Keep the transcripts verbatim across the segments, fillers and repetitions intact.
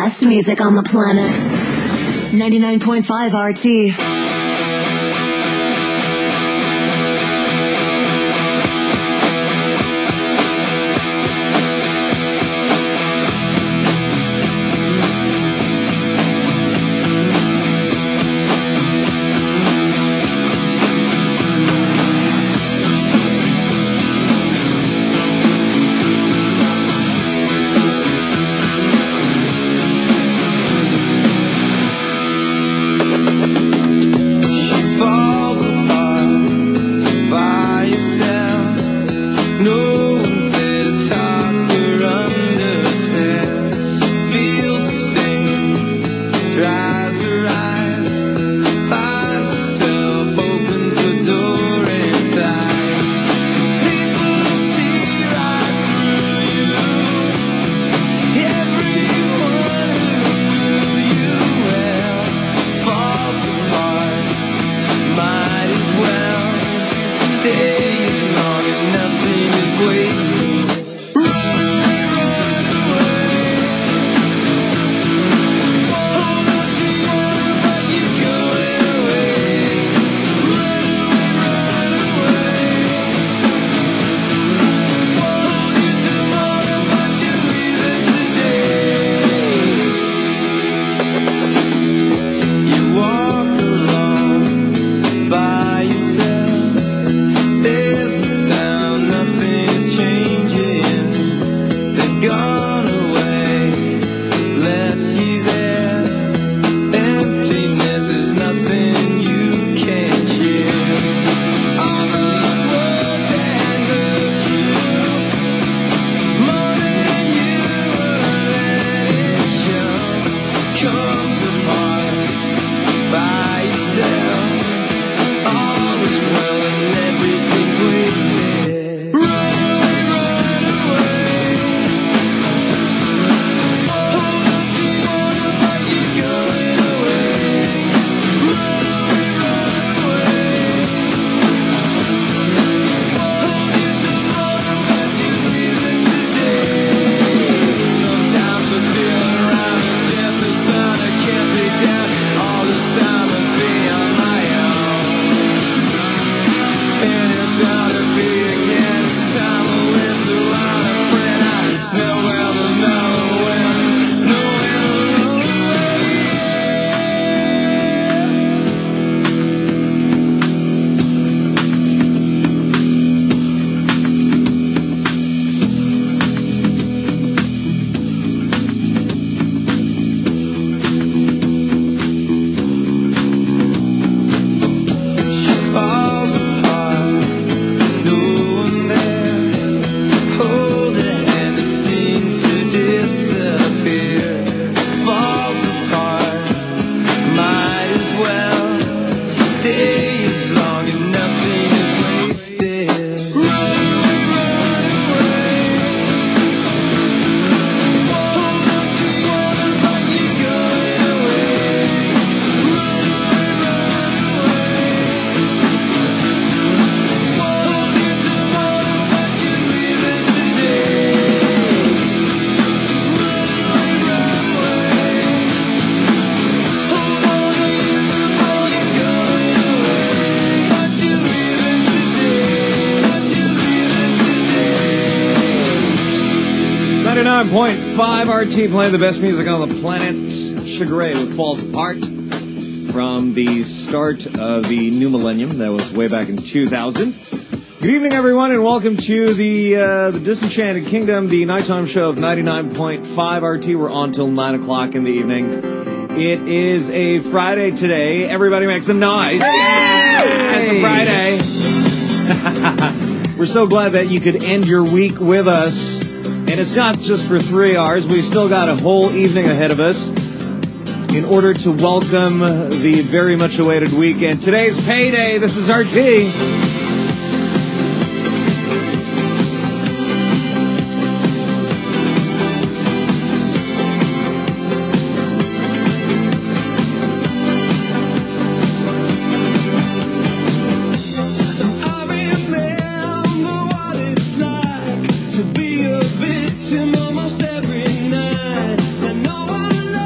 best music on the planet. ninety-nine point five R T. ninety-nine point five R T playing the best music on the planet. Sugar Ray with Falls Apart from the start of the new millennium. That was way back in two thousand. Good evening, everyone, and welcome to the uh, the Disenchanted Kingdom, the nighttime show of ninety-nine point five R T. We're on till nine o'clock in the evening. It is a Friday today. Everybody makes a noise. Yay! It's a Friday. We're so glad that you could end your week with us. And it's not just for three hours. We've still got a whole evening ahead of us in order to welcome the very much awaited weekend. Today's payday. This is R T. Almost every night, and no one knows.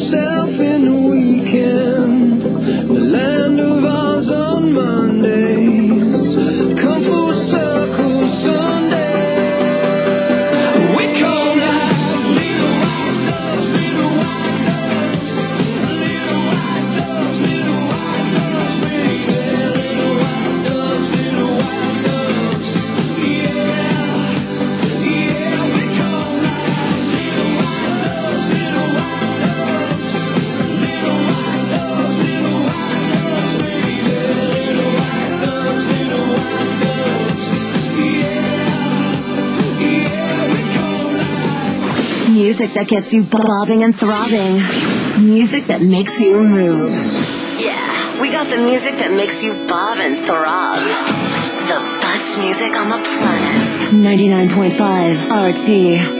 yourself in the weekend, the land of Oz on Mondays, come full circle Sunday. We call that little white doves, little white doves, little white doves, little white doves, baby, little white doves, little white doves, yeah, yeah. We call that little white doves, little white doves, little white doves, little white doves, baby, little white doves, little white doves, yeah, yeah. We call that Music that gets you bobbing and throbbing. Music that makes you move. Yeah, we got the music that makes you bob and throb. The best music on the planet. ninety-nine point five R T.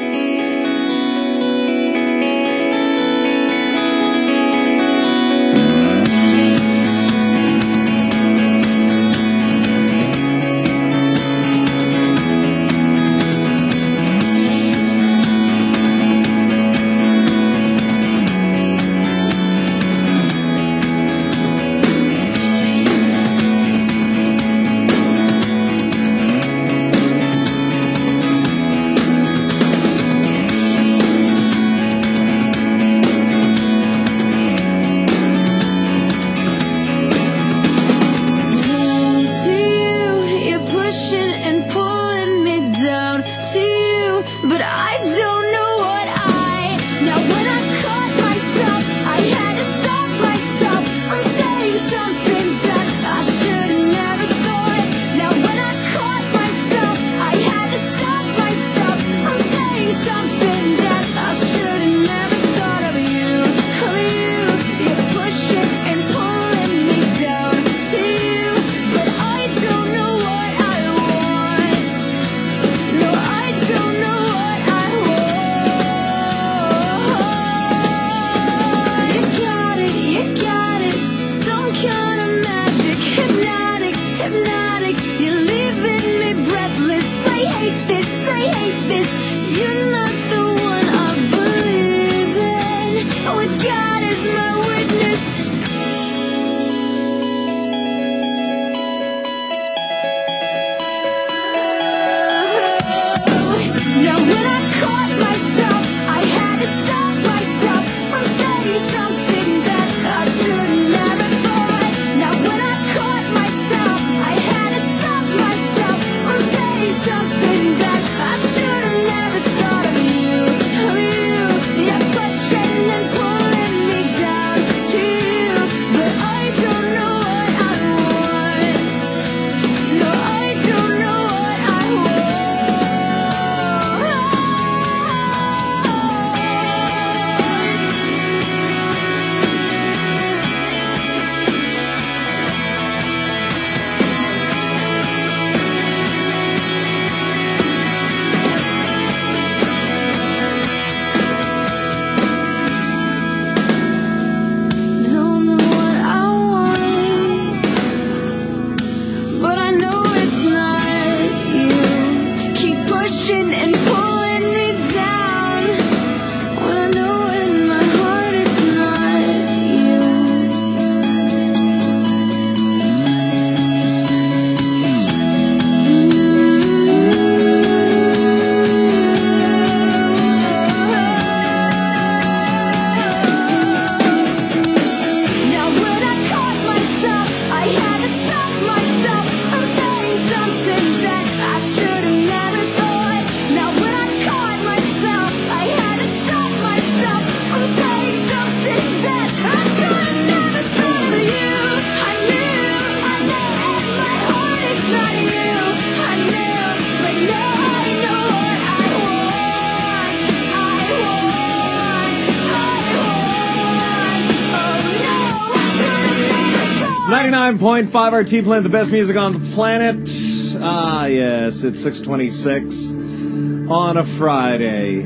ninety-nine point five R T playing the best music on the planet. Ah, yes, it's six twenty-six on a Friday.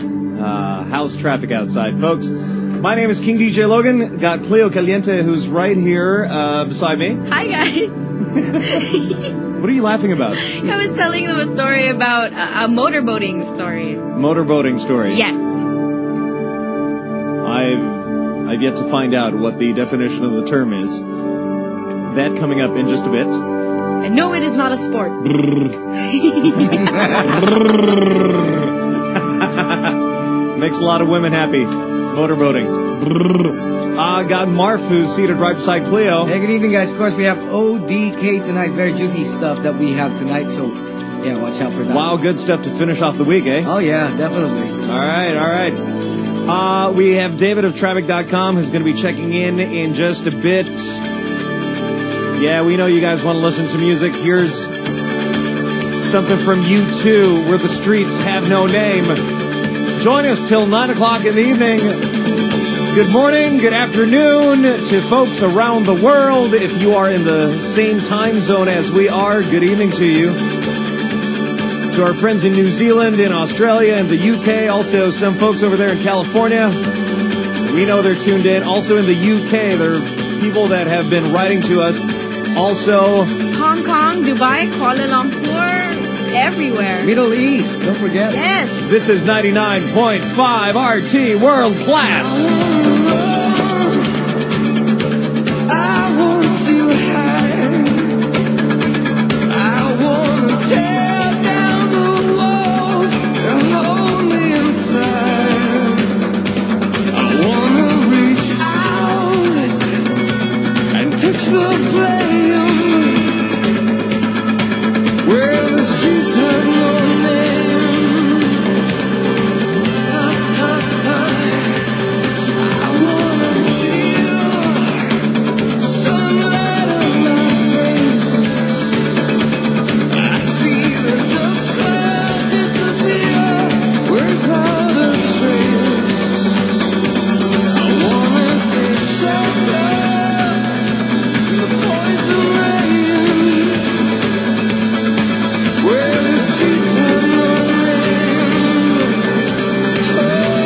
Uh, how's traffic outside, folks? My name is King D J Logan. Got Cleo Caliente, who's right here uh, beside me. Hi, guys. What are you laughing about? I was telling them a story about a, a motorboating story. Motorboating story? Yes. I've I've yet to find out what the definition of the term is. That coming up in just a bit. And no, it is not a sport. Makes a lot of women happy. Motorboating. Uh, got Marf, who's seated right beside Cleo. Hey, good evening, guys. Of course, we have O D K tonight. Very juicy stuff that we have tonight, so yeah, watch out for that. Wow, good stuff to finish off the week, eh? Oh, yeah, definitely. All right, all right. Uh, we have David of Traffic dot com who's going to be checking in in just a bit. Yeah, we know you guys want to listen to music. Here's something from U two, Where the Streets Have No Name. Join us till nine o'clock in the evening. Good morning, good afternoon to folks around the world. If you are in the same time zone as we are, good evening to you. To our friends in New Zealand, in Australia, and the U K, also some folks over there in California. We know they're tuned in. Also in the U K, there are people that have been writing to us. Also, Hong Kong, Dubai, Kuala Lumpur, it's everywhere. Middle East, don't forget. Yes. This is ninety-nine point five R T World Class. I want to hide. I want to tear down the walls and hold me inside. I want to reach out and touch the flame. Where the streets have no name. I, I, I, I wanna feel sunlight on my face. I see the dust cloud disappear without a trace. I wanna take shelter in the poison rain. Where the streets have no name. Oh,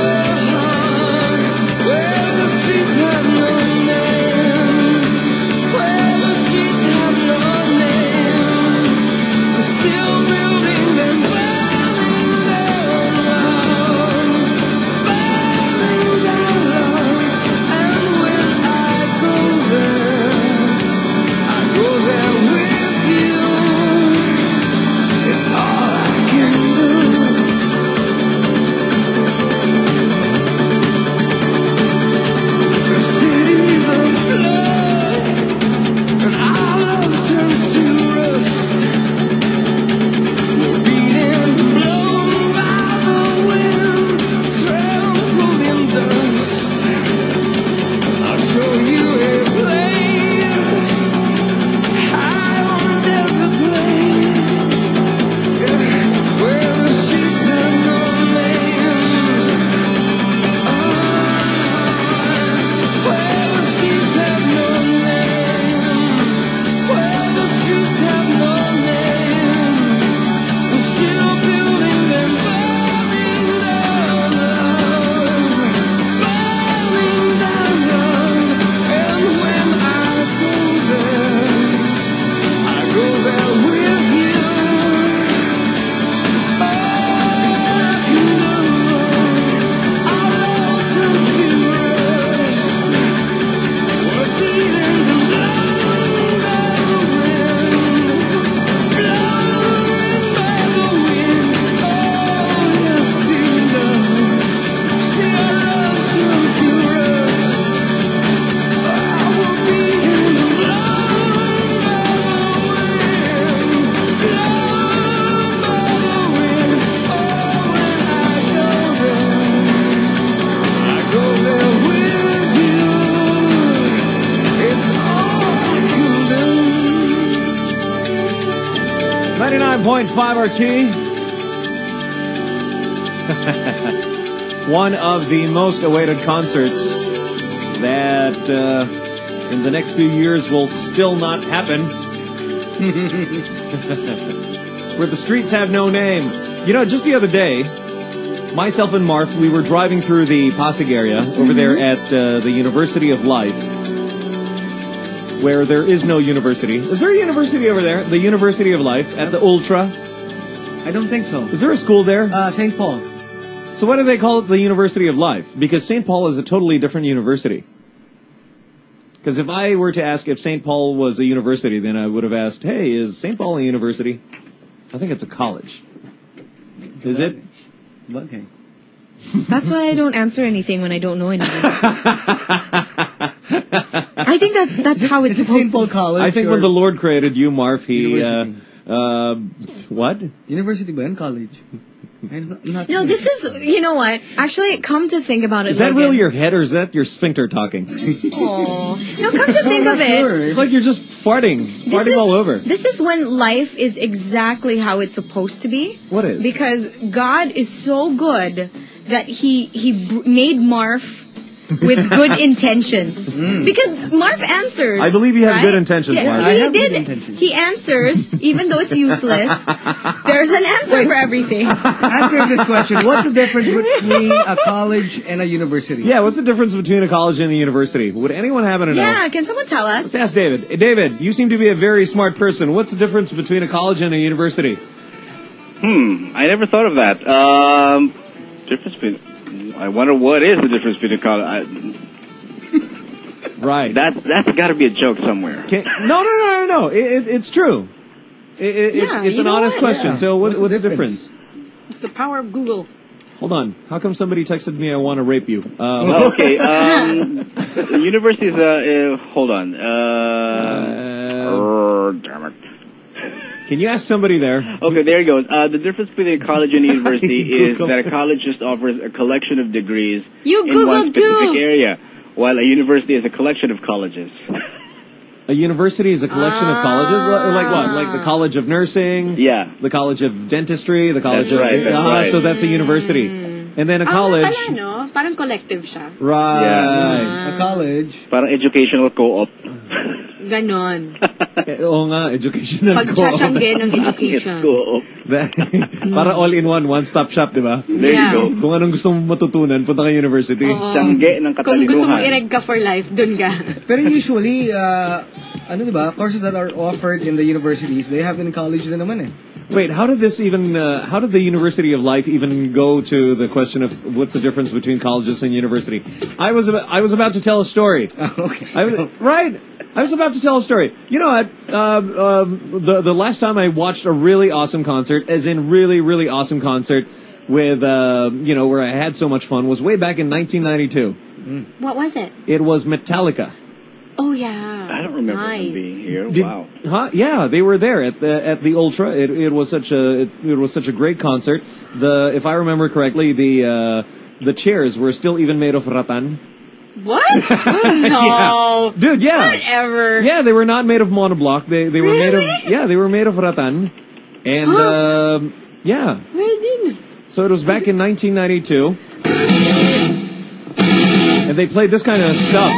where the streets have no name. Where the streets have no name. I'm still building them, burning down love, burning down love. And when I go there, I go there with you. It's all I can do. The city's afloat, and our love turns to rust. We're beaten, blown by the wind, trampled in dust. I'll show you a place high on a desert plain. Where the streets have no name. Ah, where the streets have no name. Where the streets have no name. We're still building them, burning down love, burning down love. And when I go there, I go there with you. ninety-nine point five R T. One of the most awaited concerts that uh, in the next few years will still not happen. Where the streets have no name. You know, just the other day, myself and Marf, we were driving through the Pasig area over there at uh, the University of Life, where there is no university. Is there a university over there? The University of Life at the Ultra? I don't think so. Is there a school there? Uh, Saint Paul. So why do they call it the University of Life? Because Saint Paul is a totally different university. Because if I were to ask if Saint Paul was a university, then I would have asked, hey, is Saint Paul a university? I think it's a college. Is it? Okay. That's why I don't answer anything when I don't know anything. I think that that's how it's Is it supposed Saint Paul to. College? I think or when the Lord created you, Marv, he, uh, University. uh, what? University ba yan? College? I'm not, I'm not No, sure. this is, you know what? Actually, come to think about it, Is that Logan. really your head or is that your sphincter talking? Aw. No, come to think of it. Sure. It's like you're just farting, This farting is, all over. This is when life is exactly how it's supposed to be. What is? Because God is so good that He He b- made Marv with good intentions. Because Marv answers. I believe you have right? good intentions, Yeah, Marv. He I have did. good intentions. He answers, even though it's useless. There's an answer for everything. Answer this question. What's the difference between a college and a university? Yeah, what's the difference between a college and a university? Would anyone happen to know? Yeah, can someone tell us? Let's ask David. Hey, David, you seem to be a very smart person. What's the difference between a college and a university? Hmm, I never thought of that. Um, difference between... I wonder what is the difference between a college... I, Right. that, that's got to be a joke somewhere. Can, no, no, no, no, no. It, it, it's true. It, it, Yeah, it's it's you an know honest what? question. Yeah. So what, What's what's, the the difference? It's the power of Google. Hold on. How come somebody texted me I want to rape you? Uh, Oh, okay, um, the university is, uh, uh, hold on, uh, uh, oh, damn it. can you ask somebody there? Okay, there you go. Uh, the difference between a college and a university is Google. that a college just offers a collection of degrees You in one Googled specific too. area, while a university is a collection of colleges. A university is a collection of colleges? Li- Like what? Like the College of Nursing? Yeah. The College of Dentistry? The College That's of... right, that's Ah, right. So that's a university. And then a Ah, college... pala, no? Parang collective siya. Right. A college. Parang educational co-op. Ganon. Eh, Oo nga, educational co-op. Pagtsatsyangge ng Yes, education. co-op. That- Para all-in-one, one-stop shop, di ba? There Yeah. you go. Kung anong gusto mong matutunan, punta ka university. Tiyangge ng Kung gusto mong katalinuhan. ireg ka for life, dun ka. Pero usually, uh, ano diba, courses that are offered in the universities, they have in college din naman eh. Wait, how did this even, uh, how did the University of Life even go to the question of what's the difference between colleges and university? I was about, I was about to tell a story. Okay. I was, right. I was about to tell a story. You know what? Um, um, the the last time I watched a really awesome concert, as in really, really awesome concert with, uh, you know, where I had so much fun, was way back in nineteen ninety-two. What was it? It was Metallica. Oh, yeah. I don't remember nice. them being here. Did- Wow. Huh? Yeah, they were there at the at the Ultra. It it was such a it, it was such a great concert. The if I remember correctly, the uh, the chairs were still even made of rattan. What? No. Dude, yeah. Whatever. Yeah, they were not made of monoblock. They they were made of Really? yeah, they were made of rattan. And Huh? um, yeah. Well, din. So it was back in nineteen ninety-two. And they played this kind of stuff.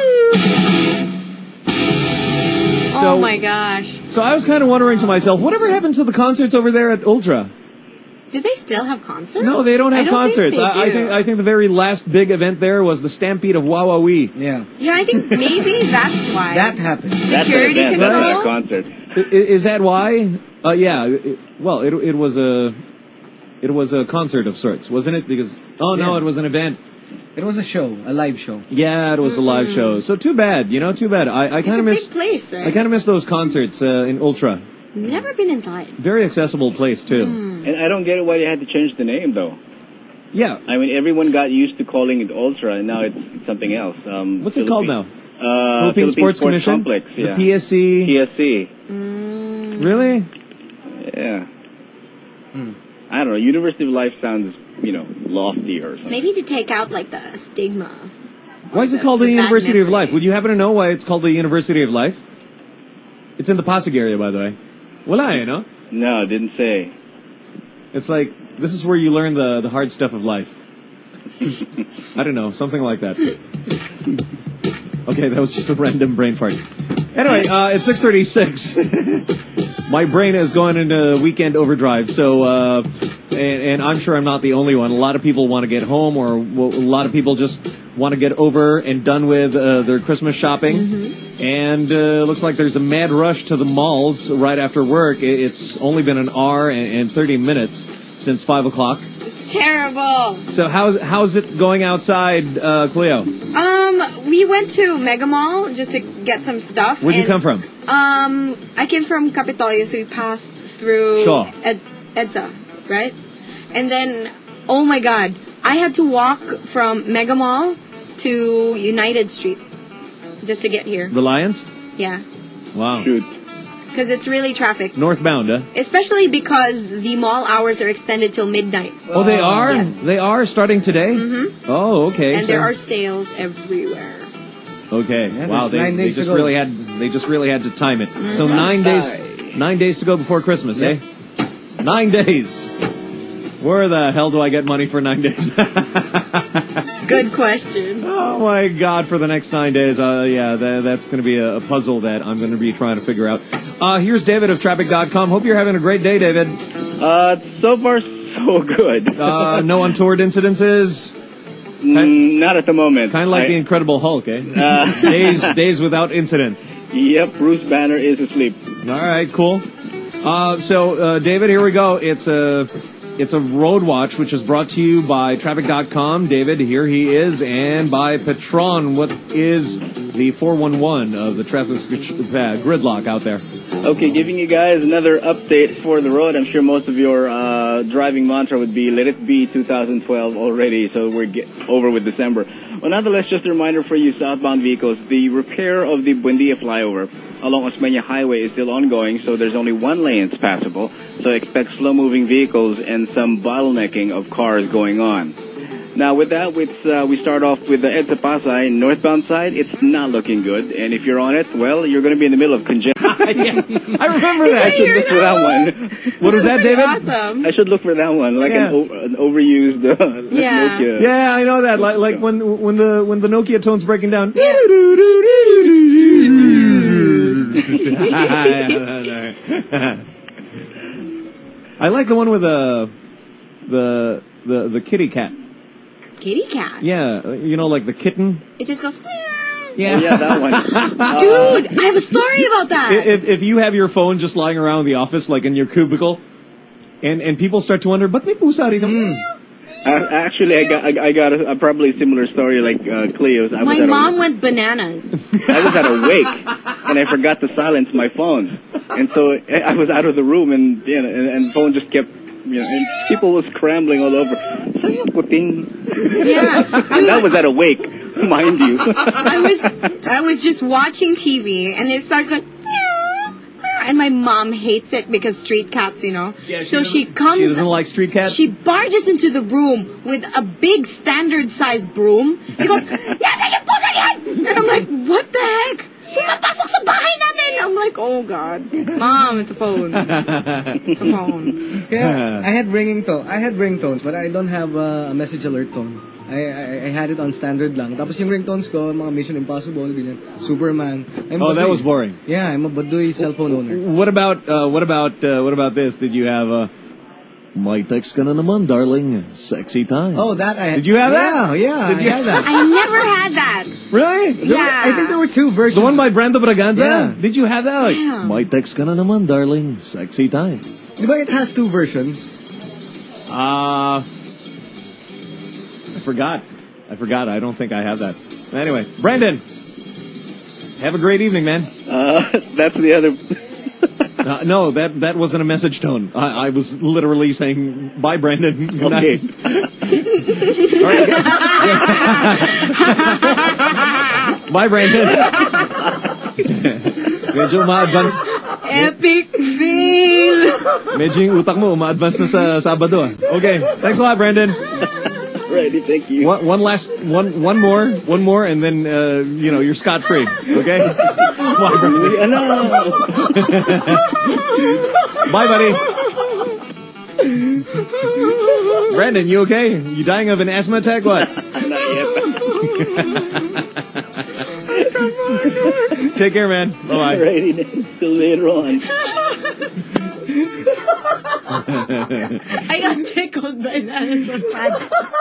So, Oh my gosh. So I was kind of wondering to myself, whatever happened to the concerts over there at Ultra? Do they still have concerts? No, they don't have I don't concerts. Think they I, I do. think I think the very last big event there was the Stampede of Wowowee. Yeah. Yeah, I think maybe that's why. That happened. That's an Security event. That's not a control? concert. I- i- Is that why? Uh, yeah. It, well, it it was a it was a concert of sorts, wasn't it? Because oh no, Yeah. it was an event. It was a show, a live show. Yeah, it was a live show. So too bad, you know, too bad. I, I It's kind a of big miss place, right? I kind of miss those concerts uh, in Ultra. Never been inside. Very accessible place too. Hmm. And I don't get why they had to change the name, though. Yeah. I mean, everyone got used to calling it Ultra, and now it's something else. Um, What's it called now? Uh, Philippine Sports Commission? Complex, yeah. The P S C. P S C. Mm. Really? Yeah. Hmm. I don't know. University of Life sounds, you know, lofty or something. Maybe to take out like the stigma. Why is it The- called the the bad University of memory. Life? Would you happen to know why it's called the University of Life? It's in the Pasig area, by the way. Wala eh, no? No, didn't say. It's like, this is where you learn the, the hard stuff of life. I don't know, something like that. Okay, that was just a random brain fart. Anyway, uh, it's six thirty-six. My brain is going into weekend overdrive, so, uh, and, and I'm sure I'm not the only one. A lot of people want to get home, or well, a lot of people just want to get over and done with uh, their Christmas shopping. Mm-hmm. And uh, looks like there's a mad rush to the malls right after work. It- It's only been an hour and, and thirty minutes since five o'clock. It's terrible. So how's how's it going outside, uh, Cleo? Um, we went to Mega Mall just to get some stuff. Where'd you and, come from? Um, I came from Capitolio, so we passed through Sure. Ed- EDSA, right? And then, oh my God, I had to walk from Mega Mall to United Street just to get here. Reliance? Yeah, Wow. Shoot. because it's really traffic. Northbound, huh? Especially because the mall hours are extended till midnight. Oh, they are? Yes. They are starting today? Mm-hmm. Oh, okay. And so- there are sales everywhere. Okay. Yeah, wow, there's they, nine they days to just go. really had they just really had to time it. Mm-hmm. So nine days nine days to go before Christmas, Yeah. eh? Nine days. Where the hell do I get money for nine days? Good question. Oh my God! For the next nine days, uh, yeah, that, that's going to be a, a puzzle that I'm going to be trying to figure out. Uh, here's David of traffic dot com. Hope you're having a great day, David. Uh, so far, so good. Uh, no untoward incidences. Mm, not at the moment. Kind of like I- the Incredible Hulk, eh? Uh, days days without incident. Yep, Bruce Banner is asleep. All right, cool. Uh, so, uh, David, here we go. It's a it's a Road Watch, which is brought to you by traffic dot com. David, here he is, and by Petron. What is the four one one of the traffic uh, gridlock out there? Okay, giving you guys another update for the road. I'm sure most of your uh, driving mantra would be "Let it be two thousand twelve" already, so we're get over with December. Well, nonetheless, just a reminder for you southbound vehicles: the repair of the Buendia flyover along Osmeña Highway is still ongoing, so there's only one lane that's passable. So expect slow-moving vehicles and some bottlenecking of cars going on. Now, with that, it's, uh, we start off with the EDSA Pasay northbound side. It's not looking good, and if you're on it, well, you're going to be in the middle of congestion. I remember that. I should look for that one. What was that, David? Awesome. I should look for that one, like Yeah. an, o- an overused uh, Yeah. Nokia. Yeah, I know that. Like, like when when the when the Nokia tone's breaking down. I like the one with the the the the kitty cat. Kitty cat. Yeah, you know, like the kitten. It just goes. Yeah, Yeah, that one. Uh, Dude, I have a story about that. If if you have your phone just lying around the office, like in your cubicle, and and people start to wonder, "Ba't may pusa rito?" Uh, actually, I got I, I got a, a probably similar story like uh, Cleo's. I My was at mom a, went bananas. I was at a wake, and I forgot to silence my phone, and so I was out of the room, and you know, and, and phone just kept, you know, and people were scrambling all over. Yeah, And that was at a wake, mind you. I was I was just watching T V and it starts going. "Meow, meow," And my mom hates it because street cats, you know. Yeah, she so doesn't- she comes. She doesn't like street cats. She barges into the room with a big standard-sized broom. He goes, "Yan, yan, pusa yan!" And I'm like, "What the heck? Pumapasok sa bahay natin!" I'm like, "Oh God, Mom, it's a phone. It's a phone." Yeah, I had ringing tone. I had ringtones, but I don't have uh, a message alert tone. I, I I had it on standard lang. Tapos yung ringtones ko, mga Mission Impossible, ganyan, Superman. I'm Oh, that Baduy. was boring. Yeah, I'm a Baduy cell phone owner. What about uh, what about uh, what about this? Did you have a my text ka na naman, darling? Sexy time. Oh, that I Did you have that? Yeah, yeah, Did I you- had that. I never had that. Really? There were- Yeah. I think there were two versions. The one by Brenda Braganza? Yeah. Did you have that? Like, Yeah. my text ka na naman, darling. Sexy time. Di ba it has two versions? Uh, I forgot. I forgot. I don't think I have that. Anyway, Brandon, have a great evening, man. Uh, that's the other. Uh, no, that that wasn't a message tone. I, I was literally saying, bye, Brandon. Good Okay. night. All right. Bye, Brandon. Medyo ma-advance. Epic fail. Medyo yung utak mo, ma-advance na sa Sabado. Ah. Okay. Thanks a lot, Brandon. Righty, thank you. One, one last, one, one more, one more, and then, uh, you know, you're scot-free. Okay? Bye, Brandon. Bye, buddy. Brandon, you okay? You dying of an asthma attack? What? Not yet. Take care, man. Bye-bye. Righty, then. Till later on. I got tickled by that. It's so sad.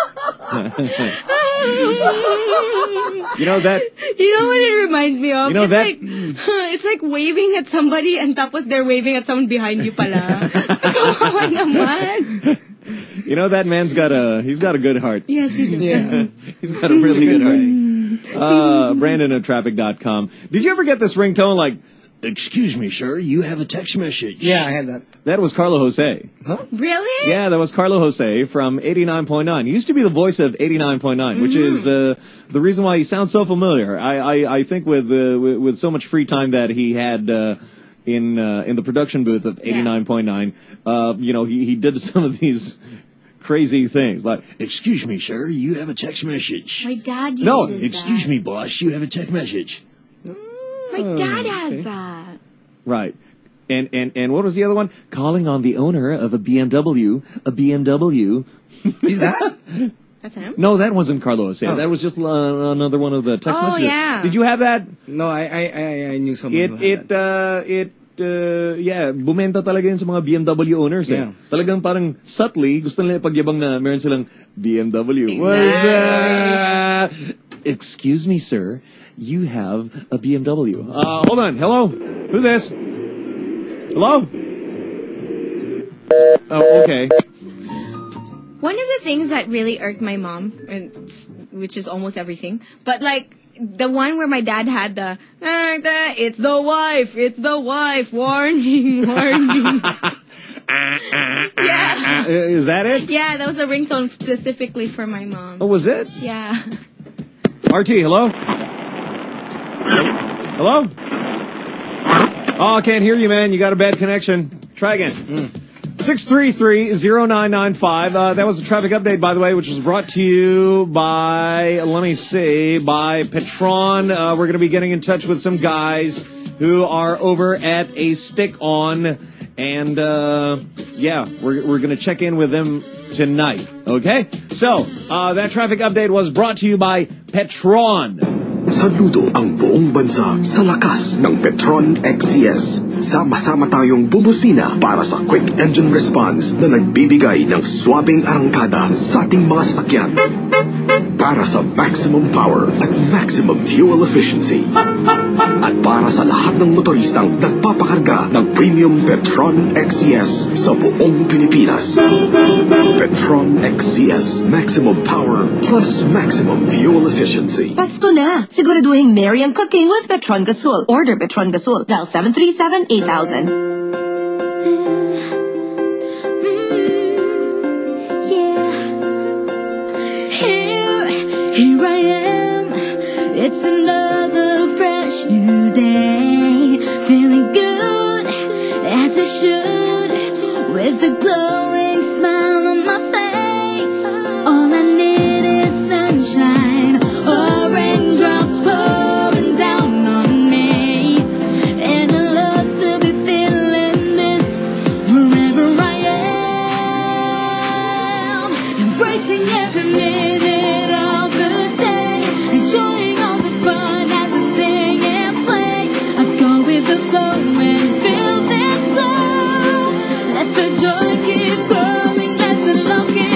You know that? You know what it reminds me of? You know it's that- like it's like waving at somebody and tapos they're waving at someone behind you pala. Kawawa naman. You know, that man's got a, he's got a good heart. Yes, he does. Yeah. He's got a really good heart. Uh, Brandon at traffic dot com. Did you ever get this ringtone like, excuse me, sir, you have a text message? Yeah, I had that. That was Carlo Jose. Huh? Really? Yeah, that was Carlo Jose from eighty-nine point nine. He used to be the voice of eighty-nine point nine, which is uh, the reason why he sounds so familiar. I, I, I think with, uh, with with so much free time that he had uh, in uh, in the production booth of eighty-nine point nine, uh, you know, he, he did some of these crazy things like, excuse me, sir, you have a text message. My dad uses No, that. excuse me, boss, you have a text message. My dad has that. Right. And, and, and what was the other one? Calling on the owner of a B M W, a B M W. Is that? That's him? No, that wasn't Carlos. Yeah, Oh. that was just uh, another one of the text Oh, messages. yeah. Did you have that? No, I I I, I knew someone It, who had it, that. uh, it, uh, yeah, bumenta talaga yun sa mga B M W owners. Eh. Yeah. Talagang parang subtly, gusto nila ipagyabang na meron silang B M W. What is that? Excuse me, sir. You have a B M W. Uh, hold on. Hello? Who's this? Hello? Oh, okay. One of the things that really irked my mom, and which is almost everything, but like the one where my dad had the, "Ah, the it's the wife, it's the wife, warning, warning." Yeah. Uh, is that it? Yeah, that was a ringtone specifically for my mom. Oh, was it? Yeah. R T, hello? Hello? Oh, I can't hear you, man. You got a bad connection. Try again. six three three, zero nine nine five. Uh, that was a traffic update, by the way, which was brought to you by, let me see, by Petron. Uh, we're going to be getting in touch with some guys who are over at a stick-on. And, uh, yeah, we're, we're going to check in with them tonight. Okay? So, uh, that traffic update was brought to you by Petron. Saludo ang buong bansa sa lakas ng Petron X C S. Sama-sama tayong bumusina para sa quick engine response na nagbibigay ng swabing arangkada sa ating mga sasakyan. Para sa maximum power at maximum fuel efficiency. At para sa lahat ng motoristang nagpapakarga ng premium Petron X C S sa buong Pilipinas. Petron X C S. Maximum power plus maximum fuel efficiency. Pasko na! Siguraduhin merry ang cooking with Petron Gasol. Order Petron Gasol. Dial seven three seven, eight thousand. Here I am, it's another fresh new day. Feeling good, as I should, with a glowing smile on my face. All I need is sunshine, or raindrops pouring down on me. And I love to be feeling this wherever I am. Embracing every minute. Enjoying all the fun as I sing and play. I go with the flow and feel this glow. Let the joy keep growing, let the love keep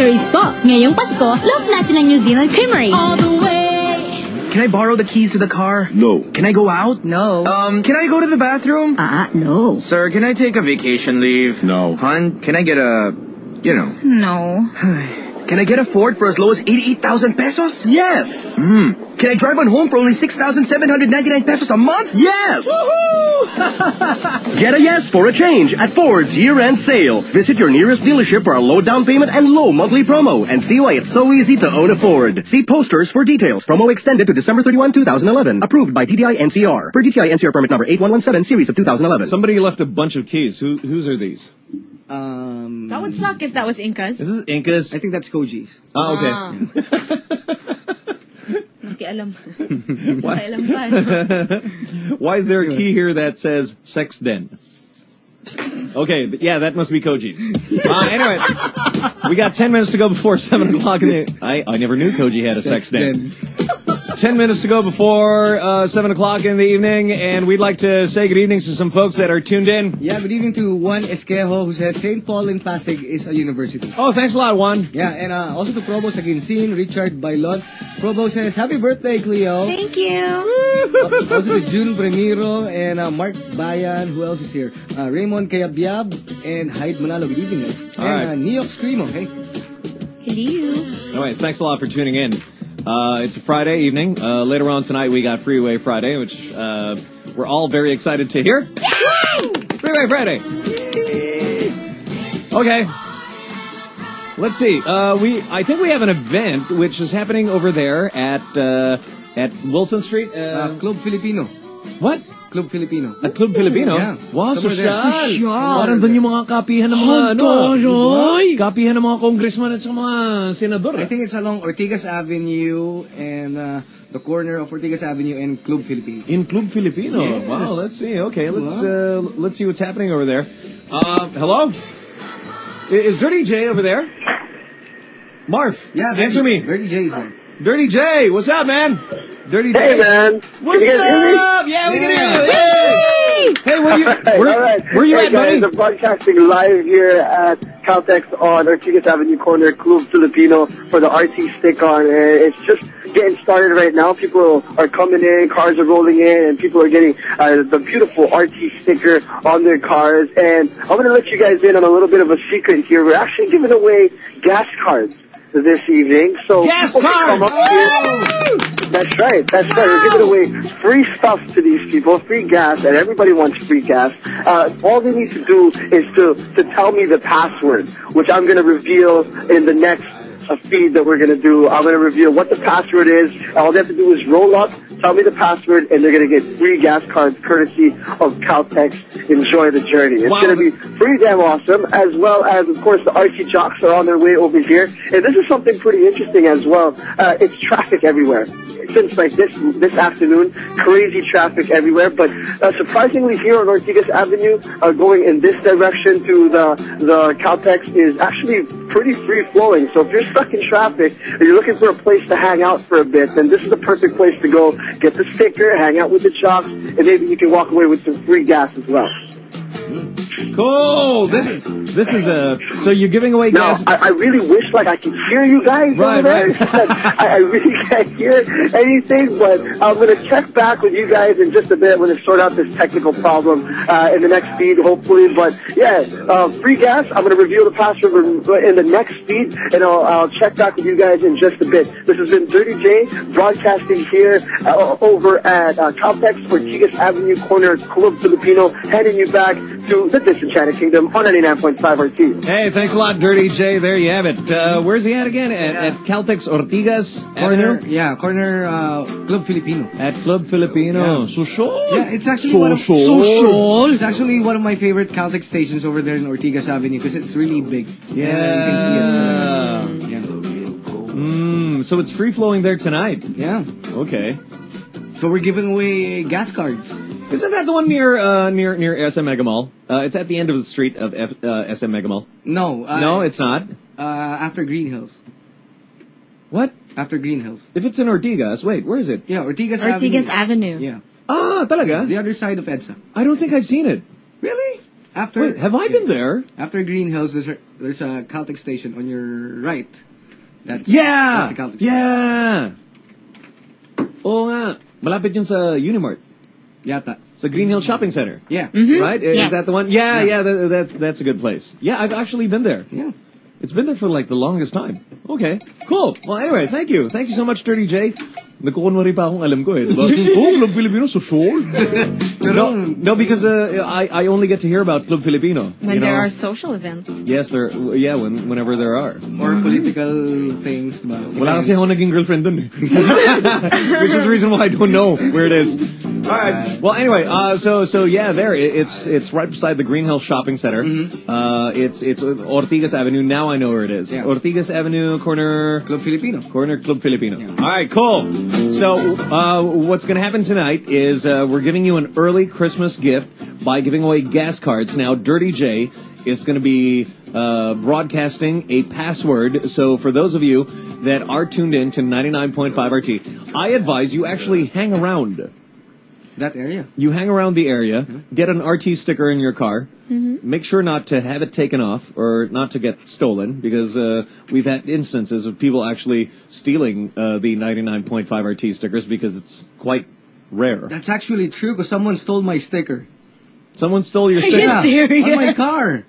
berries po. Ngayong Pasko, love natin ang New Zealand Creamery. All the way! Can I borrow the keys to the car? No. Can I go out? No. Um, can I go to the bathroom? Ah, uh, no. Sir, can I take a vacation leave? No. Hon, can I get a, you know. No. Can I get a Ford for as low as eighty-eight thousand pesos? Yes. Hmm. Can I drive on home for only six thousand seven hundred ninety-nine pesos a month? Yes. Woohoo! Get a yes for a change at Ford's year-end sale. Visit your nearest dealership for a low down payment and low monthly promo and see why it's so easy to own a Ford. See posters for details. Promo extended to December thirty-first, twenty eleven. Approved by T T I N C R. Per T T I N C R permit number eight one one seven series of two thousand eleven. Somebody left a bunch of keys. Who whose are these? Um, That would suck if that was Inca's. Is this Inca's? I think that's Koji's. Oh, okay. Ah. Hindi alam. Why? Alam pa. Why is there a key here that says sex den? Okay, but yeah, that must be Koji's. Uh, anyway, we got ten minutes to go before seven o'clock in the... I, I never knew Koji had a sex, sex den. Ten minutes to go before uh, seven o'clock in the evening, and we'd like to say good evening to some folks that are tuned in. Yeah, good evening to Juan Esquejo, who says Saint Paul in Pasig is a university. Oh, thanks a lot, Juan. Yeah, and uh, also to Probo Saginsin, Richard Bailon. Probo says, happy birthday, Cleo. Thank you. Also to June Premiro and uh, Mark Bayan. Who else is here? Uh, Raymond Kayabyab and Hyde Manalo. Good evening, guys. All and right. uh, Neox Screamo. Hey. Hello. All right, thanks a lot for tuning in. Uh, it's a Friday evening. Uh, later on tonight, we got Freeway Friday, which uh, we're all very excited to hear. Freeway Friday. Okay. Let's see. Uh, we I think we have an event which is happening over there at uh, at Wilson Street. Uh, Uh, Club Filipino. What? Club Filipino. At Club Filipino? Yeah. Wow, Somewhere social. there. Social. Parang doon yung mga kapihan ng mga ano. Kapihan ng mga congressman at sa mga senador. I think it's along Ortigas Avenue and uh, the corner of Ortigas Avenue and Club Filipino. In Club Filipino. Yes. Wow, let's see. Okay, let's uh, let's see what's happening over there. Uh, hello? I- Is Dirty J over there? Marv, Yeah, Dirty- answer me. Dirty J is there. Dirty J, what's up, man? Dirty Hey, J. man. What's Can you guys hear me? up? Yeah, we can hear Yeah. you. Hey, hey, where you? Where, All right. where you hey at, guys, buddy? I'm broadcasting live here at Caltex on Ortigas Avenue corner, Club Filipino for the R T stick-on. And it's just getting started right now. People are coming in, cars are rolling in, and people are getting uh, the beautiful R T sticker on their cars. And I'm going to let you guys in on a little bit of a secret here. We're actually giving away gas cards this evening. So Gas people can come cards! up here. That's right, that's right. We're giving away free stuff to these people, free gas, and everybody wants free gas. Uh, all they need to do is to, to tell me the password, which I'm going to reveal in the next uh, feed that we're going to do. I'm going to reveal what the password is. All they have to do is roll up, tell me the password, and they're going to get free gas cards courtesy of Caltex. Enjoy the journey. It's Wow. going to be pretty damn awesome, as well as, of course, the R T jocks are on their way over here. And this is something pretty interesting as well. Uh, it's traffic everywhere. Since like this this afternoon, crazy traffic everywhere. But uh, surprisingly, here on Ortigas Avenue, uh, going in this direction to the the Caltex is actually pretty free flowing. So if you're stuck in traffic or you're looking for a place to hang out for a bit, then this is the perfect place to go. Get the sticker, hang out with the jocks, and maybe you can walk away with some free gas as well. Cool. This is this is a. So you're giving away Now, gas. I, I really wish like I could hear you guys Right, over there. right. I, I really can't hear anything, but I'm going to check back with you guys in just a bit when I sort out this technical problem uh, in the next feed, hopefully. But yeah, uh, free gas. I'm going to reveal the password in the next feed, and I'll, I'll check back with you guys in just a bit. This has been Dirty J broadcasting here uh, over at uh, Caltex, Ortigas Avenue corner, Club Filipino, heading you back to the Disenchanted Kingdom on ninety-nine point five R T. Hey, thanks a lot, Dirty J. There you have it. Uh, where's he at again? At, at Caltex Ortigas Corner, Avenue? yeah, corner uh, Club Filipino. At Club Filipino. Yeah. Social? Yeah, it's actually one of Social. Social. It's actually one of my favorite Caltex stations over there in Ortigas Avenue because it's really big. Yeah. And you can see it. Yeah. Mm, so it's free flowing there tonight. Yeah. Okay. So we're giving away gas cards. Isn't that the one near uh, near near S M Mega Mall? Uh, it's at the end of the street of F, uh, S M Mega Mall. No. Uh, No, it's not. Uh, after Green Hills. What? After Green Hills. If it's in Ortigas, wait, where is it? Yeah, Ortigas, Ortigas Avenue. Avenue. Yeah. Ah, talaga? The other side of EDSA. I don't think I've seen it. Really? After Wait, have I been there? After Green Hills, there's a, there's a Caltex station on your right. That's Yeah! That's the Caltex Yeah! Oo nga. Malapit yun sa Unimart. Yata. Sa Green Hill Shopping Center. Yeah. Mhm. Right? Yes. Is that the one? Yeah, yeah, that, that, that's a good place. Yeah, I've actually been there. Yeah. It's been there for like the longest time. Okay, cool. Well, anyway, thank you. Thank you so much, Dirty J. Nagkukunwari pa akong alam ko eh. Diba? Oh, Club Filipino, so sure. no, no, because uh, I, I only get to hear about Club Filipino. When you there know? are social events. Yes, there. Yeah, when, whenever there are. Or political things, diba? Wala kasi ako naging girlfriend dun eh. Which is the reason why I don't know where it is. All right. Well, anyway, uh, so so yeah, there it, it's it's right beside the Green Hill Shopping Center. Mm-hmm. Uh, it's it's Ortigas Avenue. Now I know where it is. Yeah. Ortigas Avenue, corner Club Filipino. Corner Club Filipino. Yeah. All right, cool. So uh, what's going to happen tonight is uh, we're giving you an early Christmas gift by giving away gas cards. Now, Dirty J is going to be uh, broadcasting a password. So for those of you that are tuned in to ninety-nine point five R T, I advise you actually hang around. That area. You hang around the area, get an R T sticker in your car, Mm-hmm. make sure not to have it taken off or not to get stolen, because uh, we've had instances of people actually stealing uh, the ninety-nine point five R T stickers because it's quite rare. That's actually true because someone stole my sticker. Someone stole your Are sticker? you serious? On my car.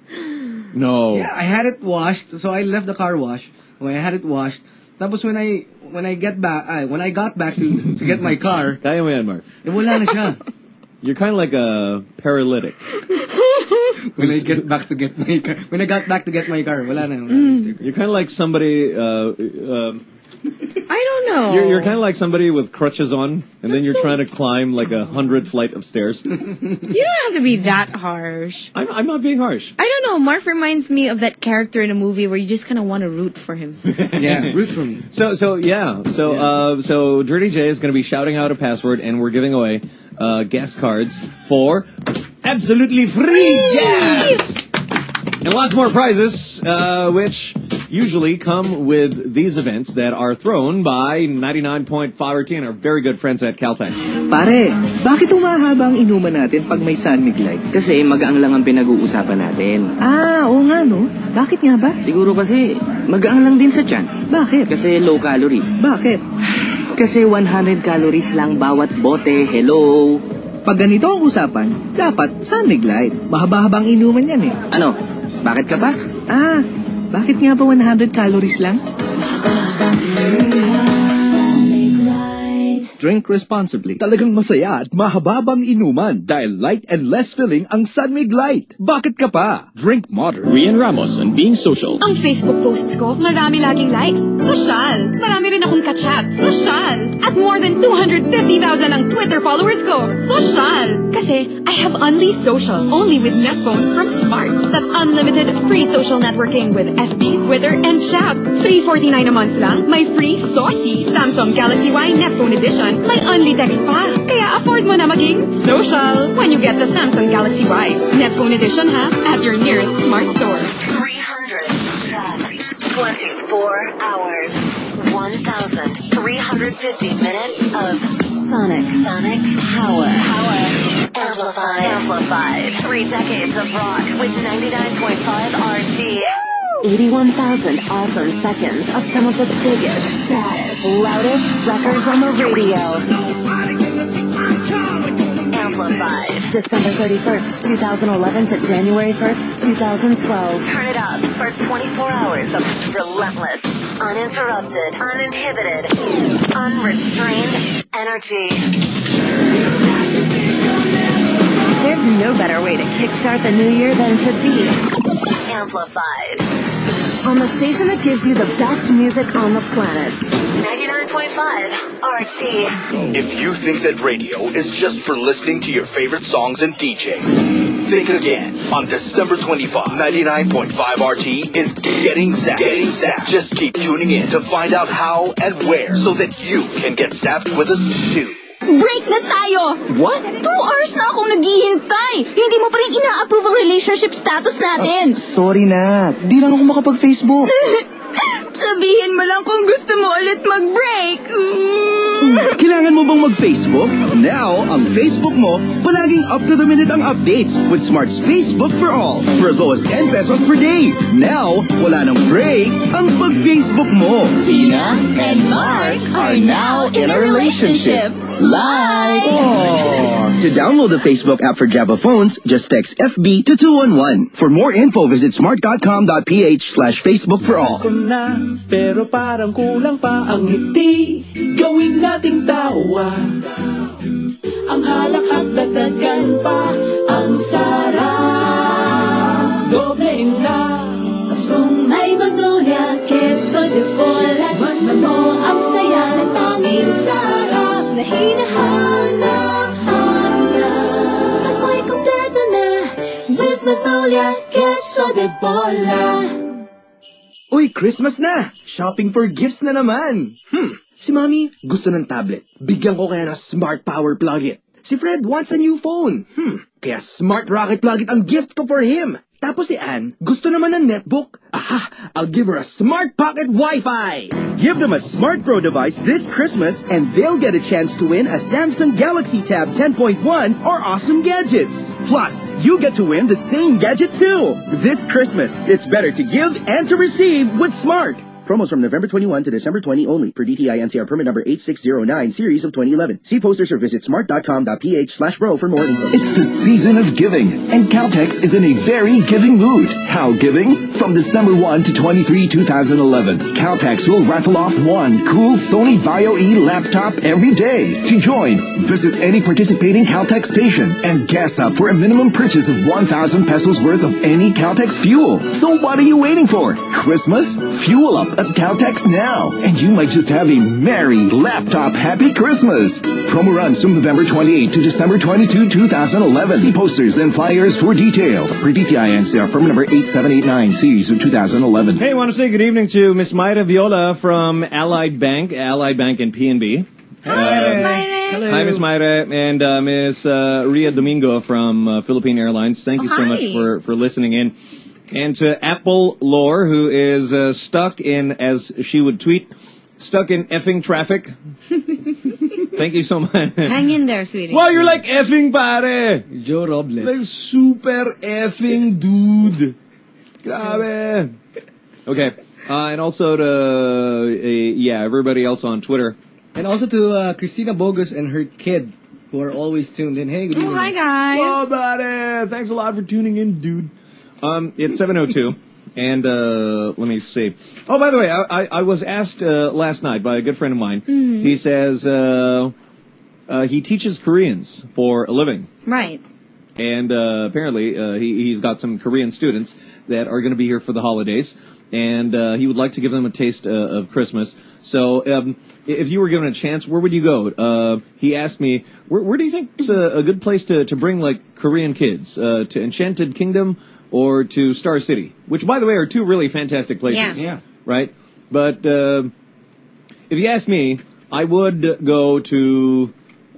No. Yeah, I had it washed, so I left the car wash. When I had it washed, tapos when I when I get back, ay, when I got back to to get my car, Kaya mo yan, Mark. eh, wala na siya. You're kind of like a paralytic. When I get back to get my car, when I got back to get my car, wala na. Wala na sticker. You're kind of like somebody. Uh, um, I don't know. You're, you're kind of like somebody with crutches on, and then That's you're so- trying to climb like a hundred flight of stairs. You don't have to be that harsh. I'm, I'm not being harsh. I don't know. Marv reminds me of that character in a movie where you just kind of want to root for him. Yeah, root for me. So, so yeah, so, uh, so Dirty J is going to be shouting out a password, and we're giving away uh, gas cards for absolutely free gas, and lots more prizes, uh, which usually come with these events that are thrown by ninety-nine point five R T and our very good friends at Caltex. Pare, bakit umahaba ang inuman natin pag may San Miguel? Kasi magaang lang ang pinag-uusapan natin. Ah, oo nga no. Bakit nga ba? Siguro kasi magaang lang din sa tiyan. Bakit? Kasi low calorie. Bakit? Kasi one hundred calories lang bawat bote. Hello. Pag ganito ang usapan, dapat San Miguel. Mahaba-habang inuman yan eh. Ano? Bakit ka ba? Ah, bakit nga ba one hundred calories lang? Drink responsibly. Talagang masaya at mahababang inuman dahil light and less filling ang San Mig Light. Bakit ka pa? Drink moderate. Rian Ramos on Being Social. Ang Facebook posts ko, marami laging likes. Sosyal. Marami rin akong kachat. Sosyal. At more than two hundred fifty thousand ang Twitter followers ko. Sosyal. Kasi I have Unli Social only with Netphone from Smart. That's unlimited free social networking with F B, Twitter, and chat. three forty-nine a month lang. May free saucy Samsung Galaxy Y Netphone Edition. May Unli text pa. Kaya afford mo na maging social when you get the Samsung Galaxy Y Netphone Edition ha at your nearest smart store. three hundred chats, twenty-four hours, one thousand three hundred fifty minutes of sonic, sonic power. Power. Amplified. Amplified. Three decades of rock with ninety-nine point five R T. eighty-one thousand awesome seconds of some of the biggest, baddest, loudest records on the radio. Amplified. December thirty-first, twenty eleven to January first, twenty twelve. Turn it up for twenty-four hours of relentless, uninterrupted, uninhibited, unrestrained energy. There's no better way to kickstart the new year than to be amplified. On the station that gives you the best music on the planet. ninety-nine point five R T. If you think that radio is just for listening to your favorite songs and D Js, think again. On December twenty-fifth, ninety-nine point five R T is getting zapped. Getting zapped. Just keep tuning in to find out how and where so that you can get zapped with us too. Break na tayo! What? Two hours na akong naghihintay! Hindi mo pa rin ina-approve ang relationship status natin! Uh, sorry na. Di lang ako makapag-Facebook. Sabihin mo lang kung gusto mo ulit mag-break! Mm. Kailangan mo bang mag-Facebook? Now, ang Facebook mo, palaging up-to-the-minute ang updates with Smart's Facebook for All for as low as ten pesos per day. Now, wala nang break ang pag-Facebook mo. Tina and Mark are now in a relationship. Live! Oh. To download the Facebook app for Java phones, just text F B to two one one. For more info, visit smart.com.ph slash Facebook for all. Pasko na, pero parang kulang pa ang ngiti. Gawin nating tawa. Ang halak at dagdagan pa ang sarap. Doblein na. Paskong may magnolia, queso de bola. Mano ang saya ng tanging sarap na hinahanap-hanap. Pasko'y kompleto na with magnolia, queso de bola. Uy, Christmas na! Shopping for gifts na naman! Hmm, si Mommy gusto ng tablet. Bigyan ko kaya ng Smart Power Plug It. Si Fred wants a new phone. Hmm, kaya Smart Rocket Plug It ang gift ko for him. Tapos si Anne gusto naman ng netbook. Aha, I'll give her a Smart Pocket Wi-Fi. Give them a Smart Pro device this Christmas and they'll get a chance to win a Samsung Galaxy Tab ten point one or awesome gadgets. Plus, you get to win the same gadget too. This Christmas, it's better to give and to receive with Smart. Promos from November twenty-first to December twentieth only per D T I N C R permit number eight six zero nine series of twenty eleven. See posters or visit smart.com.ph slash bro for more info. It's the season of giving, and Caltex is in a very giving mood. How giving? From December first to twenty-third, twenty eleven, Caltex will raffle off one cool Sony Vaio E laptop every day. To join, visit any participating Caltex station and gas up for a minimum purchase of one thousand pesos worth of any Caltex fuel. So what are you waiting for? Christmas? Fuel up at Caltex now, and you might just have a merry laptop happy Christmas. Promo runs from November twenty-eighth to December twenty-second, twenty eleven. See posters and flyers for details. Per D T I N C R permit number eight seven eight nine series of two thousand eleven. Hey, I want to say good evening to Miss Mayra Viola from Allied Bank, Allied Bank and P N B. Hi, Miss Mayra. Hello. Hi, Miss Mayra, and uh, Miss uh, Ria Domingo from uh, Philippine Airlines. Thank Oh, you so hi. much for, for listening in. And to Apple Lore, who is uh, stuck in, as she would tweet, stuck in effing traffic. Thank you so much. Hang in there, sweetie. Wow, you're like effing pare. Joe Robles. Like super effing dude. Grabe. Okay. Uh, and also to, uh, yeah, everybody else on Twitter. And also to uh, Christina Bogus and her kid, who are always tuned in. Hey, good Oh, evening. hi, guys. Oh, buddy. Thanks a lot for tuning in, dude. Um, it's seven oh two, and uh, let me see. Oh, by the way, I, I, I was asked uh, last night by a good friend of mine. Mhm. He says uh, uh, he teaches Koreans for a living. Right. And uh, apparently uh, he, he's got some Korean students that are going to be here for the holidays. And uh, he would like to give them a taste uh, of Christmas. So um, if you were given a chance, where would you go? Uh, he asked me, where, where do you think is a, a good place to, to bring like Korean kids? Uh, to Enchanted Kingdom or to Star City? Which, by the way, are two really fantastic places. Yeah. Yeah. Right? But uh, if you ask me, I would go to...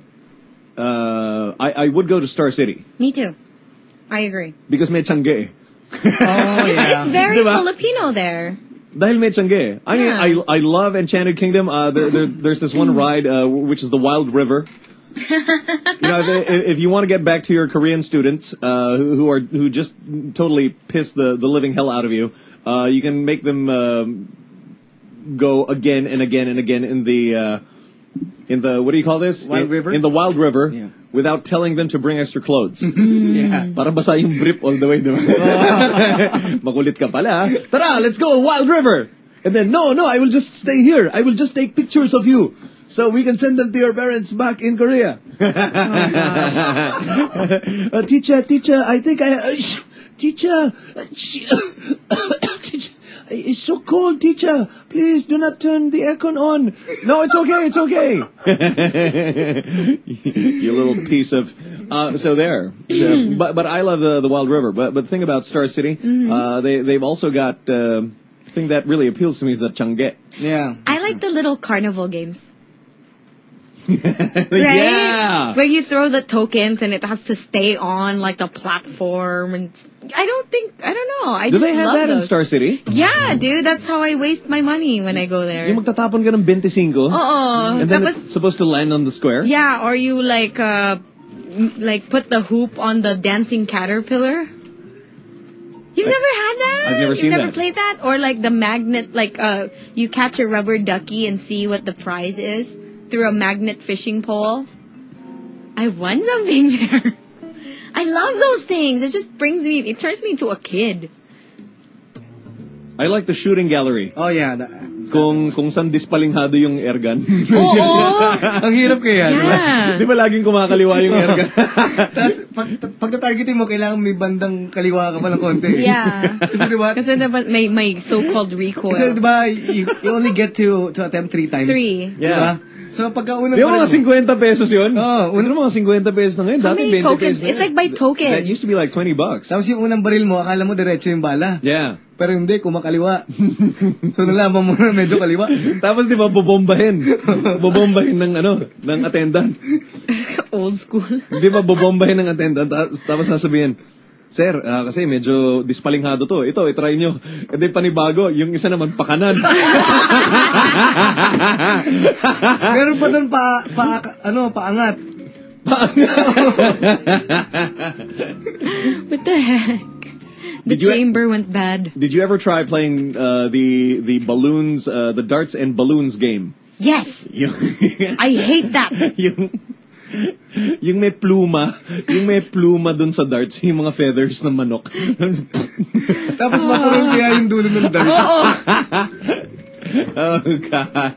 Uh, I, I would go to Star City. Me too. I agree. Because may Changge. Oh, yeah. It's very Diba? Filipino there. Dahil may Changge. I mean, Yeah. I, I love Enchanted Kingdom. Uh, there, there, there's this one ride, uh, which is the Wild River. You know, if, if you want to get back to your Korean students, uh, who, who are, who just totally piss the, the living hell out of you, uh, you can make them, um, go again and again and again in the, uh, in the, what do you call this? Wild in, River? In the Wild River. Yeah. Without telling them to bring extra clothes. Yeah. Para basa yung brief all the way, diba? Makulit ka pala. Tara, let's go, Wild River! And then, no, no, I will just stay here. I will just take pictures of you. So we can send them to your parents back in Korea. uh, teacher, teacher, I think I... Uh, sh- teacher, uh, sh- teacher, it's so cold, teacher. Please do not turn the aircon on. No, it's okay, it's okay. You little piece of... Uh, so there. So, but but I love the, the Wild River. But but the thing about Star City, uh, they, they've also got... Uh, the thing that really appeals to me is the Changge. Yeah. I like the little carnival games. Right? Yeah. Where you throw the tokens and it has to stay on like the platform. And I don't think, I don't know. I Do just they have love that in those. Star City? Yeah, dude. That's how I waste my money when I go there. Yung magtatapon ka ng twenty-five. Oo. And then Tapos- it's supposed to land on the square? Yeah, or you like, uh, m- like put the hoop on the dancing caterpillar. You've never had that? I've never You've seen never that. played that? Or like the magnet, like uh, you catch a rubber ducky and see what the prize is through a magnet fishing pole. I won something there. I love those things. It just brings me, it turns me into a kid. I like the shooting gallery. Oh yeah. The, Kung kung saan dispalinghado yung airgun. Oo. Ang hirap kaya, di ba? Yeah. Di ba laging kumakaliwa yung airgun? Tapos, pag, pag na-targetin mo, kailangan may bandang kaliwa ka pa ng konti. Yeah. Kasi di ba? Kasi diba may, may so-called recoil. Kasi di ba, you, you only get to to attempt three times. Three. Di ba? So, pagka unang Di ba mga baril mo- fifty pesos yun? Oo. Ano mga fifty pesos na ngayon? How Dati many twenty tokens? pesos na It's yun. like by tokens. That used to be like twenty bucks. Tapos yung unang baril mo, akala mo diretso yung bala. Yeah. Pero hindi, kumakaliwa. So, nalaman mo na medyo kaliwa. Tapos di ba, bobombahin. Bobombahin ng ano, ng attendant. Old school. Di ba, bobombahin ng attendant. ta- Tapos sasabihin, Sir, ah, kasi medyo dispalinghado to. Ito, itry nyo. E di panibago, yung isa naman pakanan. Meron pa doon pa, pa, ano, paangat. What the heck? The Did you- chamber went bad. Did you ever try playing uh, the the balloons, uh, the darts and balloons game? Yes. Yung, I hate that. yung, yung may pluma, yung may pluma dun sa darts, yung mga feathers ng manok. Tapos makulong kaya yung dulo ng dart. Oo. Oh God.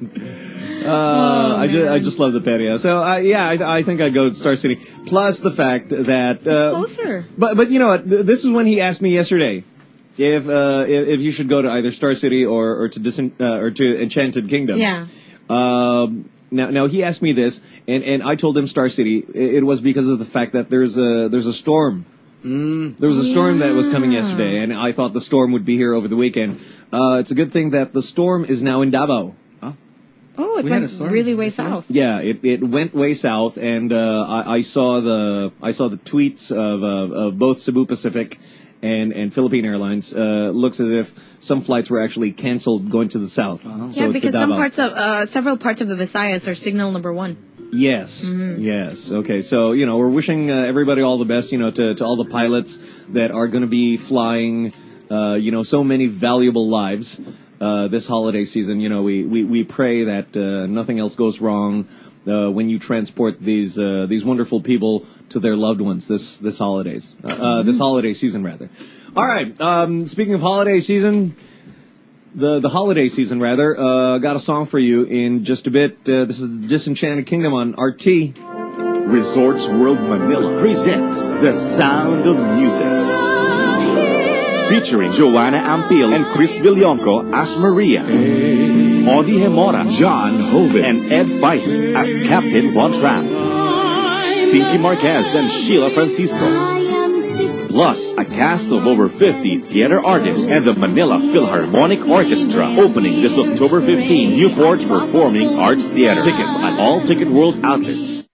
Uh, I just I just love the patio. So uh, yeah, I I think I go to Star City. Plus the fact that uh, Closer. But but you know what? Th- This is when he asked me yesterday if uh if, if you should go to either Star City or or to Dis- uh, or to Enchanted Kingdom. Yeah. Um. Now now he asked me this, and and I told him Star City. It, it was because of the fact that there's a there's a storm. Mm. There was a storm that was coming yesterday, and I thought the storm would be here over the weekend. Uh, it's a good thing that the storm is now in Davao. Oh, it We had went a storm really way this year? south. Yeah, it, it went way south, and uh, I, I saw the I saw the tweets of, uh, of both Cebu Pacific and, and Philippine Airlines. Uh, looks as if some flights were actually canceled going to the south. So Yeah, to because some Davao. parts of, uh, several parts of the Visayas are signal number one. Yes, yes. Okay, so you know we're wishing uh, everybody all the best. You know to to all the pilots that are going to be flying. Uh, you know so many valuable lives. Uh, this holiday season, you know, we, we, we pray that uh, nothing else goes wrong uh, when you transport these uh, these wonderful people to their loved ones this this holidays uh, uh, this holiday season rather. All right. Um, speaking of holiday season, the the holiday season rather, uh, got a song for you in just a bit. Uh, this is Disenchanted Kingdom on R T. Resorts World Manila presents The Sound of Music. Featuring Joanna Ampil and Chris Villonco as Maria. Audie Hemora, John Hoven, and Ed Feist as Captain Von Trapp. Pinky Marquez and Sheila Francisco. Plus, a cast of over fifty theater artists and the Manila Philharmonic Orchestra opening this October fifteenth, Newport Performing Arts Theater. Tickets at all Ticket World outlets.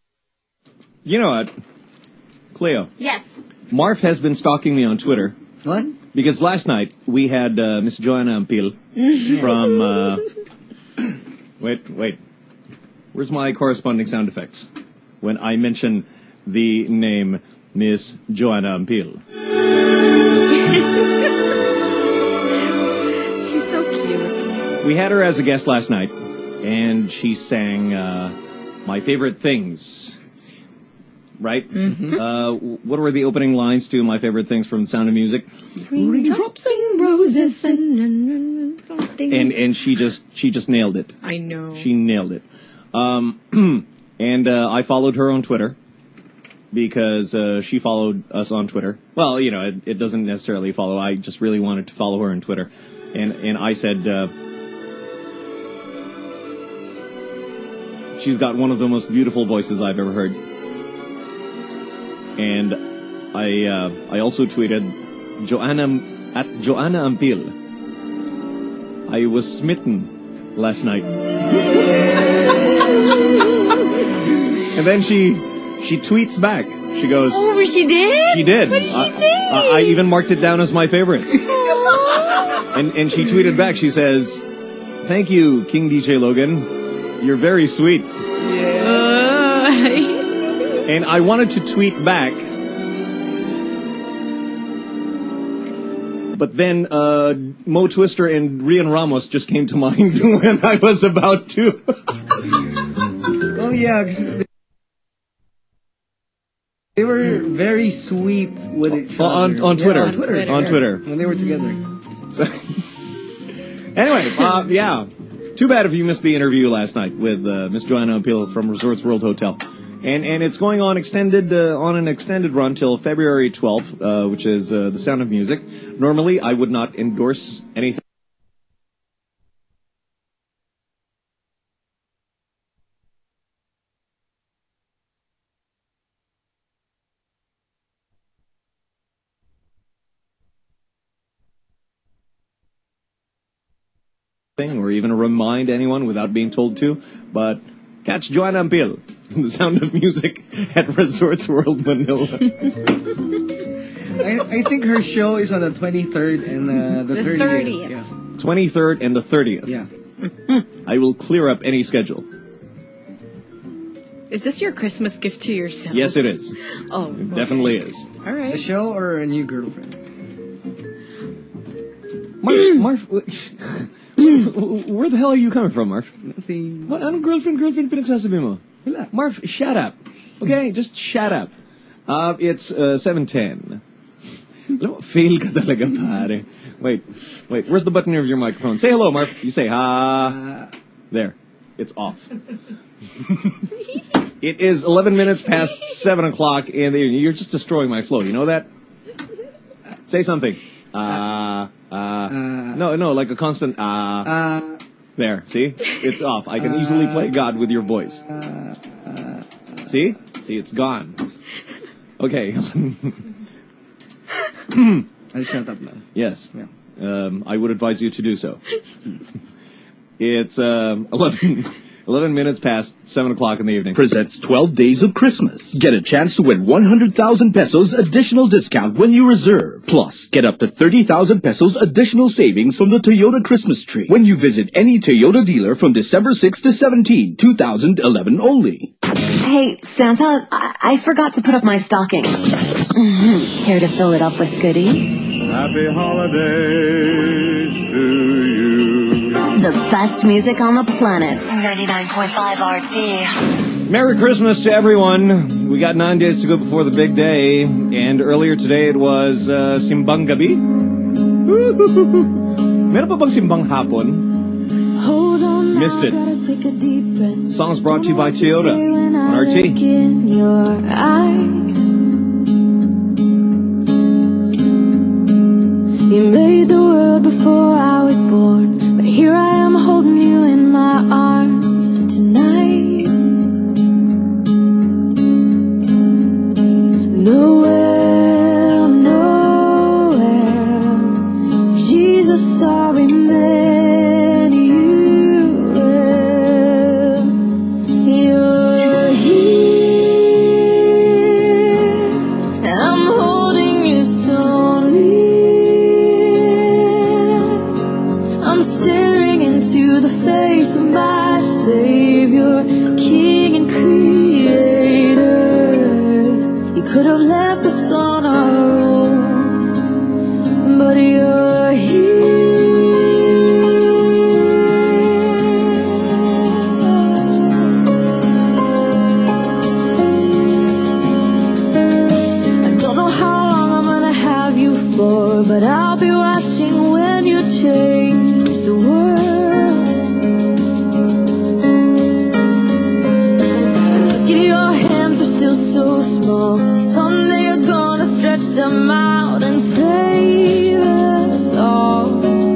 You know what, Cleo? Yes. Marv has been stalking me on Twitter. What? Because last night we had uh, Miss Joanna Ampil from. Uh, wait, wait. Where's my corresponding sound effects when I mention the name Miss Joanna Ampil? She's so cute. We had her as a guest last night, and she sang uh, My Favorite Things. Right? Mm-hmm. Uh, what were the opening lines to My Favorite Things from Sound of Music? Raindrops and roses and something. And and she just she just nailed it. I know. She nailed it. Um, and uh, I followed her on Twitter because uh, she followed us on Twitter. Well, you know, it, it doesn't necessarily follow. I just really wanted to follow her on Twitter, and and I said uh, she's got one of the most beautiful voices I've ever heard. And I uh, I also tweeted Joanna at Joanna Ampil. I was smitten last night. And then she she tweets back. She goes, Oh, she did? She did. What did she Uh, say? I, I even marked it down as my favorites. and and she tweeted back. She says, "Thank you, King D J Logan. You're very sweet." Uh, And I wanted to tweet back, but then uh, Mo Twister and Rian Ramos just came to mind when I was about to. Oh yeah, 'cause they were very sweet with each other. on on Twitter. Yeah, on Twitter. On yeah, Twitter. when they were together. So, anyway, uh, yeah. Too bad if you missed the interview last night with uh, Miss Joanna Appeal from Resorts World Hotel. And and it's going on extended uh, on an extended run till February twelfth, uh, which is uh, the Sound of Music. Normally, I would not endorse anything. Or even remind anyone without being told to, but catch Joanna Ampil in the Sound of Music at Resorts World Manila. I, I think her show is on the twenty-third and uh, the, The thirtieth. thirtieth. Yeah. twenty-third and the thirtieth. Yeah. I will clear up any schedule. Is this your Christmas gift to yourself? Yes, it is. Oh, It definitely is. All right. The show or a new girlfriend? Marf, Marf, where the hell are you coming from, Marf? Nothing. What? Anong girlfriend, girlfriend pinagsasabi mo? Wala. Marf, shut up. Okay? Just shut up. Uh, it's uh, seven ten. Alam mo, fail ka talaga, pare. Wait, wait. Where's the button of your microphone? Say hello, Marf. You say ha. There. It's off. It is eleven minutes past seven o'clock in the evening. You're just destroying my flow. You know that? Say something. Uh, uh, no, no, like a constant, uh, Uh, there, see? It's off. I can easily play God with your voice. See? See, it's gone. Okay. I'll shut up now. Yes. Yeah. Um, I would advise you to do so. It's, um, eleven, eleven minutes past seven o'clock in the evening. Presents twelve Days of Christmas. Get a chance to win one hundred thousand pesos additional discount when you reserve. Plus, get up to thirty thousand pesos additional savings from the Toyota Christmas tree when you visit any Toyota dealer from December sixth to seventeenth, two thousand eleven only. Hey, Santa, I, I forgot to put up my stocking. Mhm. Care to fill it up with goodies? Happy holidays to you. The best music on the planet. ninety-nine point five R T. Merry Christmas to everyone. We got nine days to go before the big day. And earlier today it was uh, Simbang Gabi. Meron pa bang Simbang Hapon? Hold on, Missed it. gotta take a deep breath. Songs brought to you by Toyota on R T. Look in your eyes. You made the world before I was born, but here I am holding you in my arms tonight. Nowhere, nowhere, Jesus, sorry, man, you will. You're here, and I'm holding you so near. I'm staring into the face of my Savior, King and Creator. You could have left us on our own, but you're here. I don't know how long I'm gonna have you for, but I'll be watching when you change the world. Look at your hands, they're still so small. Someday you're gonna stretch them out and save us all.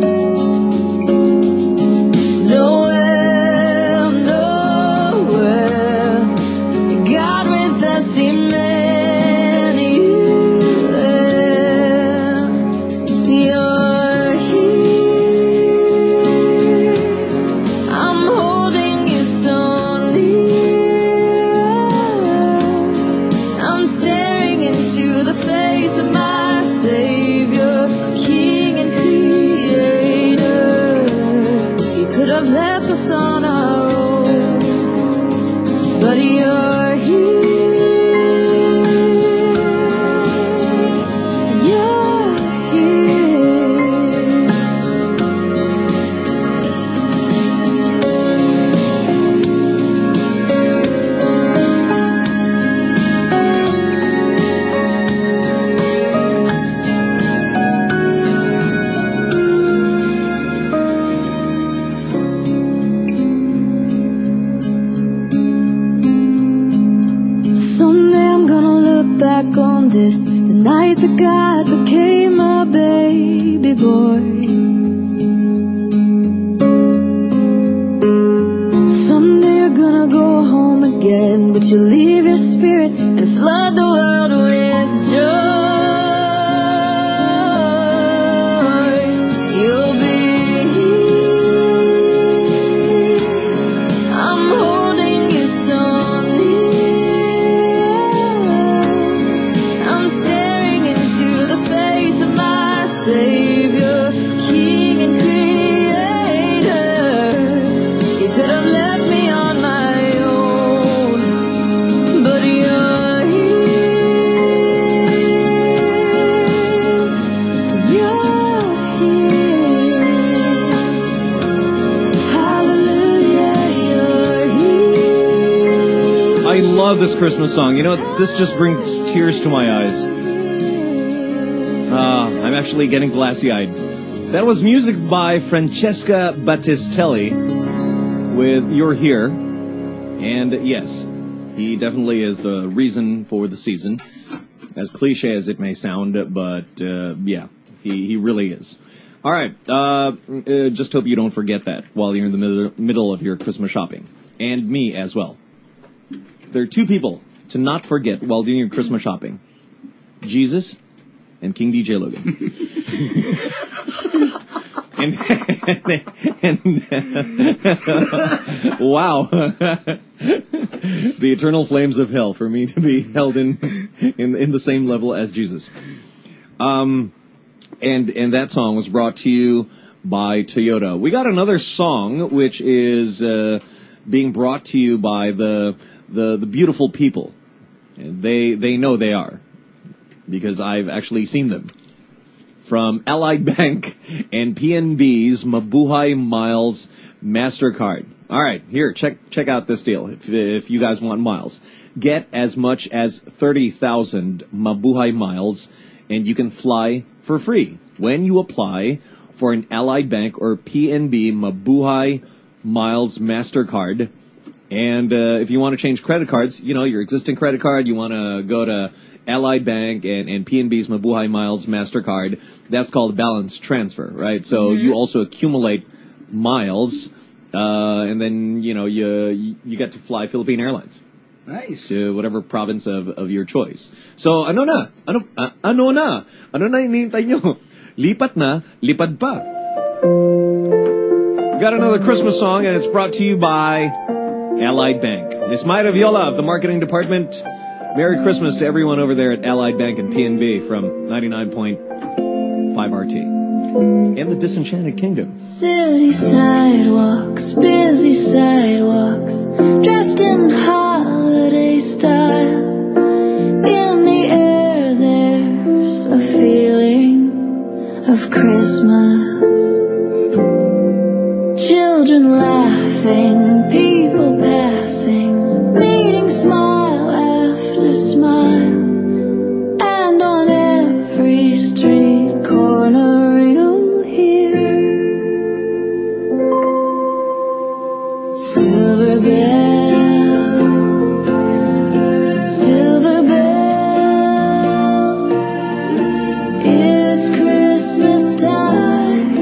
Nowhere, nowhere, God with us, Emmanuel. You're here, I'm holding you so near. into the face of my Savior, King and Creator. You could have left us on our own, but you're here. You're here. Someday I'm gonna look back on this, the night that God became my baby boy. Someday you're gonna go home again, but you'll leave your spirit and flood the world with joy. You'll be here. I'm holding you so near. I'm staring into the face of my Savior, King and Creator. You could have left me on my own, but you're here. You're here. Hallelujah, you're here. I love this Christmas song. You know, this just brings tears to my eyes. Ah, I'm actually getting glassy-eyed. That was music by Francesca Battistelli with You're Here. And yes, he definitely is the reason for the season. As cliche as it may sound, but uh, yeah, he, he really is. All right, uh, uh, just hope you don't forget that while you're in the middle, middle of your Christmas shopping. And me as well. There are two people to not forget while doing your Christmas shopping. Jesus and King D J Logan. and, and, and wow. The eternal flames of hell for me to be held in in, in the same level as Jesus. Um, and and that song was brought to you by Toyota. We got another song which is uh, being brought to you by the the the beautiful people. And they they know they are, because I've actually seen them. From Allied Bank and P N B's Mabuhay Miles MasterCard. All right, here, check check out this deal. If if you guys want miles, get as much as thirty thousand Mabuhay Miles, and you can fly for free when you apply for an Allied Bank or P N B Mabuhay Miles MasterCard. And uh, if you want to change credit cards, you know, your existing credit card, you want to go to Allied Bank and, and P N B's Mabuhay Miles MasterCard, that's called balance transfer, right? So Mhm. you also accumulate miles, uh, and then, you know, you you get to fly Philippine Airlines. Nice. To whatever province of, of your choice. So, ano na? Ano, uh, ano na? Ano na hinihintay nyo? Lipat na, lipad pa. We got another Christmas song, and it's brought to you by Allied Bank. It's Mayra Viola of the marketing department. Merry Christmas to everyone over there at Allied Bank and P N B from ninety-nine point five R T. In the Disenchanted Kingdom. City sidewalks, busy sidewalks, dressed in holiday style. In the air there's a feeling of Christmas. Children laughing, people passing, meeting smile after smile. And on every street corner you'll hear silver bells, silver bells. It's Christmas time.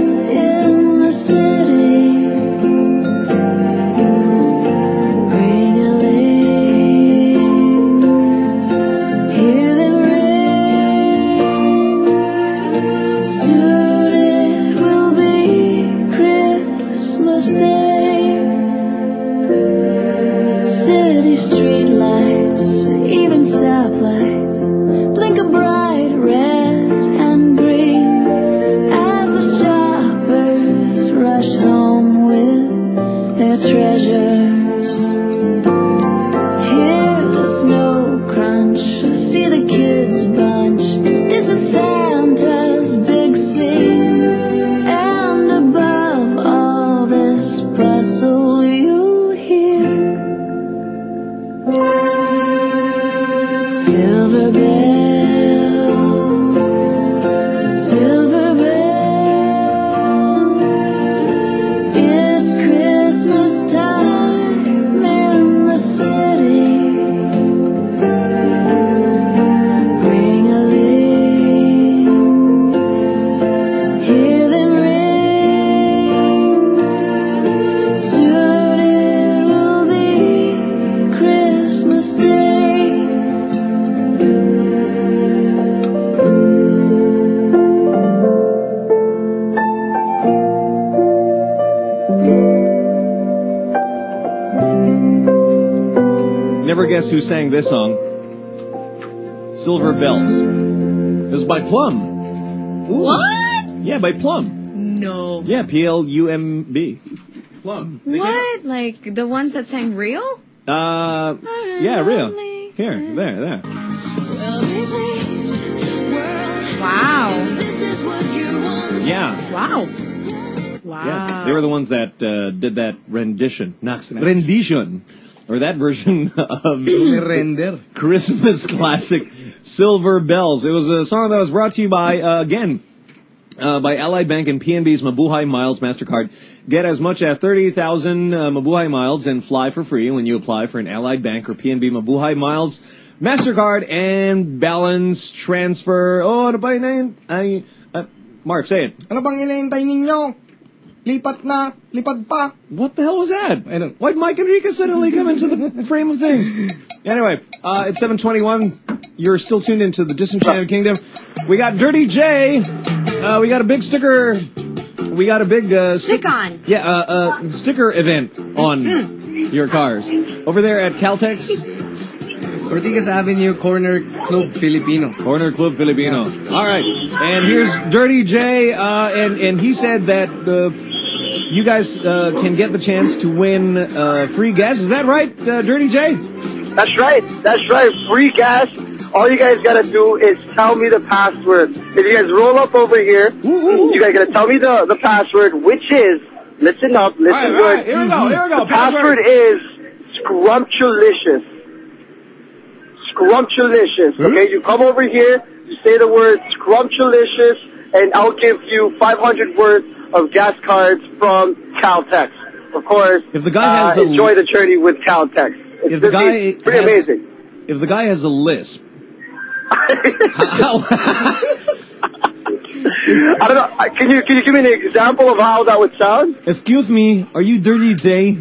kids bunch. This is Santa's big scene, and above all this bustle you hear silver bells, silver bells. It's Christmas time in the city. Hear them ring. Soon it will be Christmas Day. Never guess who sang this song. Silver Bells. It was by Plum. What? Yeah, by Plum. No. Yeah, P L U M B. Plum. They came What? Like the ones that sang real? out- Uh, yeah, real. Here, there, there. Wow. Yeah. Wow. Wow. Yeah, they were the ones that uh, did that rendition. Not rendition. Or that version of Render. Christmas classic Silver Bells. It was a song that was brought to you by, uh, again, uh, by Allied Bank and P N B's Mabuhay Miles MasterCard. Get as much as thirty thousand uh, Mabuhay Miles and fly for free when you apply for an Allied Bank or P N B Mabuhay Miles MasterCard and balance transfer. Oh, ano ba yun? Ay, uh, Mark, say it. Ano bang inaantay ninyo? Lipat na, lipad pa. What the hell was that? I don't. Why'd Mike Enriquez suddenly come into the frame of things? Anyway, uh, it's seven twenty-one. You're still tuned into the Disenchanted Kingdom. We got Dirty J. Uh, we got a big sticker. We got a big uh, Stick on. Yeah, uh, uh, sticker event on your cars over there at Caltex. Ortigas Avenue, Corner Club Filipino. Corner Club Filipino. All right, and here's Dirty J, uh, and and he said that uh, you guys uh, can get the chance to win uh, free gas. Is that right, uh, Dirty J? That's right. That's right. Free gas. All you guys gotta do is tell me the password. If you guys roll up over here, you guys gotta tell me the, the password, which is, listen up, listen all right, good. All right, here we go, here we go. The password is Scrumptious. Scrumptious. Okay, you come over here, you say the word Scrumptious, and I'll give you five hundred worth of gas cards from Caltex. Of course, if the guy has uh, a, enjoy the journey with Caltex. It's if the guy pretty has, amazing. If the guy has a lisp, how, I don't know. Can you can you give me an example of how that would sound? Excuse me, are you Dirty J?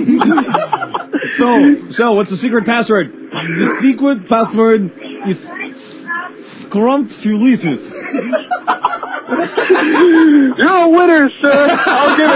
so, so what's the secret password? The secret password is Scrumptious. You're a winner, sir. I'll give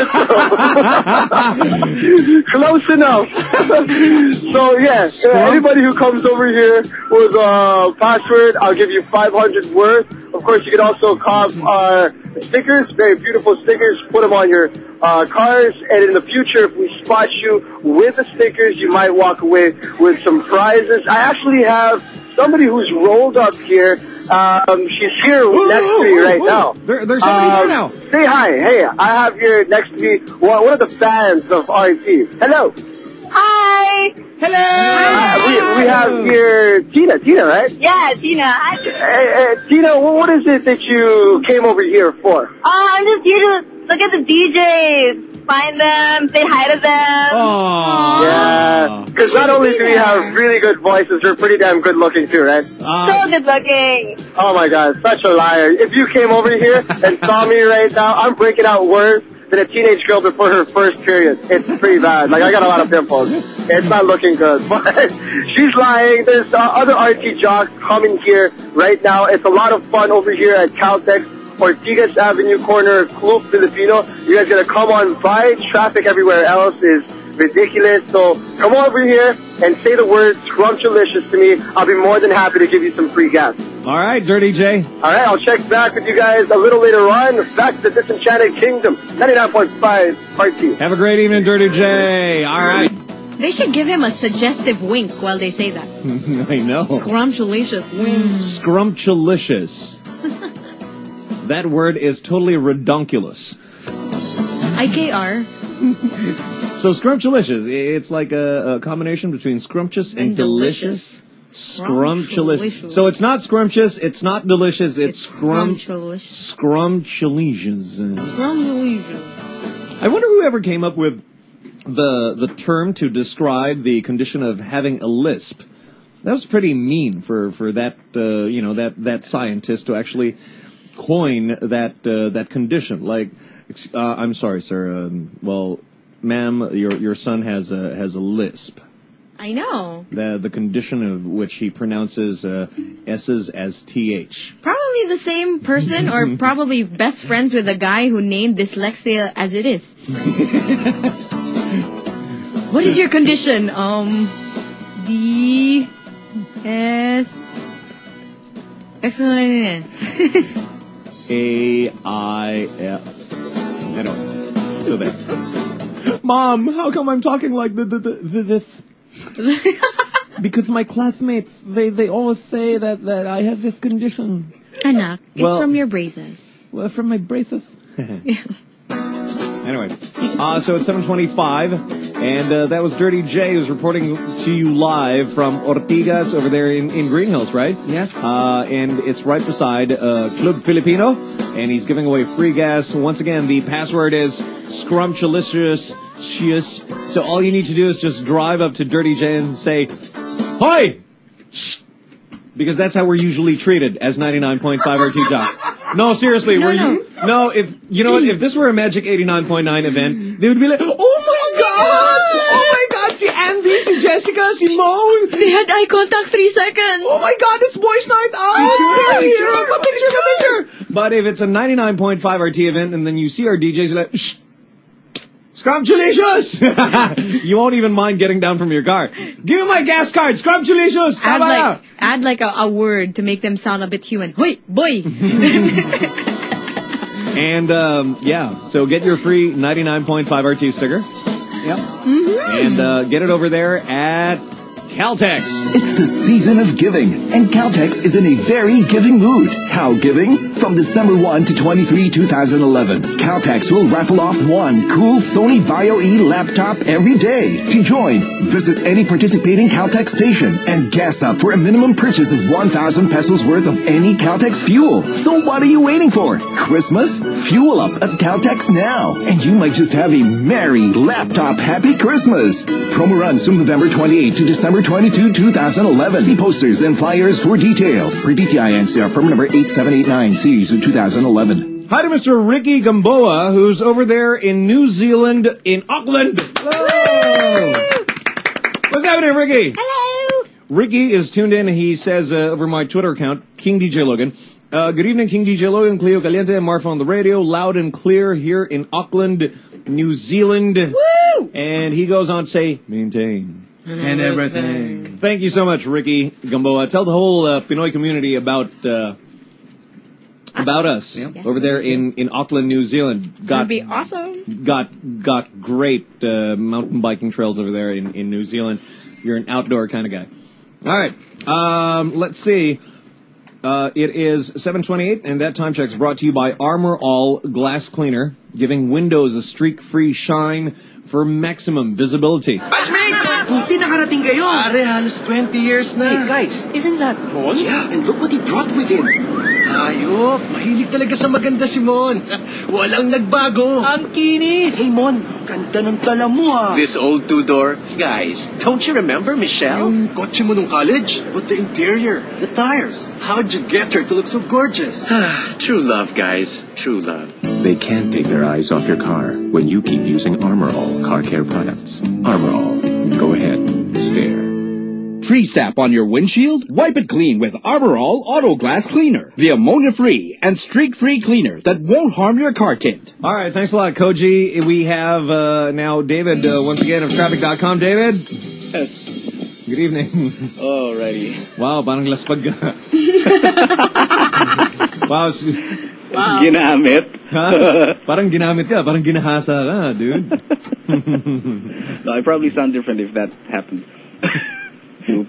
it to him. Close enough. So, yeah, uh, anybody who comes over here with a password, I'll give you five hundred worth. Of course, you can also cop our stickers, very beautiful stickers. Put them on your uh, cars. And in the future, if we spot you with the stickers, you might walk away with some prizes. I actually have somebody who's rolled up here. Um, she's here ooh, next to me right ooh, now. There, there's somebody um, here now. Say hi. Hey, I have here next to me one, one of the fans of R T. Hello. Hi. Hello. Uh, we, we have here Tina. Tina, right? Yeah, Tina. Hi. Hey, hey, Tina, what is it that you came over here for? Oh, I'm just here to look at the D Js. Find them, say hi to them. Aww. Yeah. Because not only do we have really good voices, we're pretty damn good looking too, right? Uh, so good looking. Oh my God, such a liar. If you came over here and saw me right now, I'm breaking out worse than a teenage girl before her first period. It's pretty bad. Like, I got a lot of pimples. It's not looking good. But she's lying. There's uh, other R T jocks coming here right now. It's a lot of fun over here at Caltex. Ortigas Avenue, corner Club Filipino. You guys gotta come on by. Traffic everywhere else is ridiculous. So come over here and say the word Scrumptious to me. I'll be more than happy to give you some free gas. All right, Dirty J. All right, I'll check back with you guys a little later on. Back to the Disenchanted Kingdom, ninety-nine point five R T. Have a great evening, Dirty J. All right. They should give him a suggestive wink while they say that. I know. Scrumptious wink. Scrumptious. That word is totally redunculous. I K R. So scrumptious, it's like a, a combination between scrumptious and, And delicious. Scrumptious. Scrumptious. So it's not scrumptious, it's not delicious, it's, It's scrum scrumptious. scrumptious. Scrumptious. I wonder whoever came up with the the term to describe the condition of having a lisp. That was pretty mean for for that uh, you know that that scientist to actually coin that uh, that condition. Like, uh, I'm sorry, sir. Um, well, ma'am, your your son has a has a lisp. I know. The the condition of which he pronounces uh, S's as T H. Probably the same person, or probably best friends with the guy who named dyslexia as it is. What is your condition? Um, D S. Excellent. A I F. Anyway, so there. Mom, how come I'm talking like the, the, the, the this? Because my classmates, they, they always say that, that I have this condition. Anak, it's Well- from your braces. Well, from my braces. Anyway, uh, so it's seven twenty-five, and uh, that was Dirty J who's reporting to you live from Ortigas over there in, in Green Hills, right? Yeah. Uh, and it's right beside uh, Club Filipino, and he's giving away free gas. Once again, the password is scrumptious. So all you need to do is just drive up to Dirty J and say, "Hoy!" Shh. Because that's how we're usually treated as ninety-nine point five R T jocks. No, seriously, No, we're no. you, no. If you know what, if this were a Magic eighty-nine point nine event, they would be like, "Oh my god, oh my god, si Andy, si Jessica, si Mo, They had eye contact three seconds. oh my god, it's boys' night out, Picture, picture, picture, picture, picture." But if it's a ninety-nine point five R T event and then you see our D Js, you're like, "Shh, scrumptious!" You won't even mind getting down from your car. Give me my gas card, scrumptious. Add Tama like, na. add like a, a word to make them sound a bit human. Hoy, boy. And um, yeah, so get your free ninety-nine point five R T sticker. Yep. And uh, get it over there at Caltex. It's the season of giving, and Caltex is in a very giving mood. How giving? From December first to twenty-third, twenty eleven, Caltex will raffle off one cool Sony Vaio E laptop every day. To join, visit any participating Caltex station and gas up for a minimum purchase of one thousand pesos worth of any Caltex fuel. So what are you waiting for? Christmas? Fuel up at Caltex now, and you might just have a merry laptop happy Christmas. Promo runs from November twenty-eighth to December twenty-second, twenty eleven. See posters and flyers for details. Per D T I N C R permit number eight seven eight nine, series of two thousand eleven. Hi to Mister Ricky Gamboa, who's over there in New Zealand, in Auckland. Hello. What's happening, Ricky? Hello. Ricky is tuned in. He says uh, over my Twitter account, King D J Logan. Uh, good evening, King D J Logan, Cleo Caliente, and Marfa on the radio, loud and clear here in Auckland, New Zealand. Woo! And he goes on to say, maintain. And everything. Thank you so much, Ricky Gamboa. Tell the whole uh, Pinoy community about uh, about us Yep. over there in, in Auckland, New Zealand. That'd Got be awesome. got got great uh, mountain biking trails over there in, in New Zealand. You're an outdoor kind of guy. All right, um, let's see. Uh, it is seven twenty-eight, and that time check is brought to you by Armor All Glass Cleaner, giving windows a streak-free shine for maximum visibility. Batchmates! Buti nakarating kayo! Pare, halos twenty years na. Hey, guys, isn't that Mon? Yeah, and look what he brought with him. Ayop, mahilig talaga sa maganda si Mon. Walang nagbago. Ang kinis! Hey, Mon, ganda ng tala mo ah. This old two-door. Guys, don't you remember Michelle? Yung kotse mo nung college? But the interior, the tires. How'd you get her to look so gorgeous? True love, guys. True love. They can't take their eyes off your car when you keep using Armor All car care products. Armor All. Go ahead. Stare. Tree sap on your windshield? Wipe it clean with Armor All Auto Glass Cleaner, the ammonia-free and streak-free cleaner that won't harm your car tint. All right, thanks a lot, Koji. We have uh, now David uh, once again of traffic dot com. David? Yes. Good evening. Alrighty. Wow, parang laspag ka. Wow. Wow. Ginamit. Ha? Parang ginamit ka, parang ginahasa ka, dude. No, I probably sound different if that happens. Oops.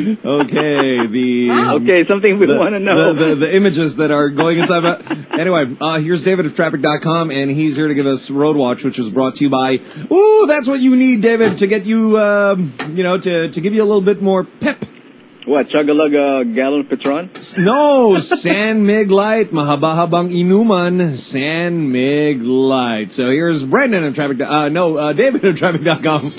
Okay, the okay, something we the, want to know. The, the, the images that are going inside. Of, anyway, uh, here's David of traffic dot com, and he's here to give us Road Watch, which is brought to you by. Ooh, that's what you need, David, to get you, um, you know, to to give you a little bit more pep. What, chug-a-lug gallon Petron? No, San Mig Light, mahaba-habang inuman, San Mig Light. So here's Brandon of traffic. Uh, no, uh, David of traffic dot com.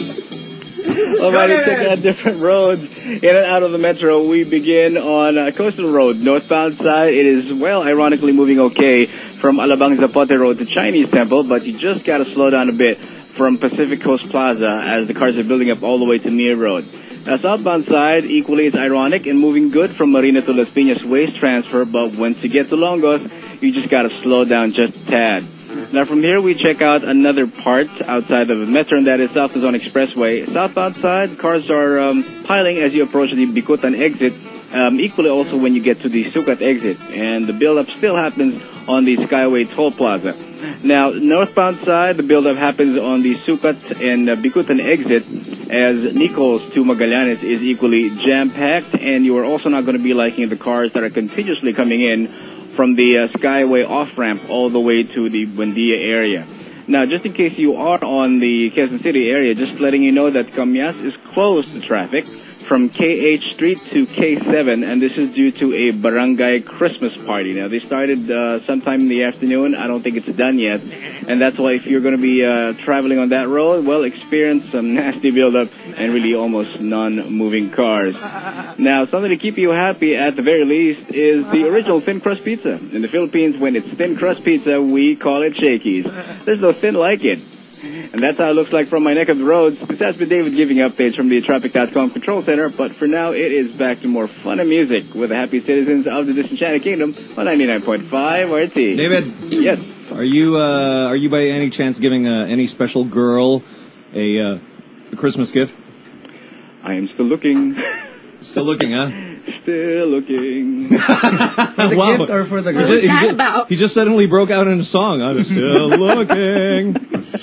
Alrighty, checking out different roads in and out of the metro. We begin on uh, Coastal Road, northbound side. It is, well, ironically moving okay from Alabang Zapote Road to Chinese Temple, but you just got to slow down a bit from Pacific Coast Plaza as the cars are building up all the way to Near Road. Now, southbound side, equally it's ironic and moving good from Marina to Las Piñas waste transfer, but once you get to Longos, you just got to slow down just a tad. Now, from here, we check out another part outside of the metro, and that is South Luzon Expressway. Southbound side, cars are um, piling as you approach the Bicutan exit, um, equally also when you get to the Sucat exit, and the build-up still happens on the Skyway Toll Plaza. Now, northbound side, the build-up happens on the Sucat and uh, Bicutan exit, as Nicols to Magallanes is equally jam-packed, and you are also not going to be liking the cars that are continuously coming in from the uh, Skyway off-ramp all the way to the Buendia area. Now, just in case you are on the Quezon City area, just letting you know that Camias is closed to traffic from K H Street to K seven, and this is due to a barangay Christmas party. Now, they started uh, sometime in the afternoon. I don't think it's done yet, and that's why if you're going to be uh, traveling on that road, well, experience some nasty buildup and really almost non-moving cars. Now, something to keep you happy at the very least is the original thin crust pizza. In the Philippines, when it's thin crust pizza, we call it Shakey's. There's no thin like it. And that's how it looks like from my neck of the roads. This has been David giving updates from the traffic dot com Control Center, but for now it is back to more fun and music with the happy citizens of the Disenchanted Kingdom on ninety-nine point five R T. David? Yes? Are you, uh, are you by any chance giving uh, any special girl a, uh, a Christmas gift? I am still looking. Still looking, huh? Still looking. For the Wow. gift or for the He girl? just- he that just- about? He just suddenly broke out in a song. I'm still looking.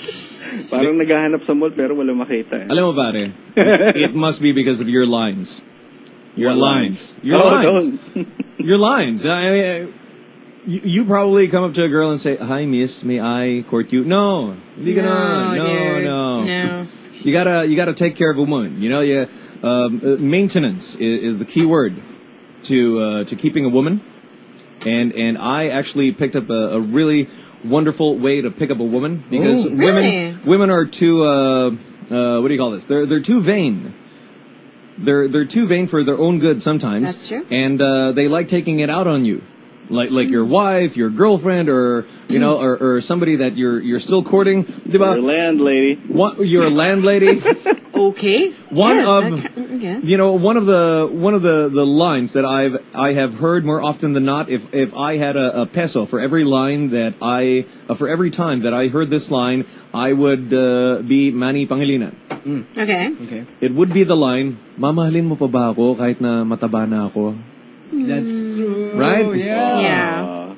Parang naghahanap sa mall pero wala makita. Eh. Alam mo, pare, it must be because of your lines. Your What lines. lines? Your Oh, lines. Your lines. I mean, you, you probably come up to a girl and say, "Hi, miss, may I court you?" No. Hindi ka na. No, No, dude. no. No. You gotta, you gotta take care of a woman. You know, you, um, uh, maintenance is, is the key word to, uh, to keeping a woman. And, and I actually picked up a, a really wonderful way to pick up a woman because Oh, women, really? women are too, uh, uh, what do you call this? They're, they're too vain. They're, they're too vain for their own good sometimes. That's true. And, uh, they like taking it out on you. Like, like your wife, your girlfriend, or, you know, or, or somebody that you're, you're still courting. Diba? Your landlady. What, your landlady. Okay. One yes, of, that can- yes. you know, one of the one of the, the lines that I've I have heard more often than not. If if I had a, a peso for every line that I uh, for every time that I heard this line, I would uh, be Manny Pangilinan. Okay. Okay. It would be the line, "Mamahalin mo pa ba ako kahit na mataba na ako?" That's true. Right? Yeah. Yeah.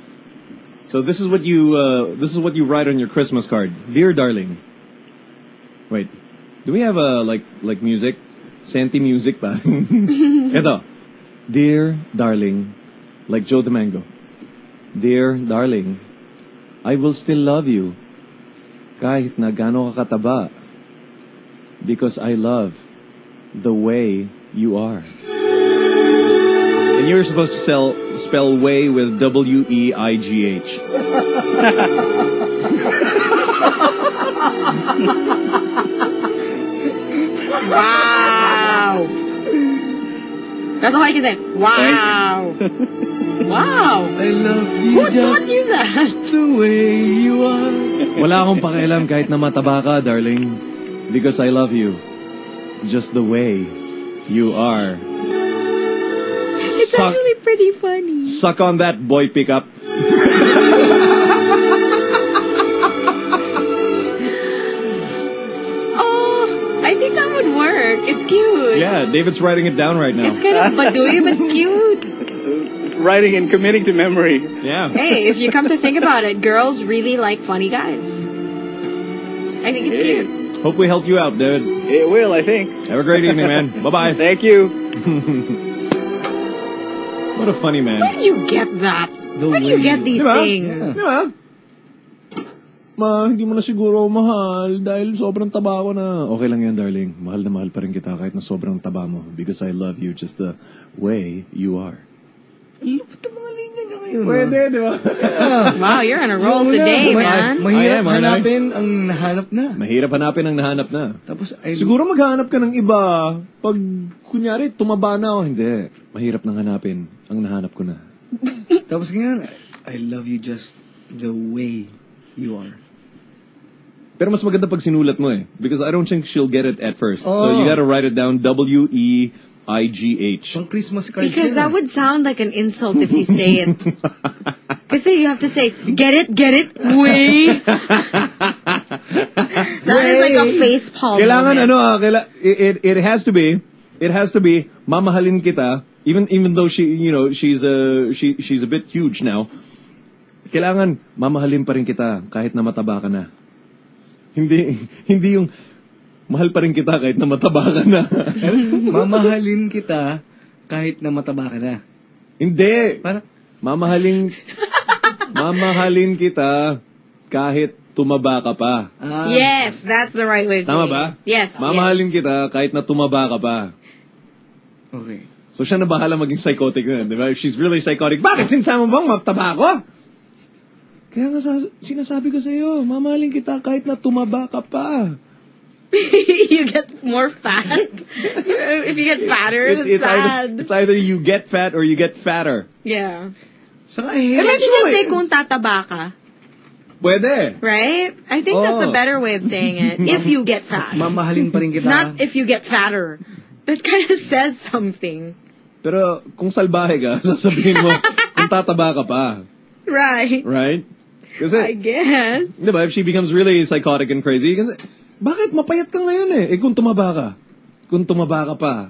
So this is what you uh, this is what you write on your Christmas card, dear darling. Wait, do we have a like like music, Santi music pa? Ito, dear darling, like Joe the Mango. Dear darling, I will still love you, kahit na gaano ka kataba, because I love the way you are. And you're supposed to sell, spell way with W E I G H. Wow. That's all I can say. Wow. Wow. I love you Who just taught you that? the way you are. Wala akong pakialam kahit na mataba ka, darling, because I love you just the way you are. It's Suck, actually pretty funny. suck on that, boy pickup. Oh, I think that would work. It's cute. Yeah, David's writing it down right now. It's kind of badooey but cute. Writing and committing to memory. Yeah. Hey, if you come to think about it, girls really like funny guys. I think it's Yeah. cute. Hope we helped you out, dude. It will, I think. Have a great evening, man. Bye-bye. Thank you. What a funny man. Where do you get that? Where do you get these Diba? things? Diba? Ma, hindi mo na siguro mahal dahil sobrang taba ko na. Okay lang yan, darling. Mahal na mahal pa rin kita kahit na sobrang taba mo. Because I love you just the way you are. Pwede, di ba? Wow, you're on a roll today, man. Mahirap I am, aren't I? hanapin ang nahanap na. Mahirap hanapin ang nahanap na. Tapos, I... Siguro maghanap ka ng iba pag, kunyari, tumaba na o hindi. Mahirap nang hanapin ang nahanap ko na. Tapos ganyan, I love you just the way you are. Pero mas maganda pag sinulat mo eh. Because I don't think she'll get it at first. So Oh. you gotta write it down, W E I G H. Pang Christmas card Because yun, that ah. would sound like an insult if you say it. Because you have to say, get it, get it, way. That is like a face palm Kailangan moment. ano ah, kaila, it, it, it has to be, it has to be, mamahalin kita, even even though she, you know, she's a, she, she's a bit huge now, kailangan mamahalin pa rin kita kahit na mataba ka na. Hindi, hindi yung, mahal pa rin kita kahit na mataba ka na. Mamahalin kita kahit na mataba ka na. Hindi. Mamahalin, mamahalin kita kahit tumaba ka pa. Yes, that's the right way to Tama say ba? it. Yes. Mamahalin kita kahit na tumaba ka pa. Okay. So siya na bahala maging psychotic na, di ba? If she's really psychotic, bakit sinasama mo bang magtaba ako? Kaya nga sa, sinasabi ko sa'yo, mamahalin kita kahit na tumaba ka pa. You get more fat. If you get fatter, It's, it's, it's, either, sad. it's either you get fat or you get fatter. Yeah. Saka Can't you just say kung tataba ka? Pwede. Right? I think that's a Oh. better way of saying it. If you get fat. Mamahalin pa rin kita. Not if you get fatter. That kind of says something. Pero kung salbahe ka, sasabihin mo, kung tataba ka pa. Right. Right? Kasi, I guess. di ba, if she becomes really psychotic and crazy, kasi, bakit mapayat ka ngayon eh? Eh kung tumaba ka. Kung tumaba ka pa.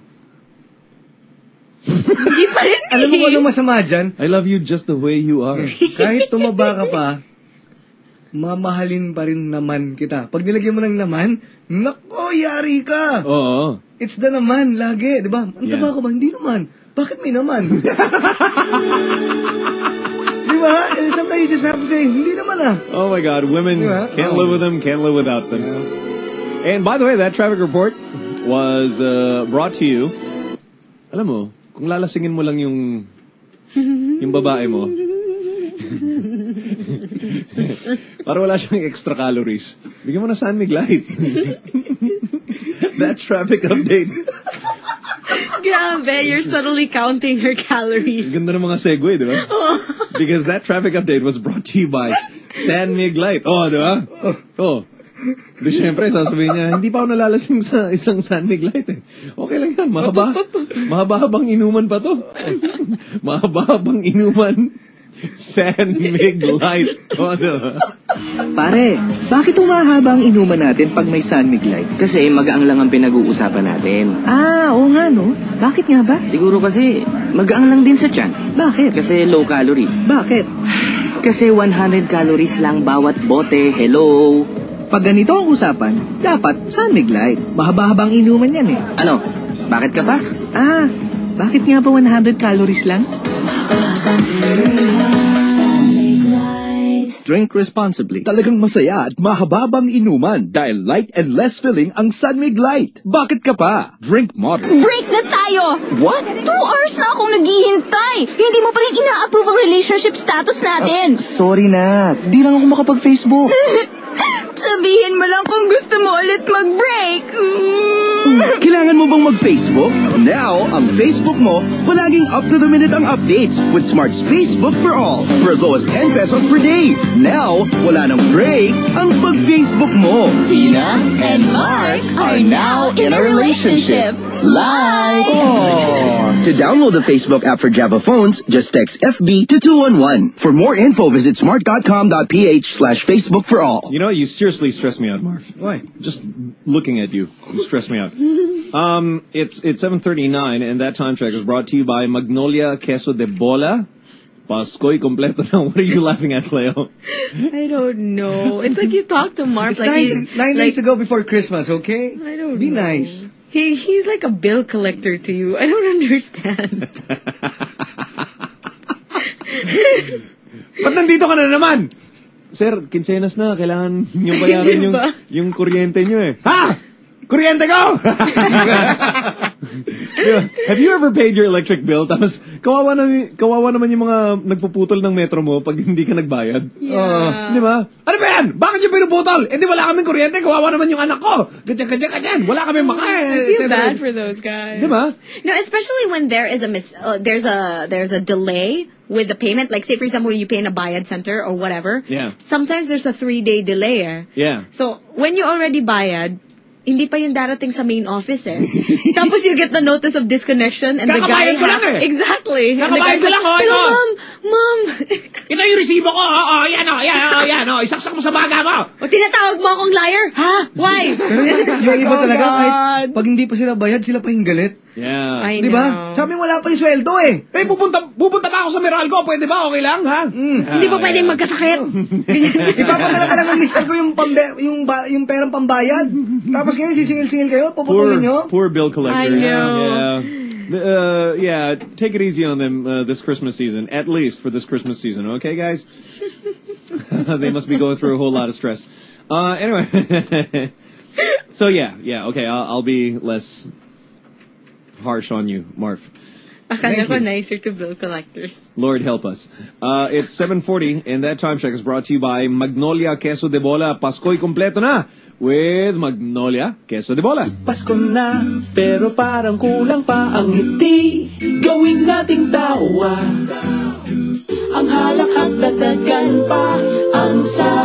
Hindi pa rin Alam mo kung anong masama dyan? I love you just the way you are. Kahit tumaba ka pa, mamahalin pa rin naman kita. Pag nilagyan mo ng naman, nako, yari ka. Oo. It's the naman, lagi, di ba? Ang Yeah. taba ko ba? Hindi naman. Bakit may naman? Di ba? Eh, sometimes you just have to say, hindi naman ah. Oh my God, women Diba? can't Oh. live with them, can't live without them. And by the way, that traffic report was uh, brought to you. Alam mo, kung lalasingin mo lang yung yung babae mo, para wala siyang extra calories, bigyan mo na San Mig Light. That traffic update. Grabe, you're subtly counting her calories. Ganda ng mga segue, di ba? Because that traffic update was brought to you by San Mig Light. Oh, di ba? Oh. Di syempre, sasabihin niya, hindi pa ako nalalasing sa isang San Mig Light eh. Okay lang yan, mahaba. Mahaba-habang inuman pa to. Mahaba-habang inuman. San Mig Light. Oh, di ba? Pare, bakit umahaba ang inuman natin pag may San Mig Light? Kasi magaang lang ang pinag-uusapan natin. Ah, oo nga no. Bakit nga ba? Siguro kasi magaang lang din sa tiyan. Bakit? Kasi low calorie. Bakit? Kasi one hundred calories lang bawat bote. Hello? Pag ganito ang usapan, dapat San Mig Light. Mahaba-habang inuman yan eh. Ano? Bakit ka pa? Ah, bakit nga ba one hundred calories lang? Drink responsibly. Talagang masaya at mahababang inuman dahil light and less filling ang San Mig Light. Bakit ka pa? Drink moderate. Break na tayo! What? Two hours na akong naghihintay! Hindi mo pa rin ina-approve ang relationship status natin! Sorry na, di lang ako makapag-Facebook. Sabihin mo lang kung gusto mo ulit mag-break! Kailangan mo bang mag-Facebook? Now, ang Facebook mo, palaging up-to-the-minute ang updates with Smart's Facebook for All for as low as ten pesos per day. Now, wala nang break ang pag-Facebook mo. Tina and Mark are now in a relationship. Live! Oh. To download the Facebook app for Java phones, just text F B to two one one. For more info, visit smart.com.ph slash Facebook for all. You know, you seriously stress me out, Marv. Why? Just looking at you, you stress me out. Um, it's it's seven thirty-nine, and that time check is brought to you by Magnolia Queso de Bola Pasko'y kompleto na. What are you laughing at, Cleo? I don't know. It's like you talk to Mark It's like nine, he's nine like, days ago before Christmas, okay? I don't Be know. nice. He he's like a bill collector to you. I don't understand. Ba't nandito ka na naman? Sir, kinsenas na. Kailangan yung bayaran yung, yung kuryente nyo eh. Ha? Kuryente ko! Have you ever paid your electric bill? Tapos, kawawa, na, kawawa naman yung mga nagpuputol ng metro mo pag hindi ka nagbayad. Yeah. Uh, di ba? Ano ba yan? Bakit yung pinuputol? Eh di wala kaming kuryente. Kawawa naman yung anak ko. Ganyan, ganyan, ganyan. Wala kaming makain. I feel bad for those guys. Di ba? No, especially when there is a mis- uh, there's a there's a delay with the payment. Like, say, for example, you pay in a Bayad Center or whatever. Yeah. Sometimes there's a three-day delay. Eh? Yeah. So, when you already bayad, hindi pa yung darating sa main office eh. Tapos you get the notice of disconnection and the guy... Kakabayad ko lang eh. Exactly. Kakabayad ko lang, oh, Pero ito. ma'am, ma'am. Ito yung resibo ko. Oo, oh, yan o, oh, yan o, oh, yan o. Oh. Isaksak mo sa baga mo. O tinatawag mo akong liar? Ha? Why? Pero yung iba Oh, talaga, God. kahit pag hindi pa sila bayad, sila pa yung galit. Yeah. I Di know. ba? Sabi wala pa yung sweldo eh. Eh, pupunta, pupunta pa ako sa Meralco. Pwede ba? Okay lang, ha? Mm. Hindi pa pwedeng magkasakit. Ipapadala ka lang ng mister ko yung, pambe, yung, ba, yung perang pambayad. Tapos ngayon, sisingil-singil kayo, Poor, puputulin nyo. poor bill collectors. I know. Yeah. Uh, yeah, take it easy on them uh, this Christmas season. At least for this Christmas season. Okay, guys? They must be going through a whole lot of stress. Uh, anyway. So, yeah, yeah, okay, I'll, I'll be less harsh on you, Marv. Akala Thank ko you. nicer to bill collectors. Lord help us. Uh, it's seven forty, and that time check is brought to you by Magnolia Queso de Bola. Pasko'y kompleto na with Magnolia Queso de Bola. Pasko na, pero parang kulang pa ang ngiti. Gawin nating tawa. Ang halak at datagan pa ang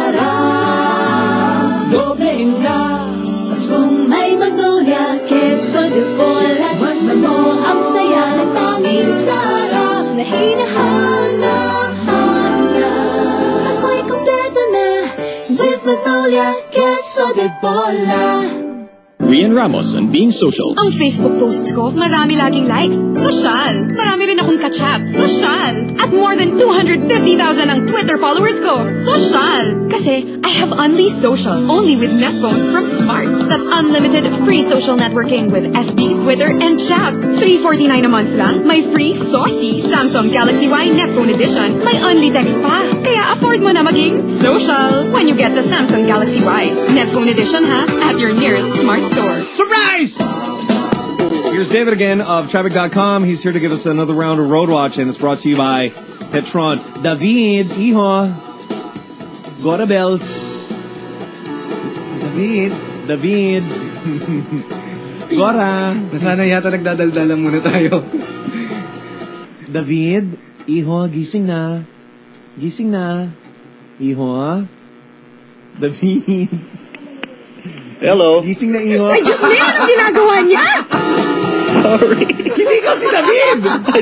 sarap. Doble na. Paskong may Magnolia, Queso de Bola. Magmo ang saya ng tanging sarap na hinahanap. Pasko'y kompleto na with Magnolia, Queso de Bola. Rian Ramos on Being Social. Ang Facebook posts ko, marami laging likes. Social. Marami rin akong kachap. Social. At more than two hundred fifty thousand ang Twitter followers ko. Social. Kasi I have Unli Social only with Netphone from Smart. That's unlimited free social networking with F B, Twitter, and chat. three forty-nine a month lang. May free saucy Samsung Galaxy Y Netphone Edition. May Unli text pa. Kaya afford mo na maging social when you get the Samsung Galaxy Y Netphone Edition ha at your nearest Smart store. Surprise! Here's David again of traffic dot com. He's here to give us another round of Road Watch, and it's brought to you by Petron. David, hijo. Gora belt. David. David. Gora. Nasana yata nagdadaldalan muna tayo. David, hijo, gising na. Gising na. Hijo. David. Hello. Gising na, iho. Ay, Diyos mo yan! Ang ginagawa niya! Sorry. Hindi ko si David!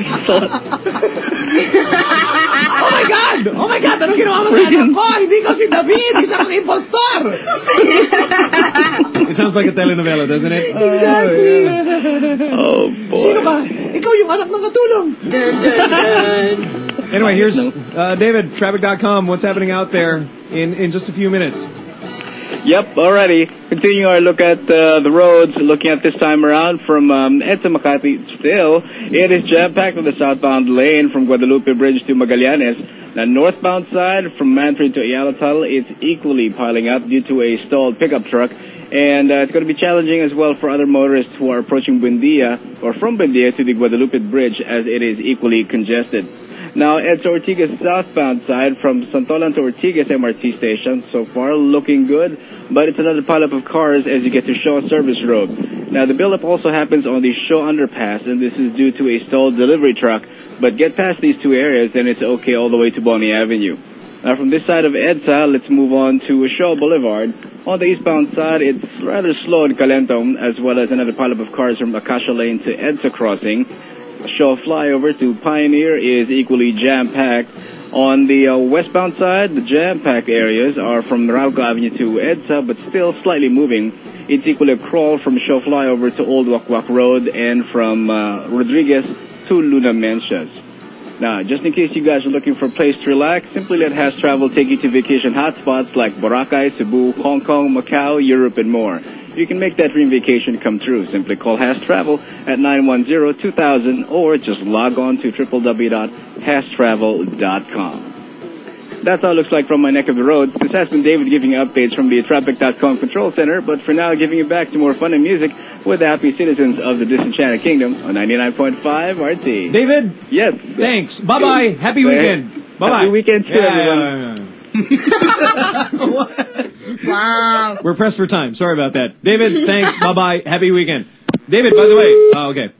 Oh my God! Oh my God! Anong ginawa mo sa anak ko? Hindi ko si David! Isa kang impostor! It sounds like a telenovela, doesn't it? Exactly. Oh, boy. Sino ka? Ikaw yung anak ng katulong! Dun, dun, dun. Anyway, here's uh, David, traffic dot com. What's happening out there in, in just a few minutes? Yep, alrighty. Continuing our look at uh, the roads, looking at this time around from um, EDSA Makati still, it is jam-packed on the southbound lane from Guadalupe Bridge to Magallanes. The northbound side from Mantri to Ayalatal, it's equally piling up due to a stalled pickup truck. And uh, it's going to be challenging as well for other motorists who are approaching Buendia or from Buendia to the Guadalupe Bridge as it is equally congested. Now, EDSA Ortigas southbound side from Santolan to Ortigas M R T station, so far looking good, but it's another pileup of cars as you get to Shaw Service Road. Now, the buildup also happens on the Shaw underpass, and this is due to a stalled delivery truck, but get past these two areas and it's okay all the way to Bonnie Avenue. Now, from this side of EDSA, let's move on to Shaw Boulevard. On the eastbound side, it's rather slow in Calenton, as well as another pileup of cars from Acacia Lane to EDSA Crossing. Shaw flyover to Pioneer is equally jam-packed. On the uh, westbound side, the jam-packed areas are from Meralco Avenue to EDSA, but still slightly moving. It's equally a crawl from Shaw flyover to Old Wakwak Road and from uh, Rodriguez to Luna Mencias. Now, just in case you guys are looking for a place to relax, simply let Has Travel take you to vacation hotspots like Boracay, Cebu, Hong Kong, Macau, Europe, and more. You can make that dream vacation come true. Simply call Has Travel at nine one zero two thousand or just log on to w w w dot has travel dot com. That's how it looks like from my neck of the road. This has been David giving you updates from the Traffic dot com Control Center, but for now, giving you back to more fun and music with the happy citizens of the Disenchanted Kingdom on ninety-nine point five R T. David? Yes. Thanks. Bye-bye. Happy weekend. Bye-bye. Happy weekend too, Yeah, everyone. yeah, yeah. Wow. We're pressed for time. Sorry about that. David, thanks. Bye-bye. Happy weekend. David, by the way. Oh, okay.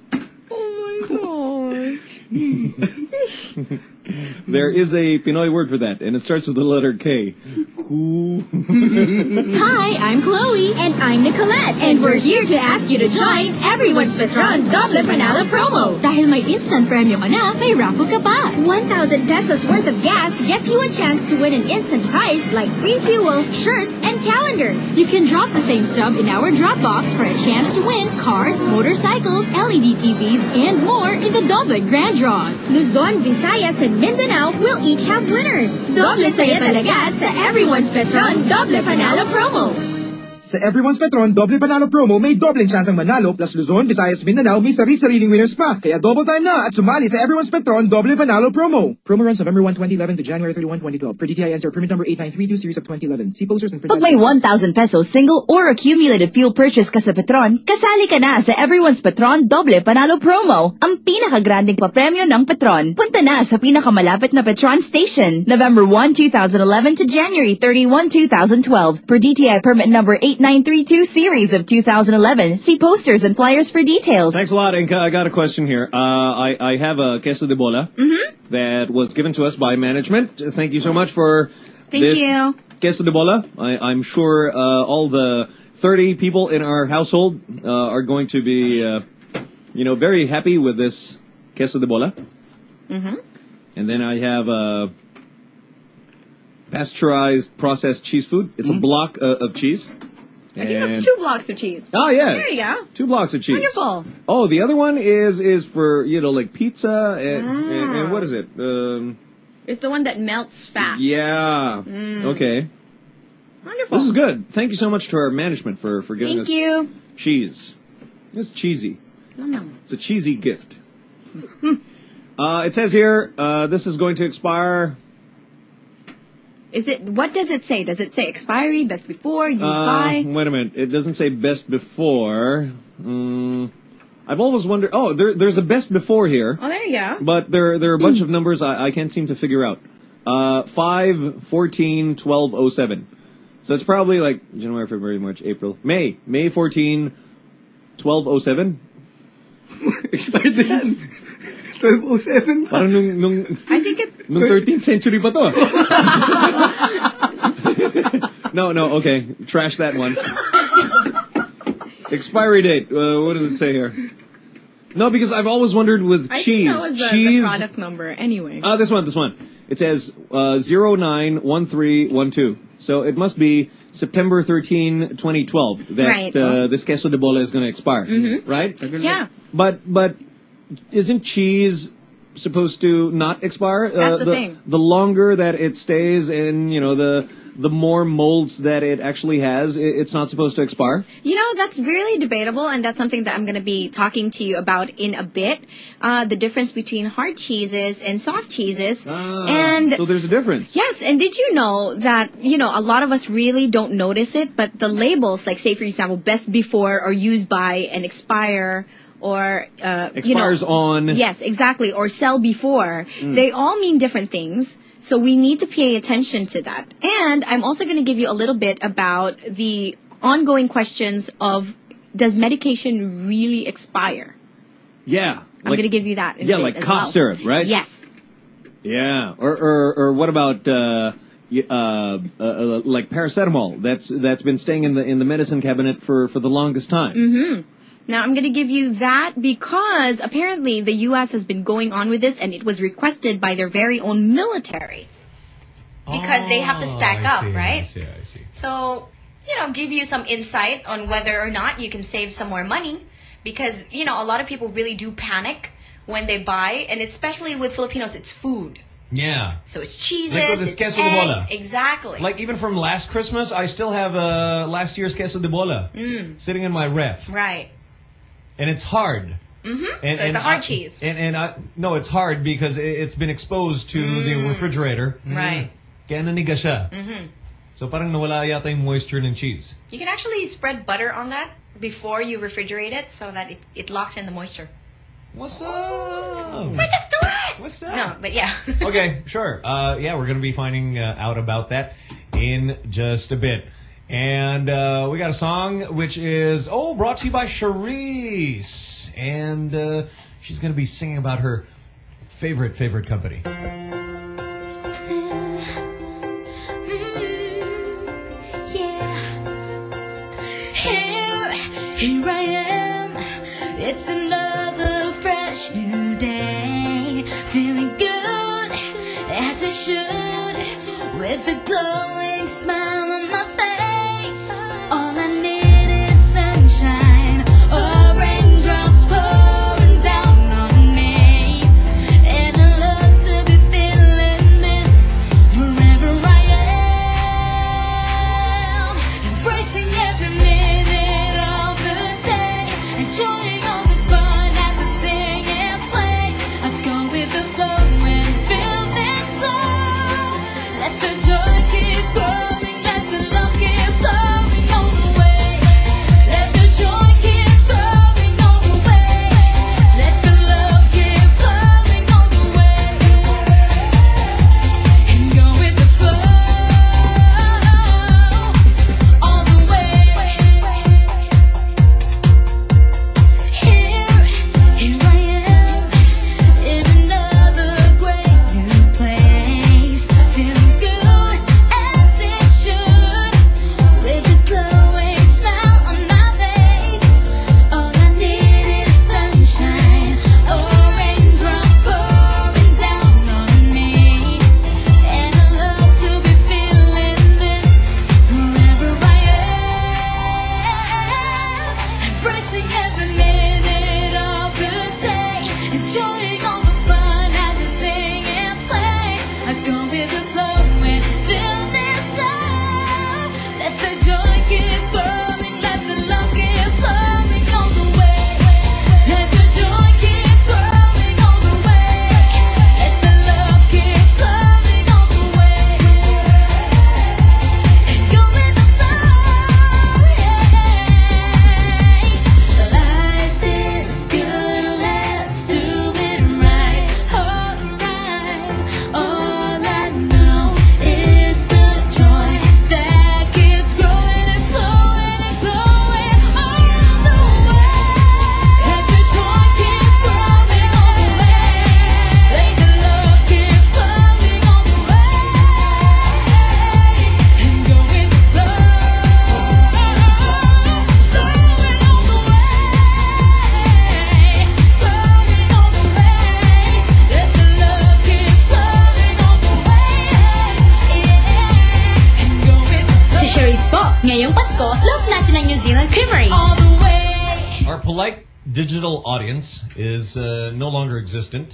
Oh my gosh. There is a Pinoy word for that, and it starts with the letter K. Cool. Hi, I'm Chloe. And I'm Nicolette. And we're here to ask you to join Everyone's Petron Doble Panalo promo. Dahil may instant premium ka na, may raffle ka pa. one thousand pesos worth of gas gets you a chance to win an instant prize like free fuel, shirts, and calendars. You can drop the same stub in our drop box for a chance to win cars, motorcycles, L E D T Vs, and more in the Doble Grand Draws. Luzon, Visayas, and Mindanao will each have winners. Doble saya talaga sa Everyone's Petron Doble Panalo promo. Sa Everyone's Petron Doble Panalo promo, may dobleng tsansang manalo plus Luzon, Visayas, Mindanao may sari-sariling winners pa. Kaya double time na at sumali sa Everyone's Petron Doble Panalo promo. Promo runs November first, twenty eleven to January thirty-first, twenty twelve. Per D T I N, sir, permit number eight nine three two series of twenty eleven. See posters and Pag may one thousand pesos single or accumulated fuel purchase ka sa Petron, kasali ka na sa Everyone's Petron Doble Panalo promo. Ang pinakagranding papremyo ng Petron. Punta na sa pinakamalapit na Petron station. November first, twenty eleven to January thirty-first, twenty twelve. Per D T I permit number eight nine three two series of two thousand eleven. See posters and flyers for details. Thanks a lot, Inka. I got a question here. Uh, I, I have a queso de bola Mm-hmm. that was given to us by management. Thank you so much for Thank this you. queso de bola. I, I'm sure uh, all the thirty people in our household uh, are going to be, uh, you know, very happy with this queso de bola. Mm-hmm. And then I have uh, pasteurized processed cheese food. It's a block uh, of cheese. I think And- that's two blocks of cheese. Oh, yes. There you go. Two blocks of cheese. Wonderful. Oh, the other one is is for, you know, like pizza and, and, and what is it? Um, It's the one that melts fast. yeah. Mm. Okay. Wonderful. This is good. Thank you so much to our management for, for giving Thank us you. cheese. It's cheesy. Nom nom. It's a cheesy gift. uh, it says here, uh, this is going to expire. Is it? What does it say? Does it say expiry, best before, use Uh, by? wait a minute. It doesn't say best before. Mm, I've always wondered. Oh, there, there's a best before here. Oh, there you go. But there, there are a bunch of numbers I, I can't seem to figure out. Uh, five, fourteen, twelve, oh seven. So it's probably like January, February, March, April, May. May fourteen, twelve, oh seven. Expired na yan. twelve oh seven. Parang nung, nung, I think it's... nung thirteenth century pa to. no, no, okay. Trash that one. Expiry date. Uh, what does it say here? No, because I've always wondered with I cheese. think that was the, cheese. the product number. Anyway. Ah, this one, this one. It says uh, zero nine one three one two. So it must be September thirteenth, twenty twelve that Right. uh, this queso de bola is going to expire, Mhm. right? Yeah. But but isn't cheese supposed to not expire? That's the the thing. The longer that it stays in, you know, the the more molds that it actually has, it, it's not supposed to expire. You know, that's really debatable, and that's something that I'm going to be talking to you about in a bit. Uh, the difference between hard cheeses and soft cheeses. and So there's a difference. yes, and did you know that, you know, a lot of us really don't notice it, but the labels, like say for example, best before or used by and expire or, uh, you know, Expires on. Yes, exactly. Or sell before. Mm. They all mean different things. So we need to pay attention to that. And I'm also going to give you a little bit about the ongoing questions of, does medication really expire? Yeah. I'm going to give you that. in a Yeah, bit like as cough well. syrup, right? Yes. Yeah, or or, or what about uh, y- uh, uh, uh, like paracetamol? That's that's been staying in the in the medicine cabinet for, for the longest time. Mm-hmm. Now I'm going to give you that because apparently the U S has been going on with this, and it was requested by their very own military because they have to stack up, right? I see, I see. So, you know, give you some insight on whether or not you can save some more money because, you know, a lot of people really do panic when they buy, and especially with Filipinos, it's food. Yeah. So it's cheeses, Like with this it's queso de bola. eggs. Exactly. Like even from last Christmas, I still have uh, last year's queso de bola Mm. sitting in my ref. Right. And it's hard. Mm-hmm. And, so it's and a hard I- cheese. And, and I, no, it's hard because it, it's been exposed to the Mm. refrigerator. Right. Kaya naniga siya. Mm-hmm. So parang nawala yata yung moisture ng cheese. You can actually spread butter on that before you refrigerate it so that it, it locks in the moisture. What's up? But just do it! What's up? No, but yeah. Okay, sure. Uh, yeah, we're going to be finding uh, out about that in just a bit. And uh, we got a song which is, oh, brought to you by Charisse. And uh, she's going to be singing about her favorite, favorite company. Here, here I am. It's another fresh new day. Feeling good as I should, with a glowing smile on my face. All I need is sunshine, or raindrops pouring down on me. And I love to be feeling this wherever I am. Embracing every minute of the day, enjoying all the fun as I sing and play. I go with the flow and feel this flow. Let the joy keep growing, let the love keep flowing all the way. Let the joy keep flowing all the way. Let the love keep flowing all the way. And go with the flow all the way. Here, here I am in another great new place, feeling good as it should, with a glowing smile on my face. All I need is sunshine, or raindrops pouring down on me. And I love to be feeling this wherever I am, embracing every minute of the day, enjoying all the fun as I sing and play. I go with the flow and feel this love. Let the joy keep growing, let the love keep flowing all the way. Let the joy keep growing all the way. Let the love keep flowing all the way. And go with the flow, yeah. Life is good, let's do it right, alright. All I know is the joy that keeps growing and flowing and glowing all the way. Let the joy keep growing all the way. Let the love keep flowing all the way. And go with the flow, flowing all the way, flowing all the way. Let the love keep flowing all the way. And go with the Si Charisse po. Ngayong Pasko, love natin ang New Zealand Creamery. all the way. Our polite digital audience is uh, no longer existent.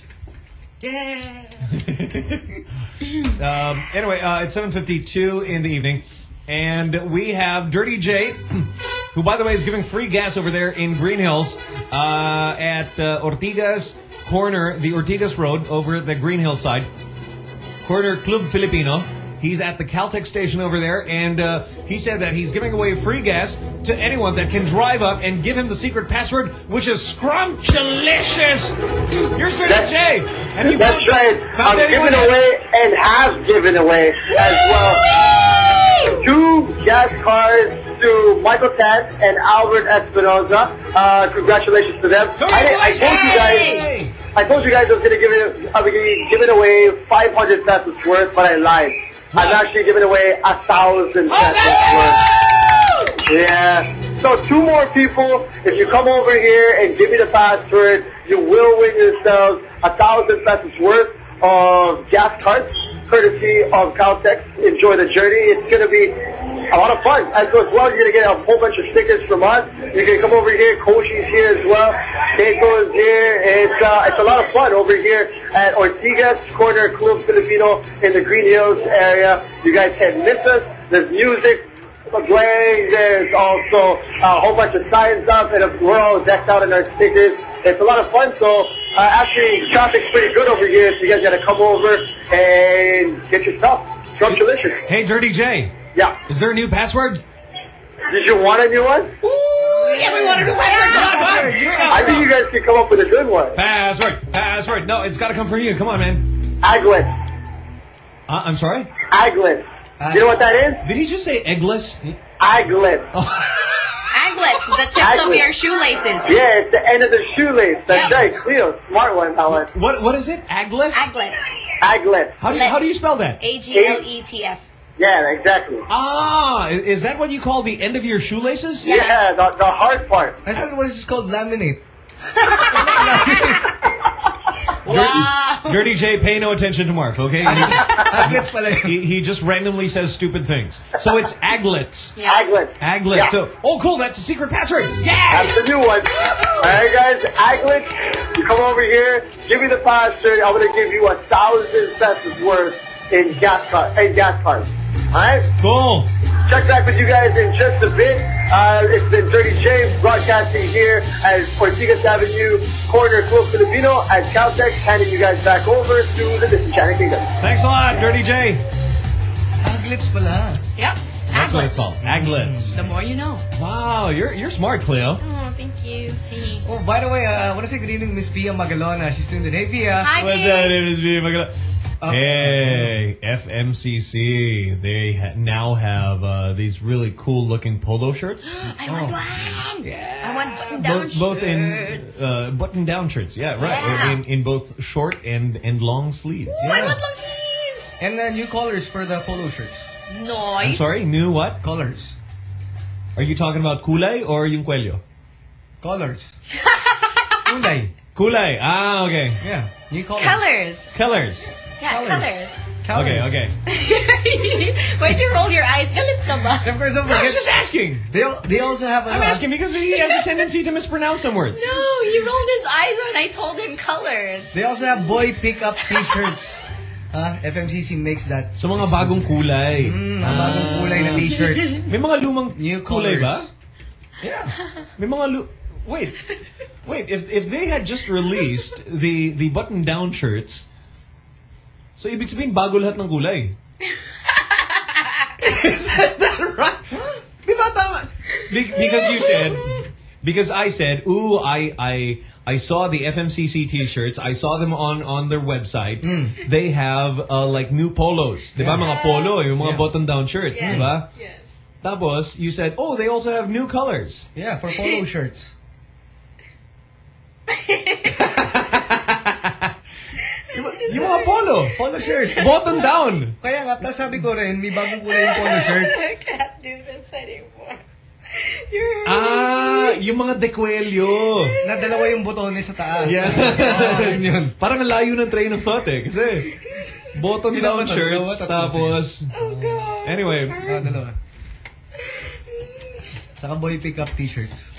um, anyway, uh, it's seven fifty-two in the evening, and we have Dirty J, who, by the way, is giving free gas over there in Green Hills uh, at uh, Ortigas corner, the Ortigas Road over at the Green Hills side, corner Club Filipino. He's at the Caltex station over there, and uh, he said that he's giving away free gas to anyone that can drive up and give him the secret password, which is Scrumptious. You're Dirty J. Have you That's found- right. found I'm anyone giving that- away and have given away as well two gas cards to Michael Tan and Albert Espinoza. Uh, congratulations to them. I, I told you guys. I told you guys I was going to give it. I was going to be giving away five hundred pesos worth, but I lied. I'm actually giving away a thousand pesos worth. Yeah. So two more people. If you come over here and give me the password, you will win yourselves a thousand pesos worth of gas cards, courtesy of Caltex. Enjoy the journey. It's going to be a lot of fun. As well, you're going to get a whole bunch of stickers from us. You can come over here. Koshi's here as well. Keiko's here. It's, uh, it's a lot of fun over here at Ortigas Corner Club Filipino in the Green Hills area. You guys can't miss us. There's music playing. There's also a whole bunch of signs up, and we're all decked out in our stickers. It's a lot of fun, so uh, actually, traffic's pretty good over here, so you guys gotta come over and get your stuff. Drunk Delicious. Hey, Dirty J. Yeah. Is there a new password? Did you want a new one? Ooh, yeah, we want a new password. I think you guys can come up with a good one. Password. Password. No, it's gotta come from you. Come on, man. Aglet. Uh, I'm sorry? Aglet. Uh, you know what that is? Did he just say eggless? Aglet. Oh. Aglets, the tips Aglet. Of your shoelaces. Yeah, it's the end of the shoelace. That's right. Cleo, smart one, Helen. What What is it? Aglet? Aglets. Aglet. How do you, how do you spell that? A G L E T S. Yeah, exactly. Ah, is that what you call the end of your shoelaces? Yeah, yeah the, the hard part. I thought it was just called laminate. Wow. Dirty, Dirty J, pay no attention to Mark, okay? he, he just randomly says stupid things. So it's aglets. Yeah. Aglets. Aglets. Yeah. So, oh, cool, that's a secret password. Yeah! That's the new one. All right, guys, aglets, you come over here, give me the password. I'm going to give you a thousand pesos worth in gas card, in gas cards. All right? Cool. Check back with you guys in just a bit. Uh, it's been Dirty J broadcasting here at Ortigas Avenue, Corner Club Filipino at Caltex, handing you guys back over to the Disenchanted Kingdom. Thanks a lot, Dirty J. Aglets pala. Yep. That's what it's called. Aglets. The more you know. Wow, you're you're smart, Cleo. Oh, thank you. Hey. Oh, by the way, uh, I want to say good evening, Miss Pia Magalona. She's tuned in. Hey, Pia. Hi, What's that, Miss Pia Magalona? Uh, hey, F M C C. They ha now have uh, these really cool-looking polo shirts. I want one. Yeah. I want button-down both, both shirts. in uh, button-down shirts. Yeah, right. Yeah. In in both short and and long sleeves. Ooh, Yeah. I want long sleeves. And uh, new colors for the polo shirts. Nice. I'm sorry, new what? Colors. Are you talking about kulay or yung cuello? Colors. Kulay. Kulay. Ah, okay. Yeah, new colors. Colors. Colors. Yeah, Colors. colors. Colors. Okay, okay. Why'd you roll your eyes? Galit ka ba? Of course, don't I was forget. just asking. They al- they also have. I'm asking because he has a tendency to mispronounce some words. No, he rolled his eyes when I told him colors. They also have boy pickup T-shirts. Uh, F M C C makes that. Sa mga bagong kulay. Mm, mga bagong kulay na T-shirt. May mga lumang New kulay ba? colors. Yeah. May mga lu- Wait. Wait, if if they had just released the the button-down shirts, so ibig sabihin bago lahat ng kulay. Is that, that right? Di ba tama? Be- because you said, because I said, ooh, I I I saw the F M C C T-shirts. I saw them on on their website. Mm. They have uh, like new polos. Di ba Yeah. mga polo, yung mga Yeah. button-down shirts, Yeah. di ba? Yes. Tapos, you said, oh, they also have new colors. Yeah, for polo shirts. yung, yung mga polo. Polo shirt. Button down. Kaya nga, plus sabi ko rin, may bagong kulay yung polo shirts. I can't do this anymore. You're Ah, yung mga dekwelyo. Na dalawa yung botones sa taas. Yeah. Oh, yun yun. Parang ang layo ng train of thought eh. Kasi, button down Dalawa, shirts, dalawa, tatlo. tapos... Oh, God. Anyway. Ah, dalawa. Saka boy pickup T-shirts.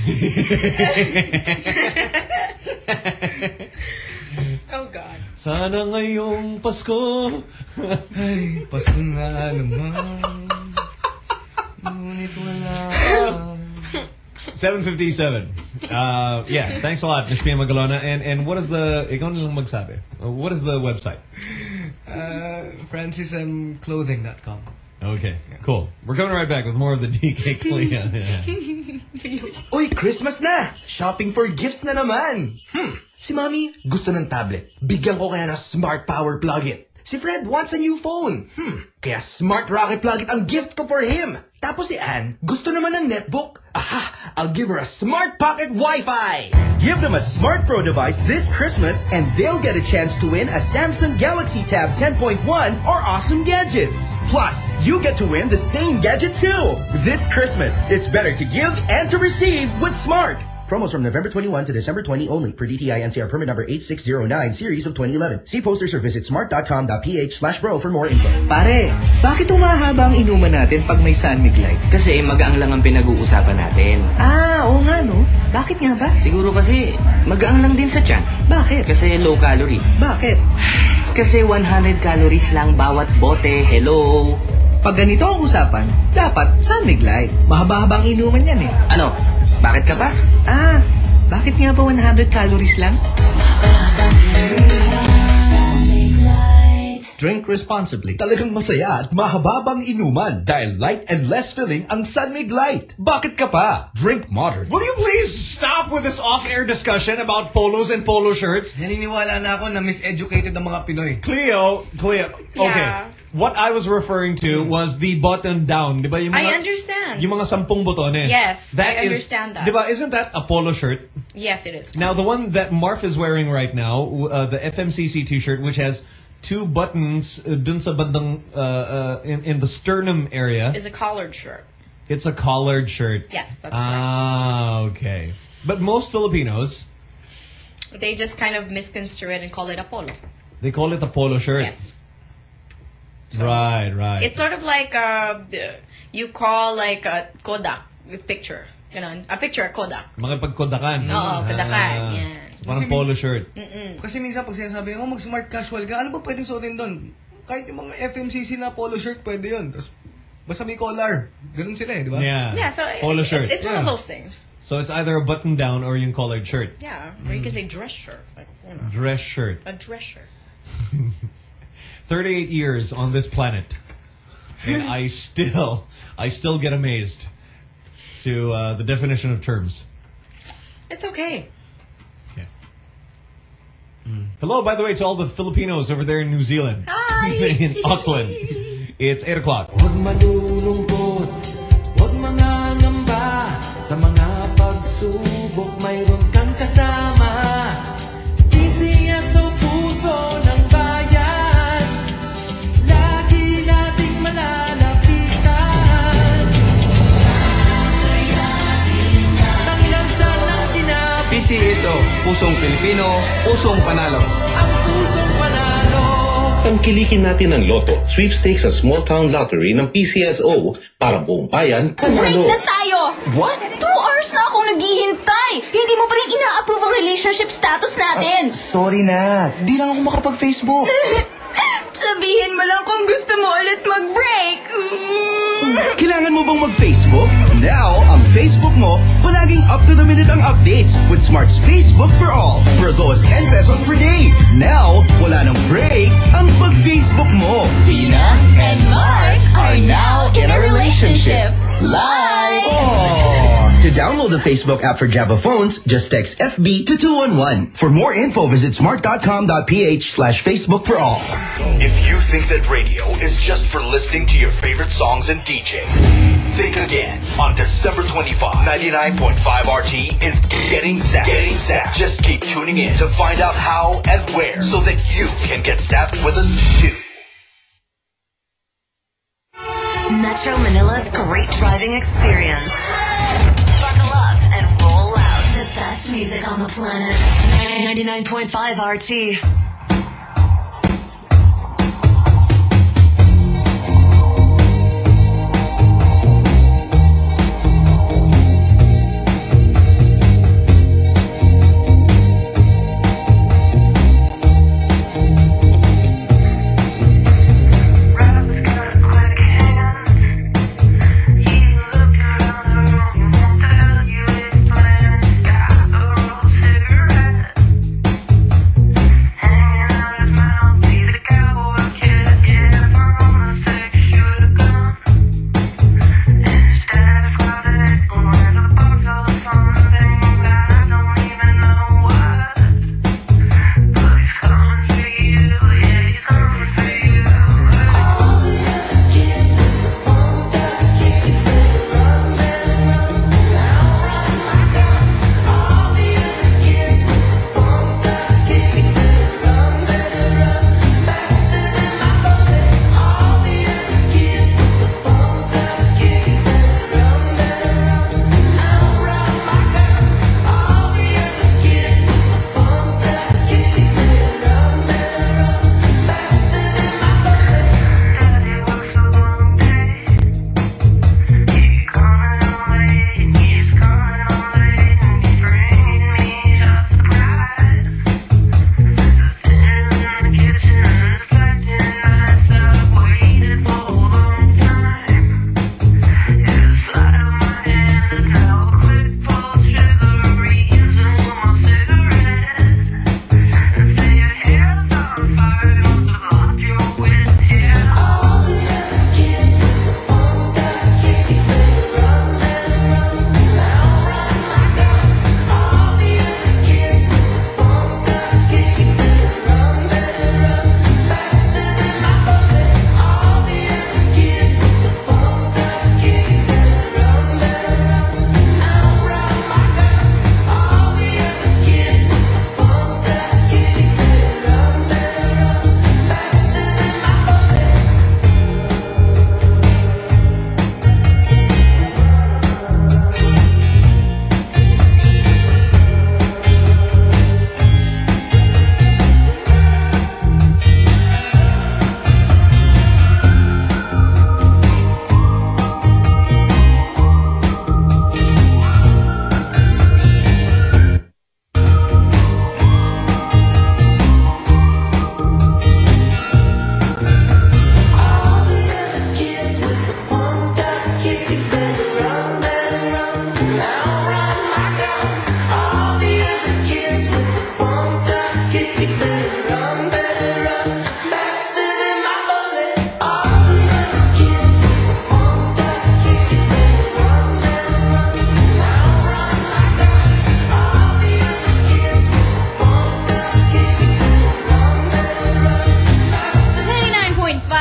Oh, God. Sana ngayong Pasko. Ay, Pasko nga naman. Ngunit wala. seven fifty-seven. Uh, yeah, thanks a lot, Miss Pia Magalona. And and what is the... Ikaw nilang magsabi. Uh, What is the website? Uh, francis m clothing dot com. Okay, cool. We're coming right back with more of the D K Clea. Uy, Christmas na! Shopping for gifts na naman! Hmm, si Mami gusto ng tablet. Bigyan ko kaya ng Smart Power Plug-It. Si Fred wants a new phone. Hmm, kaya Smart Rocket Plug-It ang gift ko for him. Tapos si Anne gusto naman ng netbook. Aha! I'll give her a Smart Pocket Wi-Fi! Give them a Smart Pro device this Christmas and they'll get a chance to win a Samsung Galaxy Tab ten point one or awesome gadgets. Plus, you get to win the same gadget too. This Christmas, it's better to give and to receive with Smart. Promos from November twenty-first to December twentieth only per D T I N C R permit number eight six zero nine series of twenty eleven. See posters or visit smart dot com dot p h slash bro for more info. Pare, bakit umahaba ang inuman natin pag may San Mig Light? Kasi magaang lang ang pinag-uusapan natin. Ah, oo nga no. Bakit nga ba? Siguro kasi magaang lang din sa tiyan. Bakit? Kasi low calorie. Bakit? Kasi one hundred calories lang bawat bote. Hello. Pag ganito ang usapan, dapat San Mig Light. Mahaba-habang inuman yan eh. Ano? Bakit ka ba? Ah, bakit nga ba one hundred calories lang? Drink responsibly. Talagang masaya at mahababang inuman dahil light and less filling ang San Mig Light. Bakit ka pa? Drink modern. Will you please stop with this off-air discussion about polos and polo shirts? Naniniwala na ako na miseducated ang mga Pinoy. Cleo, Cleo, okay. Yeah. What I was referring to was the button down. Di ba, yung mga, I understand. Yung mga sampung botones. Yes, that I is, understand that. Di ba, isn't that a polo shirt? Yes, it is. Now, the one that Marf is wearing right now, uh, the F M C C t-shirt, which has two buttons uh, dun sa bandang, uh, uh, in, in the sternum area. It's a collared shirt. It's a collared shirt. Yes, that's Ah, okay. But most Filipinos, they just kind of misconstrue it and call it a polo. they call it a polo shirt. Yes. Right, right. It's sort of like uh, the- you call like a Kodak with picture. Ganon. A picture, a Kodak. Mga pagkodakan. Oo, kodakan. Ah, Yan. Parang polo shirt. Mm-mm. Kasi minsan pag sinasabi, oh, mag-smart casual ka, ano ba pwedeng suotin doon? Kahit yung mga F M C C na polo shirt, pwede yun. Tapos, basta may collar. Ganun sila eh, di ba? Yeah. Yeah, so Polo it- shirt. it's one of Yeah. those things. So it's either a button down or yung collared shirt. Yeah, or you can say dress shirt. Like, you know, Dress shirt. a dress shirt. thirty-eight years on this planet. And I still, I still get amazed to uh, the definition of terms. It's okay. Hello, by the way, to all the Filipinos over there in New Zealand. Hi! In Auckland. It's eight o'clock. Huwag malulungkot, huwag mangangamba. Sa mga pagsubok, mayroon kang kasama. P C S o puso ng bayan, lagi nating malalapitan. Ang lansa ng kinapit, P C S O, pusong Pilipino, pusong panalo. ang pusong panalo. Tangkilikin natin ang Lotto, sweepstakes at small town lottery ng P C S O para buong bayan Break panalo. na tayo! What? Two hours na akong naghihintay! Hindi mo pa rin ina-approve ang relationship status natin! Sorry na, di lang ako makapag-Facebook. Sabihin mo lang kung gusto mo ulit mag-break! Kailangan mo bang mag-Facebook? Now, ang Facebook mo, palaging up-to-the-minute ang updates with Smart's Facebook for All for as low as ten pesos per day. Now, wala nang break ang pag-Facebook mo. Tina and Mark are now in a relationship. Live! Oh. To download the Facebook app for Java phones, just text F B to two one one. For more info, visit smart dot com dot p h slash Facebook for all. If you think that radio is just for listening to your favorite songs and D Js, think again. On December twenty-fifth, ninety-nine point five R T is getting zapped. Getting zapped. Just keep tuning in to find out how and where so that you can get zapped with us too. Metro Manila's great driving experience. Buckle up and roll out. The best music on the planet. ninety-nine point five R T. And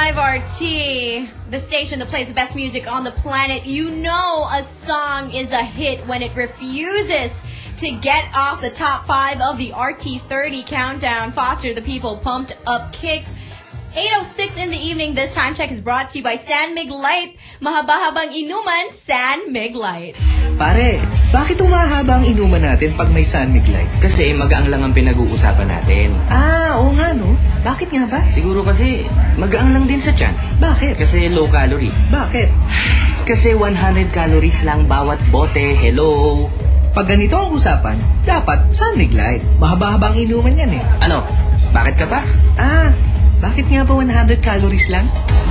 five R T, the station that plays the best music on the planet. You know a song is a hit when it refuses to get off the top five of the R T thirty countdown. Foster the people, pumped up kicks. eight oh six in the evening. This time check is brought to you by San Mig Light. Mahaba-habang inuman, San Mig Light. Pare, bakit umahaba ang inuman natin pag may San Mig Light? Kasi magaang lang ang pinag-uusapan natin. Ah, oo nga no. Bakit nga ba? Siguro kasi magaang lang din sa tiyan. Bakit? Kasi low calorie. Bakit? Kasi one hundred calories lang bawat bote. Hello? Pag ganito ang usapan, dapat San Mig Light. Mahaba-habang inuman yan eh. Ano? Bakit ka pa? Ah, bakit nga ba one hundred calories lang?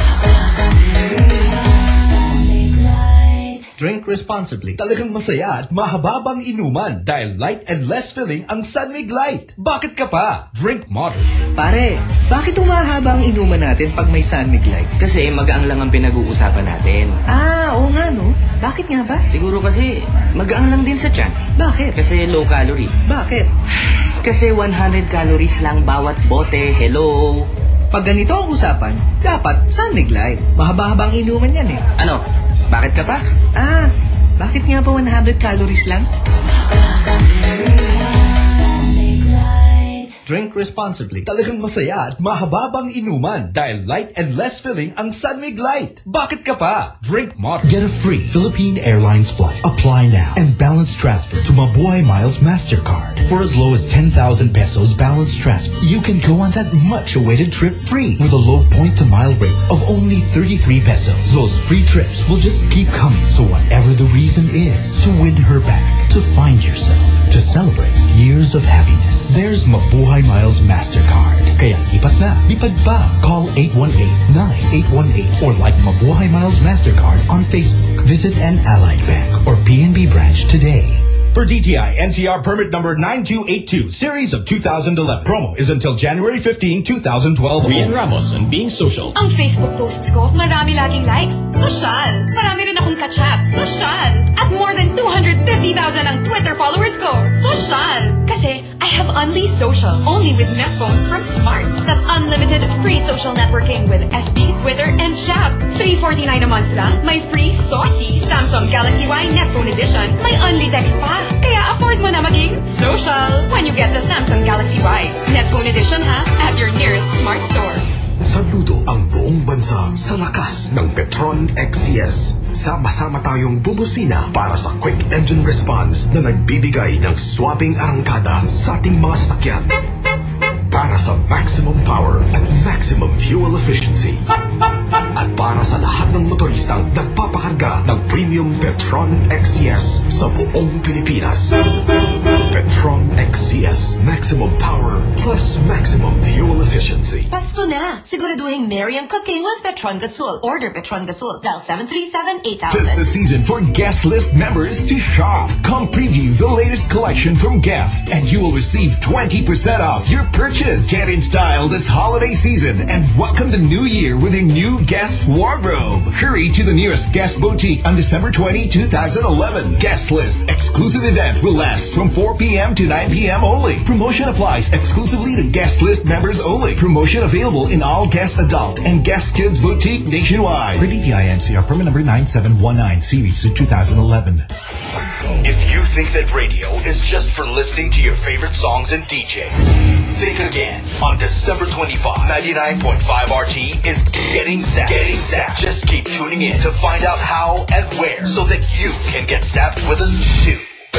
Drink responsibly. Talagang masaya at mahababang inuman dahil light and less filling ang San Mig Light. Bakit ka pa? Drink modern. Pare, bakit umahaba ang inuman natin pag may San Mig Light? Kasi magaang lang ang pinag-uusapan natin. Ah, oo nga no. Bakit nga ba? Siguro kasi magaang lang din sa tiyan. Bakit? Kasi low calorie. Bakit? Kasi one hundred calories lang bawat bote. Hello? Pag ganito ang usapan, dapat San Mig Light. Mahaba-habang inuman yan eh. Ano? Bakit ka pa? Ah, bakit nga ba one hundred calories lang? Drink responsibly. Talagang masaya at mahababang inuman dahil light and less filling ang San Mig Light. Bakit ka pa? Drink modern. Get a free Philippine Airlines flight. Apply now and balance transfer to Mabuhay Miles MasterCard. For as low as ten thousand pesos balance transfer, you can go on that much-awaited trip free with a low point-to-mile rate of only thirty-three pesos. Those free trips will just keep coming. So whatever the reason is, to win her back, to find yourself, to celebrate years of happiness, there's Mabuhay Miles MasterCard. Kaya lipat na, lipad pa. Call eight one eight, nine eight one eight or like Mabuhay Miles MasterCard on Facebook. Visit an Allied Bank or P N B branch today. For D T I N C R permit number nine two eight two, series of two thousand eleven. Promo is until January fifteenth, twenty twelve. Rian Ramos and Being Social. Ang Facebook posts ko, marami laging likes. Social. Marami rin akong kachap. Social. At more than two hundred fifty thousand ang Twitter followers ko. Social. Kasi I have Unli Social, only with Netphone from Smart. That's unlimited free social networking with F B, Twitter, and chat. three forty-nine a month lang. May free saucy Samsung Galaxy Y Netphone Edition. May Unli text pa. Kaya afford mo na maging social when you get the Samsung Galaxy Y Netphone Edition ha at your nearest smart store. Saludo ang buong bansa sa lakas ng Petron X C S. Sama-sama tayong bubusina para sa quick engine response na nagbibigay ng swabbing arangkada sa ating mga sasakyan. Para sa maximum power at maximum fuel efficiency. At para sa lahat ng motoristang nagpapakarga ng premium Petron X C S sa buong Pilipinas. Petron X C S. Maximum power plus maximum fuel efficiency. Pasko na! Siguraduhin merry ang cooking with Petron Gasol. Order Petron Gasol. Dial seven three seven, eight thousand. Tis the season for Guest List members to shop. Come preview the latest collection from Guest and you will receive twenty percent off your purchase. Get in style this holiday season and welcome the new year with your new Guest wardrobe. Hurry to the nearest Guest boutique on December twentieth, twenty eleven. Guest List exclusive event will last from four p.m. to nine p.m. only. Promotion applies exclusively to Guest List members only. Promotion available in all Guest Adult and Guest Kids boutique nationwide. For D T I N C R permit number nine seven one nine, series of two thousand eleven. If you think that radio is just for listening to your favorite songs and D J, think again. On December twenty-fifth, ninety-nine point five R T is getting zapped. Getting zapped. Just keep tuning in to find out how and where so that you can get zapped with us too.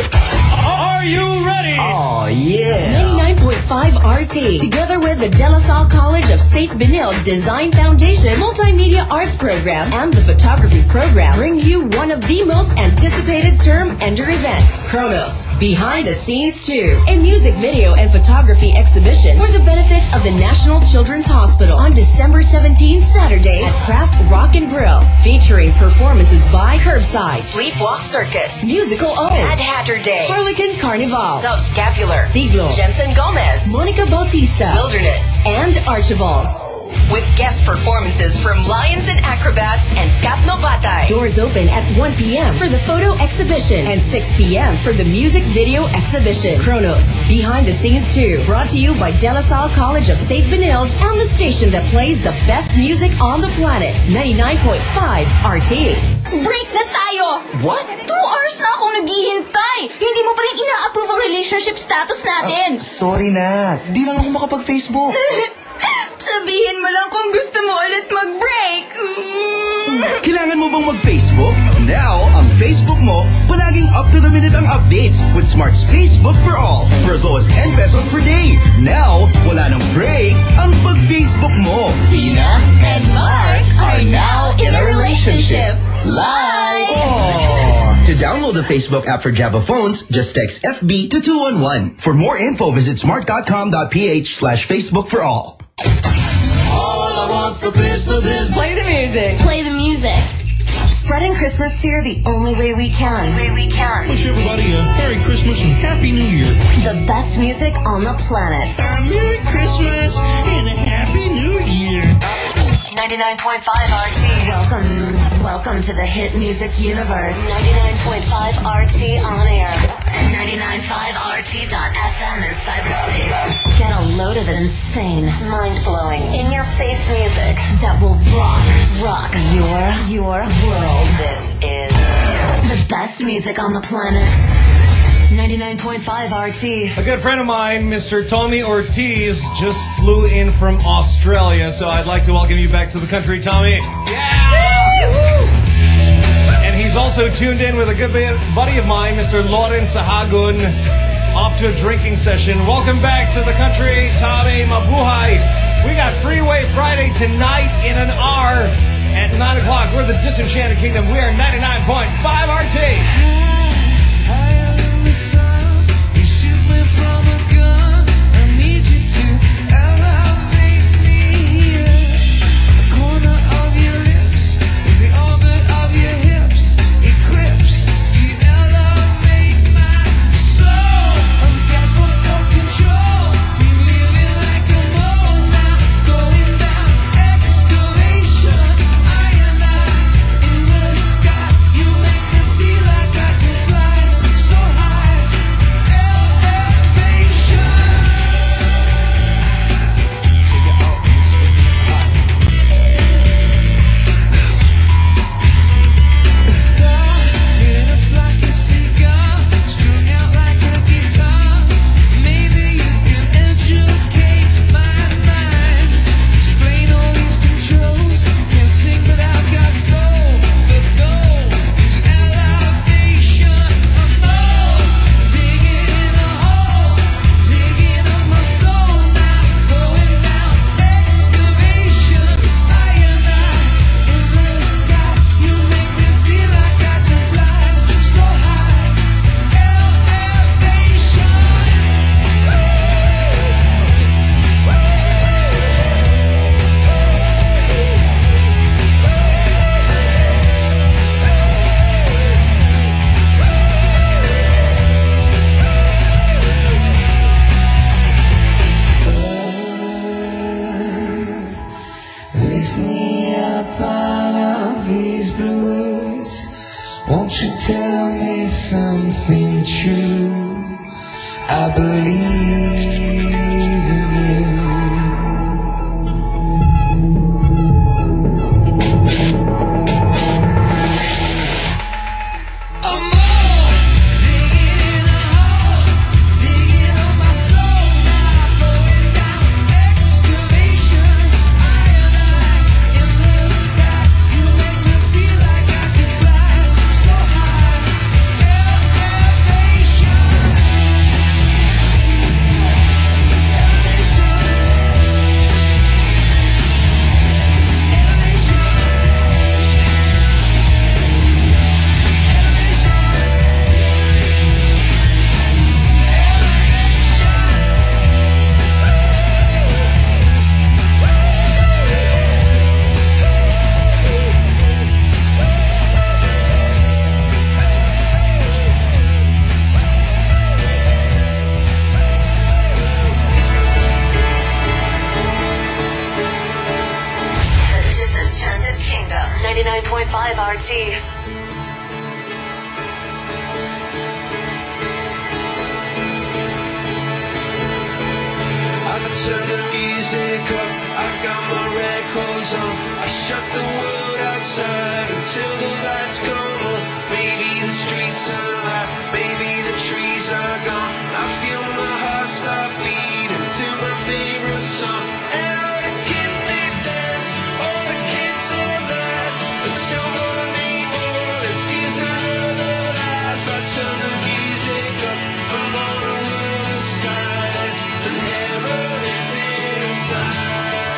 Are you ready? Oh, yeah. ninety-nine point five R T, together with the De La Salle College of Saint Benilde Design Foundation Multimedia Arts Program and the Photography Program, bring you one of the most anticipated term ender events, Chronos, Behind the Scenes two, a music video and photography exhibition for the benefit of the National Children's Hospital on December seventeenth, Saturday at Craft Rock and Grill, featuring performances by Curbside, Sleepwalk Circus, Musical O, Mad Hatter Day, Harlequin Carnival, Subscapular, Siglo, Jensen Gomez, Monica Bautista, Wilderness, and Archibalds. with guest performances from Lions and Acrobats and Katno Batay. Doors open at one p.m. for the photo exhibition and six p.m. for the music video exhibition. Kronos, Behind the Scenes two, brought to you by De La Salle College of Saint Benilde and the station that plays the best music on the planet, ninety-nine point five R T. Break na tayo! What? Two hours na akong naghihintay! Hindi mo pa rin ina-approve ang relationship status natin! Uh, sorry na. Di lang ako makapag-Facebook. Sabihin mo lang kung gusto mo ulit mag-break! Kailangan mo bang mag-Facebook? Now, ang Facebook mo, palaging up-to-the-minute ang updates with Smart's Facebook for All for as low as ten pesos per day. Now, wala nang break ang pag-Facebook mo. Tina and Mark are now in a relationship. Live! Oh. To download the Facebook app for Java phones, just text F B to two one one. For more info, visit smart.com.ph slash Facebook for all. All I want for Christmas is Play the music. Play the music. Spreading Christmas cheer the only way we can. Way we can. Wish everybody a Merry Christmas and Happy New Year. The best music on the planet. A Merry Christmas and a Happy New Year. ninety-nine point five R T. Welcome, welcome to the hit music universe. ninety-nine point five R T on air. ninety-nine point five R T dot F M in cyberspace. Get a load of insane, mind-blowing, in-your-face music that will rock, rock your, your world. This is the best music on the planet. ninety-nine point five R T. A good friend of mine, Mister Tommy Ortiz, just flew in from Australia, so I'd like to welcome you back to the country, Tommy. Yeah! And he's also tuned in with a good buddy of mine, Mister Lawrence Sahagun, off to a drinking session. Welcome back to the country, Tommy. Mabuhay. We got Freeway Friday tonight in an hour at nine o'clock. We're the Disenchanted Kingdom. We are ninety-nine point five R T. From a gun, I need you to elevate me. The corner of your lips is the orbit of your hips. Eclipse, you elevate my soul. I'm back for self-control. Been living like a mole now, going down excavation. I and I in the sky. You make me feel like I can fly so high. Won't you tell me something true? I believe in you. ninety-nine point five R T. I turn the music up, I got my records on. I shut the world outside until the lights come on. Maybe the streets are alive, maybe the trees are gone. I feel my heart start beating to my favorite song. And all the kids they dance, all the kids are mad until morning morning feels another life. I turn the music up from all the world aside. The heaven is inside.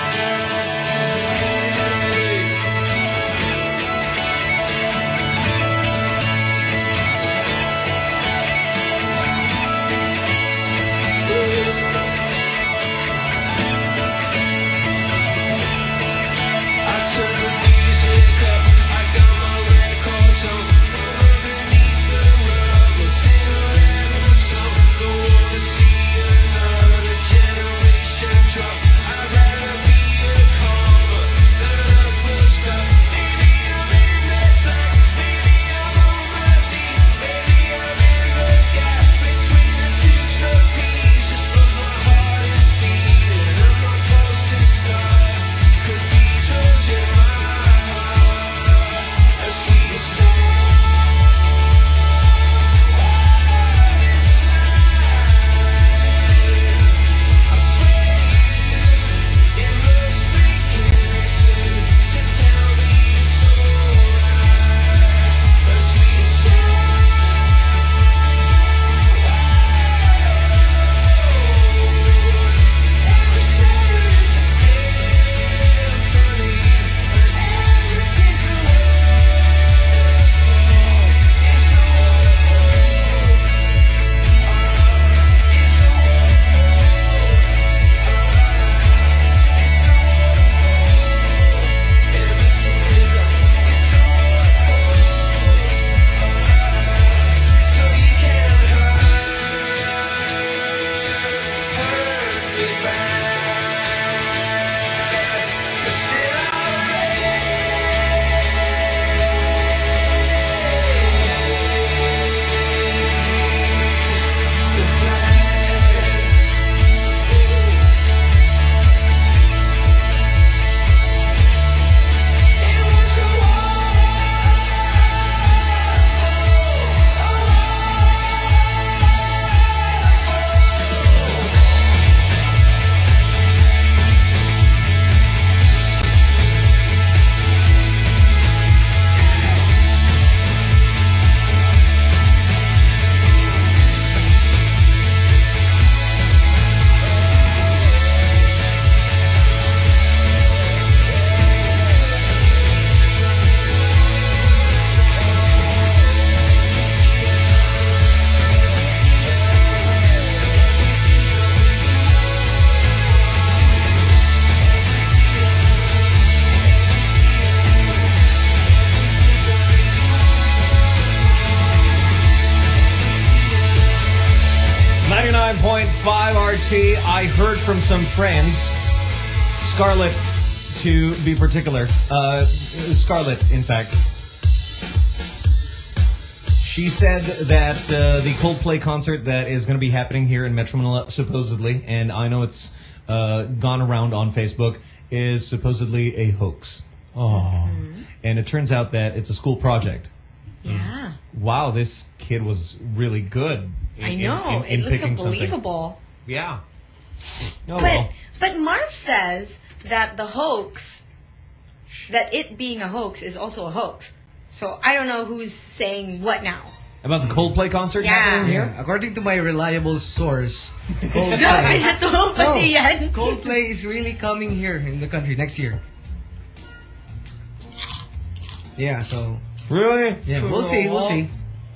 ninety-nine point five R T. I heard from some friends, Scarlett to be particular, uh, Scarlett, in fact. She said that uh, the Coldplay concert that is going to be happening here in Metro Manila, supposedly, and I know it's uh, gone around on Facebook, is supposedly a hoax. Oh. Mm-hmm. And it turns out that it's a school project. Yeah. Wow, this kid was really good. In, I know. in, in, in it looks picking unbelievable. Something. Yeah. Oh, but well. but Marv says that the hoax, that it being a hoax is also a hoax. So I don't know who's saying what now. About the Coldplay concert Yeah. happening here? Yeah. According to my reliable source, Coldplay, no, no, Coldplay is really coming here in the country next year. Yeah, so... Really? Yeah, we'll see, we'll see.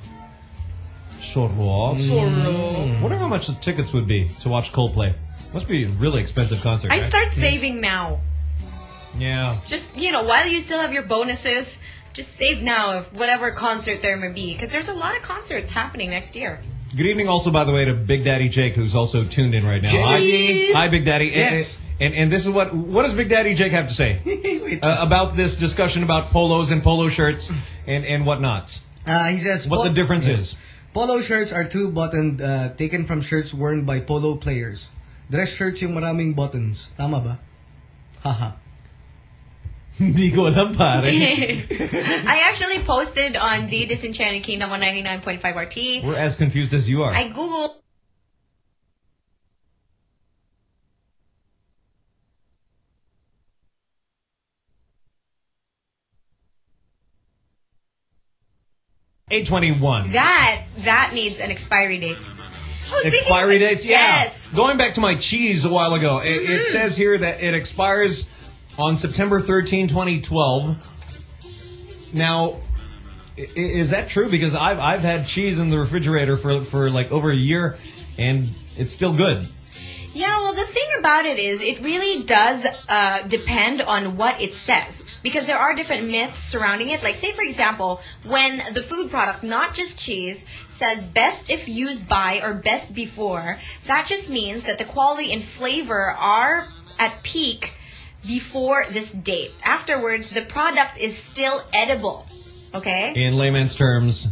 Soro. Soro. Wonder how much the tickets would be to watch Coldplay. Must be a really expensive concert, I right? start saving now. Yeah. Just, you know, while you still have your bonuses, just save now of whatever concert there may be. Because there's a lot of concerts happening next year. Good evening also, by the way, to Big Daddy Jake, who's also tuned in right now. Hi, Hey. hi, Big Daddy. Yes. And, And and this is what what does Big Daddy Jake have to say uh, about this discussion about polos and polo shirts and and whatnots? Uh, he says what po- the difference yeah. is. Polo shirts are two buttoned, uh, taken from shirts worn by polo players. Dress shirts yung maraming buttons. Tama ba? Haha. Hindi ko alam, pare. I actually posted on the Disenchanted Kingdom on ninety-nine point five R T. We're as confused as you are. I googled. eight twenty-one. That that needs an expiry date. I was thinking Expiry of it. dates? Yeah. Yes. Going back to my cheese a while ago, it, it Mhm. says here that it expires on September thirteenth, twenty twelve. Now, i- is that true? Because I've I've had cheese in the refrigerator for for like over a year, and it's still good. Yeah, well, the thing about it is, it really does uh, depend on what it says. Because there are different myths surrounding it. Like, say, for example, when the food product, not just cheese, says best if used by or best before, that just means that the quality and flavor are at peak before this date. Afterwards, the product is still edible. Okay? In layman's terms,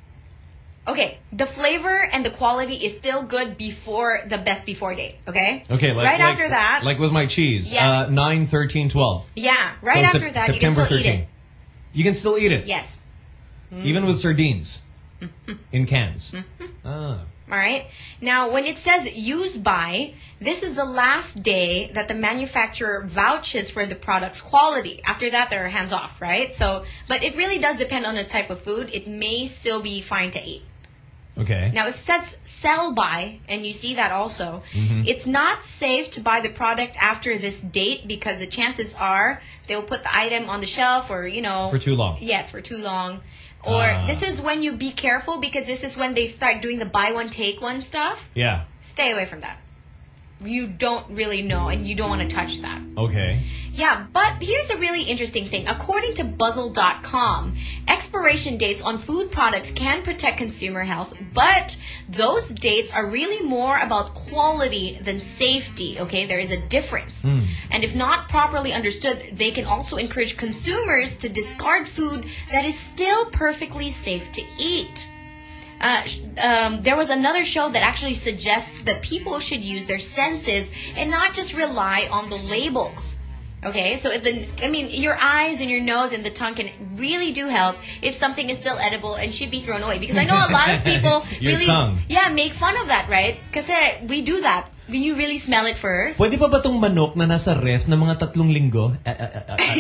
Okay, the flavor and the quality is still good before the best before date, okay? okay, like, right like- after that, like with my cheese, Yes. uh, nine, thirteen, twelve. yeah, right So after Sep- that, September you can still thirteenth. eat You can still eat it. it, Yes. even with sardines Mm-hmm. in cans. Ah. All right. Now, when it says use by, this is the last day that the manufacturer vouches for the product's quality. After that, they're hands off, right? So, but it really does depend on the type of food. It may still be fine to eat. Okay. Now, if it says sell by, and you see that also, Mhm. it's not safe to buy the product after this date because the chances are they will put the item on the shelf or, you know. For too long. Yes, for too long. Or Ah. this is when you be careful because this is when they start doing the buy one, take one stuff. Yeah. Stay away from that. You don't really know and you don't want to touch that. Okay. Yeah, but here's a really interesting thing. According to Buzzle dot com, expiration dates on food products can protect consumer health, but those dates are really more about quality than safety, okay? There is a difference. Hmm. And if not properly understood, they can also encourage consumers to discard food that is still perfectly safe to eat. Uh, sh- um, there was another show that actually suggests that people should use their senses and not just rely on the labels. Okay, so if the, I mean, your eyes and your nose and the tongue can really do help if something is still edible and should be thrown away. Because I know a lot of people Your really, tongue. yeah, make fun of that, right? Kasi we do that. When you really smell it first. Pwede pa ba tong manok na nasa ref na mga tatlong linggo? Ah, ah, ah, ah.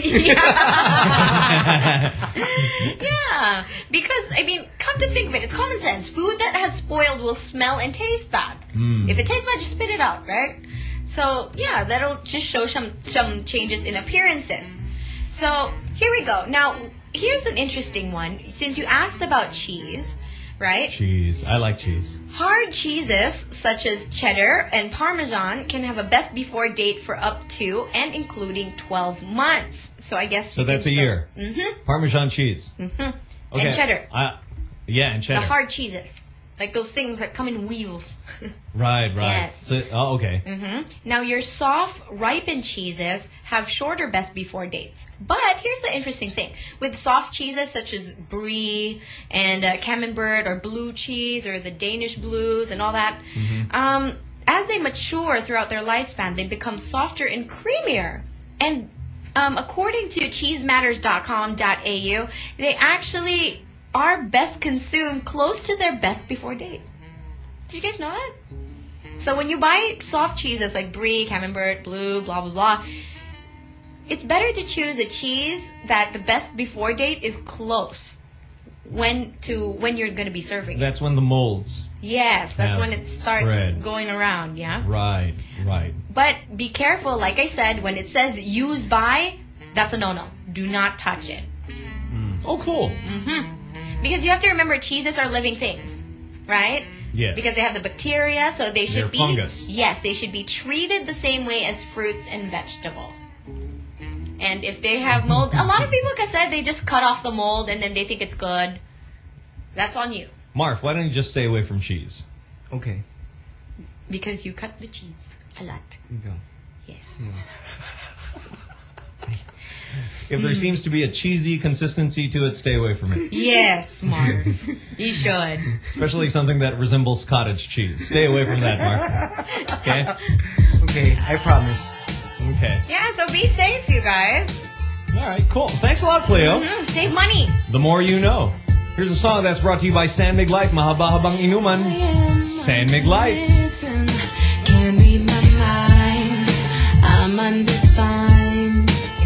Yeah, because I mean, come to think of it, it's common sense. Food that has spoiled will smell and taste bad. Mm. If it tastes bad, just spit it out, right? So yeah, that'll just show some some changes in appearances. So here we go. Now here's an interesting one. Since you asked about cheese, right? Cheese. I like cheese. Hard cheeses such as cheddar and parmesan can have a best before date for up to and including twelve months. So I guess So that's a year. Mm-hmm. Parmesan cheese. Mm-hmm. Okay. And cheddar. Uh, yeah, and cheddar. The hard cheeses. Like those things that come in wheels. Right, right. Yes. So, oh, okay. Mm-hmm. Now, your soft, ripened cheeses have shorter best before dates. But here's the interesting thing. With soft cheeses such as brie and uh, camembert or blue cheese or the Danish blues and all that, um, as they mature throughout their lifespan, they become softer and creamier. And um, according to cheese matters dot com dot a u, they actually are best consumed close to their best before date. Did you guys know that? So when you buy soft cheeses like brie, camembert, blue, blah, blah, blah, it's better to choose a cheese that the best before date is close when to when you're going to be serving it. That's when the molds. Yes, that's have when it starts spread. going around, yeah? Right, right. But be careful, like I said, when it says use by, that's a no-no. Do not touch it. Oh, cool. Mm-hmm. Because you have to remember, cheeses are living things, right? Yes. Because they have the bacteria, so they should They're be fungus. Yes, they should be treated the same way as fruits and vegetables. And if they have mold, a lot of people, like I said, they just cut off the mold and then they think it's good. That's on you. Marf, why don't you just stay away from cheese? Okay. Because you cut the cheese a lot. Go. Yes. If there seems to be a cheesy consistency to it, stay away from it. Yes, Mark. You should. Especially something that resembles cottage cheese. Stay away from that, Mark. Okay? Okay, I promise. Okay. Yeah, so be safe, you guys. All right, cool. Thanks a lot, Cleo. Mm-hmm. Save money. The more you know. Here's a song that's brought to you by San Mig Life. Mahaba-habang inuman. San Mig Life. Can't read my mind. I'm undefined.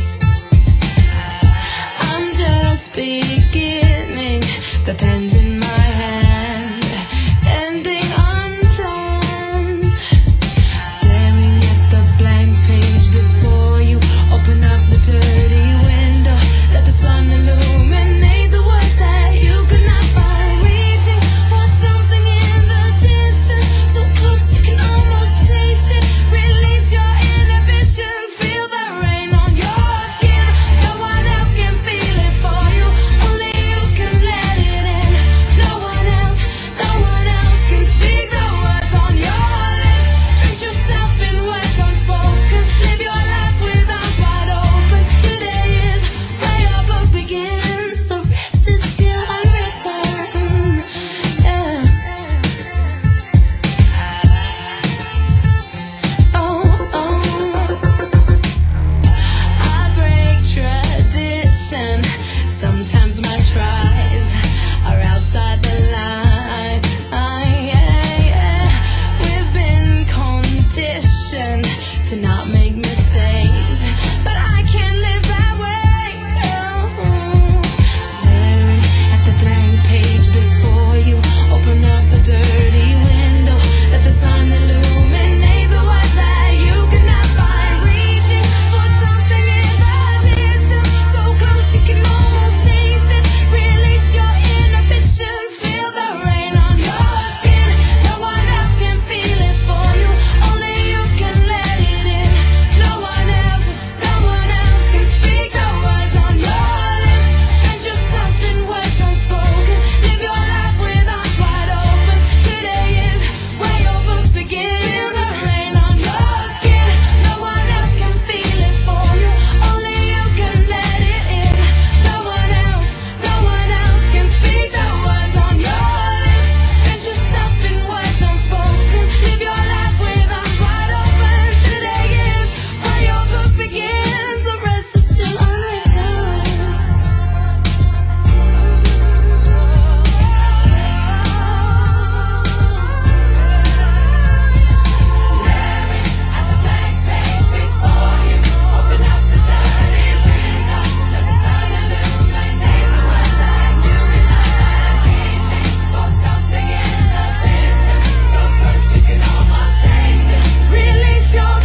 I'm just beginning. The pen's in my hand. Ending unplanned. Staring at the blank page before you. Open up the dirty window. Let the sun illuminate the words that you could not find. Reaching for something in the distance. So close you can almost taste it. Release your inhibitions. Feel the rain on your skin. No one else can feel it for you. Only you can let it in. No one else, no one else can speak the words on your lips. Drench yourself in words unspoken. Live your life with arms wide open. Today is where your book begins. The rest is still unwritten. Yeah. Oh, oh. I break tradition. Sometimes my tries are outside the line. Yeah, yeah. We've been conditioned to not make mistakes, but I can't live that way. Oh. Staring at the blank page before you. Open up the dirty window. Let the sun illuminate the words that you cannot find. Reaching for something in the distance. So close you can almost taste it. Release your inhibitions. Feel the rain on your skin. No one else can feel it for you. Only you can let it in. No one else, no one else can speak the words on your lips. Drench yourself in words unspoken. Live your life with arms wide open. Today is where your book begins. The rain on your skin. No one else can feel it for you. Only you can let it in. No one else, no one else can speak the words on your lips. Drench yourself in words unspoken. Live your life with arms wide open. Today is where your book begins. The rest is still unwritten. Release your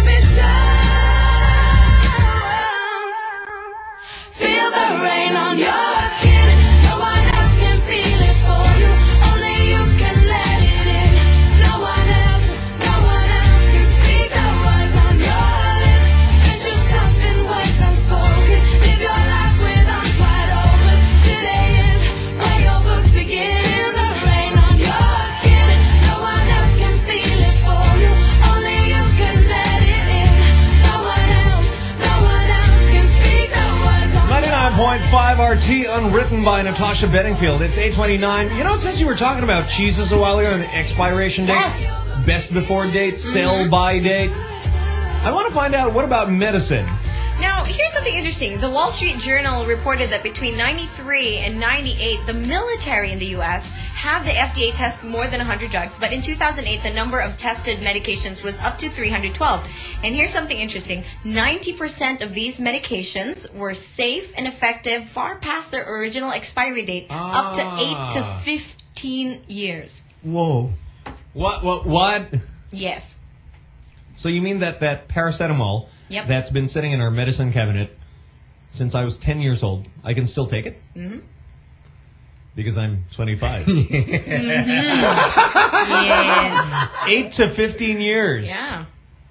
inhibitions. Feel the rain on your skin. No one else can feel it for you. Only you can let it in. No one else, no one else can speak the words on your lips. Drench yourself in words unspoken. Live your life with arms wide open. Today is where your book begins. The rain on your skin. No one else can feel it for you. Only you can let it in. No one else, no one else can speak the words on ninety-nine point five R T, unwritten by Natasha Bedingfield. It's eight twenty-nine. You know, since you were talking about cheeses a while ago and the expiration date, best before date, sell by date, I want to find out, what about medicine? Now, here's something interesting. The Wall Street Journal reported that between ninety-three and ninety-eight, the military in the U S had the F D A test more than one hundred drugs, but in two thousand eight, the number of tested medications was up to three hundred twelve. And here's something interesting. ninety percent of these medications were safe and effective far past their original expiry date, up to eight to fifteen years. Whoa. What, what, what? Yes. So you mean that that paracetamol Yep. that's been sitting in our medicine cabinet since I was ten years old, I can still take it? Mm-hmm. Because I'm twenty-five. Yes. eight to fifteen years. Yeah.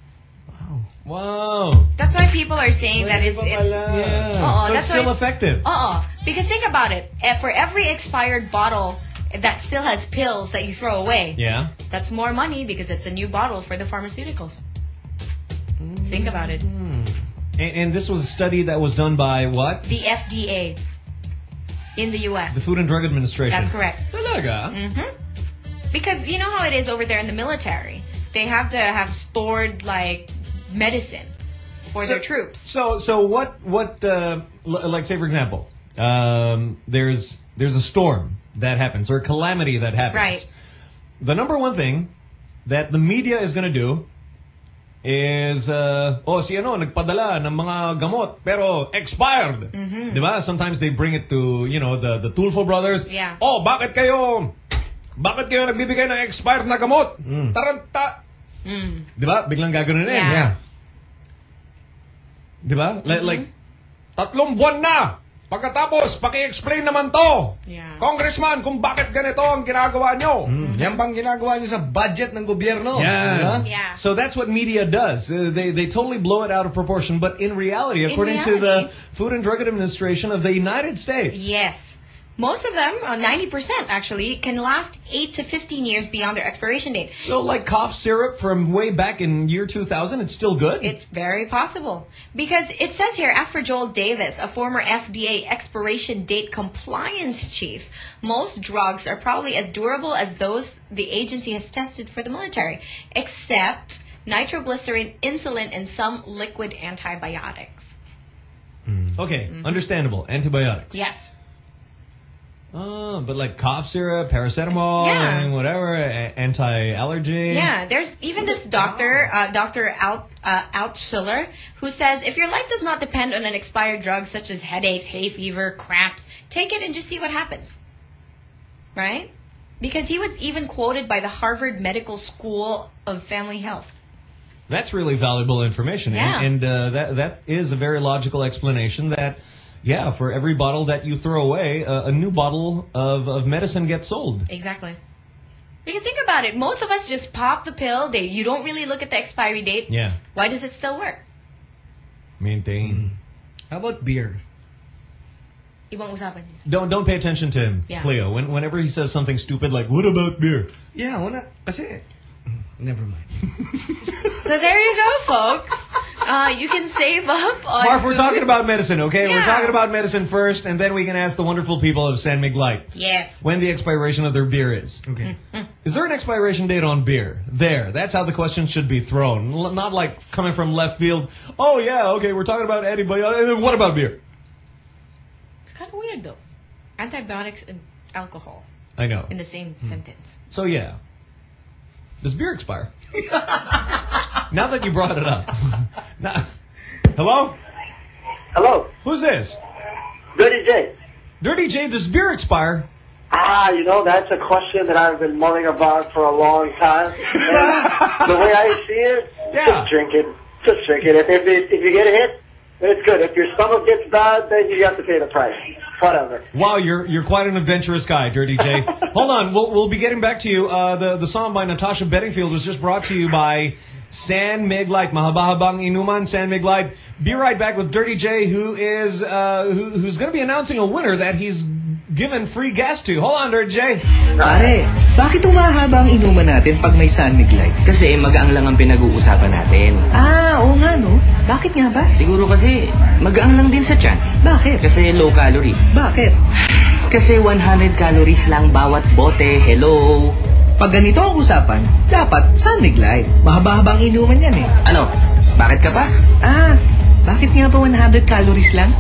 Wow. That's why people are saying that it's, it's Yeah. Uh-oh, So that's it's still why effective. Uh-oh. Because think about it. Eh, For every expired bottle that still has pills that you throw away, Yeah. that's more money because it's a new bottle for the pharmaceuticals. Think about it. And, and this was a study that was done by what? The F D A in the U S. The Food and Drug Administration. That's correct. Talaga? Mm-hmm. Because you know how it is over there in the military. They have to have stored like medicine for So- their troops. So, so what? What? Uh, l- like, say for example, um, there's there's a storm that happens or a calamity that happens. Right. The number one thing that the media is going to do is, uh, oh, si ano, nagpadala ng mga gamot, pero expired. Mhm. Diba? Sometimes they bring it to, you know, the, the Tulfo brothers. Yeah. Oh, bakit kayo, bakit kayo nagbibigay ng expired na gamot? Taranta. Mm. Diba? Biglang gagawin na yun. Yeah. Yeah. Diba? Like, like, tatlong buwan na. Pagkatapos, paki-explain naman to. Yeah. Congressman, kung bakit ganito ang ginagawa nyo. Yan bang ginagawa nyo sa budget ng gobyerno? Yeah. Diba? Yeah. So that's what media does. Uh, they they totally blow it out of proportion. But in reality, In according to the reality- Food and Drug Administration of the United States, Yes. Most of them, uh, ninety percent actually, can last eight to fifteen years beyond their expiration date. so like cough syrup from way back in year two thousand, it's still good? It's very possible. Because it says here, as for Joel Davis, a former F D A expiration date compliance chief, most drugs are probably as durable as those the agency has tested for the military, except nitroglycerin, insulin, and some liquid antibiotics. Okay, understandable. Antibiotics. Yes. Oh, but like cough syrup, paracetamol, Yeah. and whatever, a- anti-allergy. Yeah, there's even this doctor, uh, Doctor Alt, uh, Altschiller, who says if your life does not depend on an expired drug such as headaches, hay fever, cramps, take it and just see what happens. Right? Because he was even quoted by the Harvard Medical School of Family Health. That's really valuable information. Yeah. And, and uh, that that is a very logical explanation that, yeah, for every bottle that you throw away, uh, a new bottle of, of medicine gets sold. Exactly. Because think about it, most of us just pop the pill, they, you don't really look at the expiry date. Yeah. Why does it still work? Maintain. How about beer? Ibang usapan. Don't don't pay attention to him, Yeah. Cleo. When, whenever he says something stupid like, what about beer? Yeah, wala. Kasi, never mind. So there you go, folks. Uh, you can save up on Marv, we're food. talking about medicine, okay? We're Yeah. talking about medicine first, and then we can ask the wonderful people of San Mig Light Yes. when the expiration of their beer is. Okay. Is there an expiration date on beer? There. That's how the question should be thrown. L- not like coming from left field. Oh, yeah, okay, we're talking about antibiotics. And then what about beer? It's kind of weird, though. Antibiotics and alcohol I know. in the same sentence. So, yeah. Does beer expire? Now that you brought it up. Now, hello? Hello. Who's this? Dirty J. Dirty J, does beer expire? Ah, you know, that's a question that I've been mulling about for a long time. And the way I see it, Yeah. just drink it. Just drink it. If, if, it, if you get a hit, then it's good. If your stomach gets bad, then you have to pay the price. Whatever. Wow, you're you're quite an adventurous guy, Dirty J. Hold on, we'll we'll be getting back to you. Uh, the the song by Natasha Bedingfield was just brought to you by San Mig Light, Mahaba-habang inuman, San Mig Light. Be right back with Dirty J, who is uh who, who's going to be announcing a winner that he's given free gas to. Hold on, Dirty J. Pare, bakit umahaba ang inuman natin pag may San Mig Light? Kasi magaang lang ang pinag-uusapan natin. Ah, oo nga no. Bakit nga ba? Siguro kasi magaang lang din sa tiyan. Bakit? Kasi low calorie. Bakit? Kasi one hundred calories lang bawat bote. Hello? Pag ganito ang usapan, dapat San Mig Light. Mahaba-habang inuman yan eh. Ano? Bakit ka pa? Ah, bakit nga ba one hundred calories lang?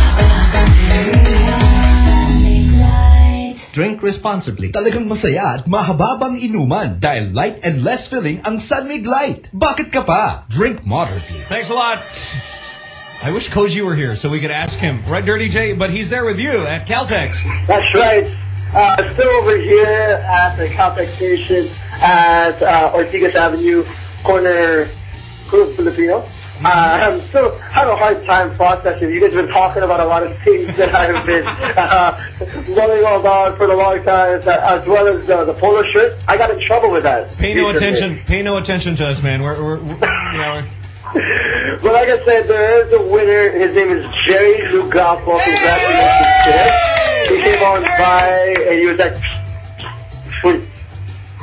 Drink responsibly. Talagang masaya at mahababang inuman dahil light and less filling ang San Mig Light. Bakit ka pa? Drink moderately. Thanks a lot. I wish Koji were here so we could ask him. Right, Dirty J? But he's there with you at Caltex. That's right. Uh, still over here at the Caltech station at uh, Ortigas Avenue, corner Cruz Filipino. Uh, I'm still having a hard time processing. You guys have been talking about a lot of things that I've been uh, mulling about for a long time, as well as uh, the polo shirt. I got in trouble with that. Pay no recently. attention. Pay no attention to us, man. We're, we're, we're you know, But like I said, there is a winner. His name is Jerry Lugapo. Congratulations to him. He came on by and he was like,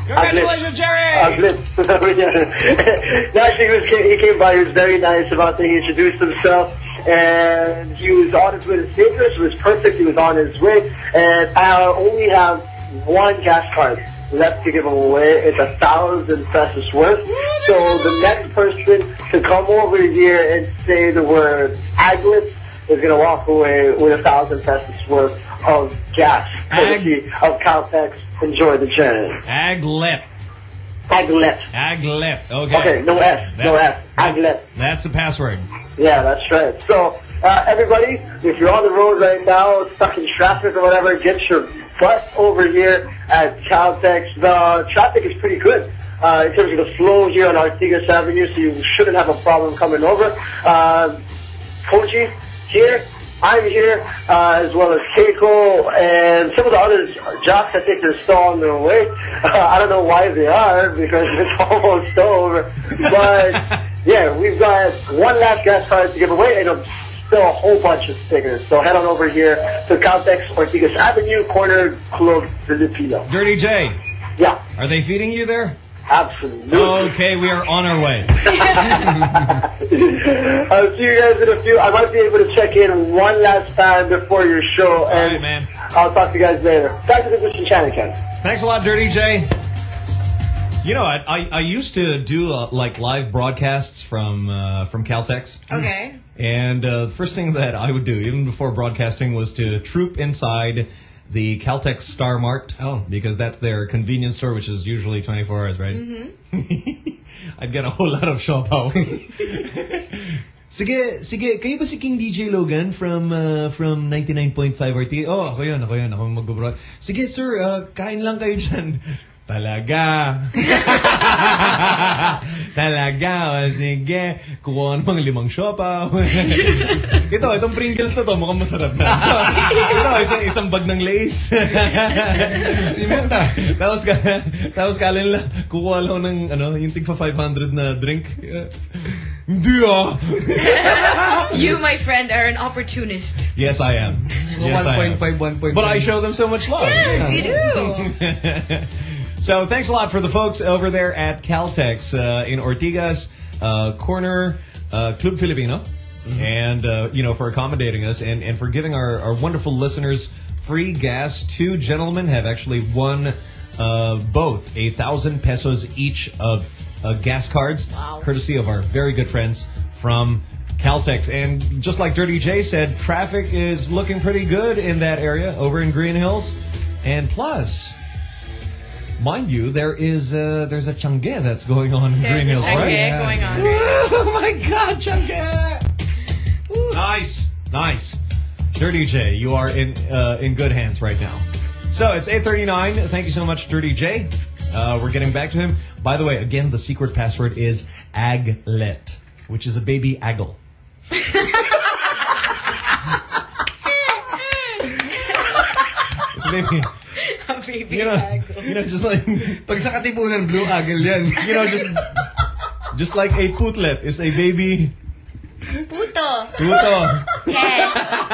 Congratulations, Jerry! Aglit. No, actually, he, was, he came by. He was very nice about it. He introduced himself, and he was on his way to Sneakers. It was perfect. He was on his way, and I only have one gas card left to give away. It's a thousand pesos worth. So the next person to come over here and say the word Aglit is going to walk away with a thousand pesos worth of gas, courtesy of Caltex. Enjoy the journey. Aglet. Aglet. Aglet. Okay. Okay, no S. That's, no S. Aglet. That's the password. Yeah, that's right. So, uh, everybody, if you're on the road right now, stuck in traffic or whatever, get your butt over here at Caltex. The traffic is pretty good. Uh, in terms of the flow here on Artigas Avenue, so you shouldn't have a problem coming over. Uh, Koji, here. I'm here, uh, as well as Keiko, and some of the other jocks, I think they're still on their way. Uh, I don't know why they are, because it's almost over. But, yeah, we've got one last gas card to give away, and a, still a whole bunch of stickers. So head on over here to Caltex, Ortigas Avenue, corner Club Filipino. Dirty J. Yeah. Are they feeding you there? Absolutely. Okay, we are on our way. I'll see you guys in a few. I might be able to check in one last time before your show. All and right, man. I'll talk to you guys later. Back to the Christian channel, Ken. Thanks a lot, Dirty J. You know, I I, I used to do uh, like live broadcasts from uh, from Caltex. Okay. And uh, the first thing that I would do, even before broadcasting, was to troop inside the Caltex Star Mart. Oh. Because that's their convenience store, which is usually twenty-four hours, right? Mm-hmm. I'd get a whole lot of siopaw. Sige, sige, kayo ba si King D J Logan from uh, from ninety-nine point five R T? Oh, ako yun, ako yun, ako mag-broad. Sige, sir, uh, kain lang kayo dyan. Talaga. Talaga. O, sige. Kukuha namang limang siopaw. Ito, itong Pringles na to, mukhang masarap na. Ito, isang, isang bag ng Lays. Simenta. Tapos ka, tapos ka lang, kukuha lang ng, ano, yung tig pa five hundred na drink. Hindi ah. You, my friend, are an opportunist. Yes, I am. Yes, I am. one point five, one point five. But I show them so much love. Yes, you do. So thanks a lot for the folks over there at Caltex uh, in Ortigas, uh, corner uh, Club Filipino, mm-hmm. and uh, you know, for accommodating us and, and for giving our, our wonderful listeners free gas. Two gentlemen have actually won uh, both a thousand pesos each of uh, gas cards, wow. courtesy of our very good friends from Caltex. And just like Dirty J said, traffic is looking pretty good in that area over in Green Hills, and plus, mind you, there is uh, there's a Changge that's going on in There's Green Hills, a right? Changge going on. Oh my God, Changge! Nice, nice. Dirty J, you are in uh, in good hands right now. So it's eight thirty-nine. Thank you so much, Dirty J. Uh, we're getting back to him. By the way, again, the secret password is Aglet, which is a baby aggle. It's a baby. A baby you know, aggle. You know, just like pag sa Katipunan, blue aggle yan. You know, just just like a putlet is a baby. Puto. Puto. Yes.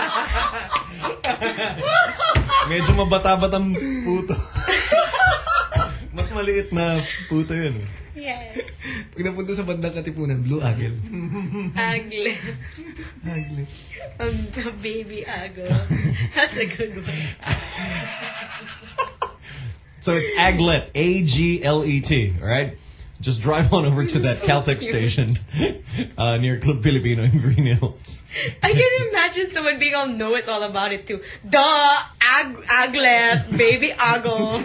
Medyo mabata-batang puto. Mas maliit na puto yun. Yes. Pag napunta sa bandang Katipunan, blue aggle. Aglet. Aglet. Um, a baby aggle. That's a good one. So it's Aglet, A G L E T, all right? Just drive on over to that so Caltex cute. station uh, near Club Filipino in Green Hills. I can imagine someone being all know it all about it too. Duh, ag Aglet, baby aggle.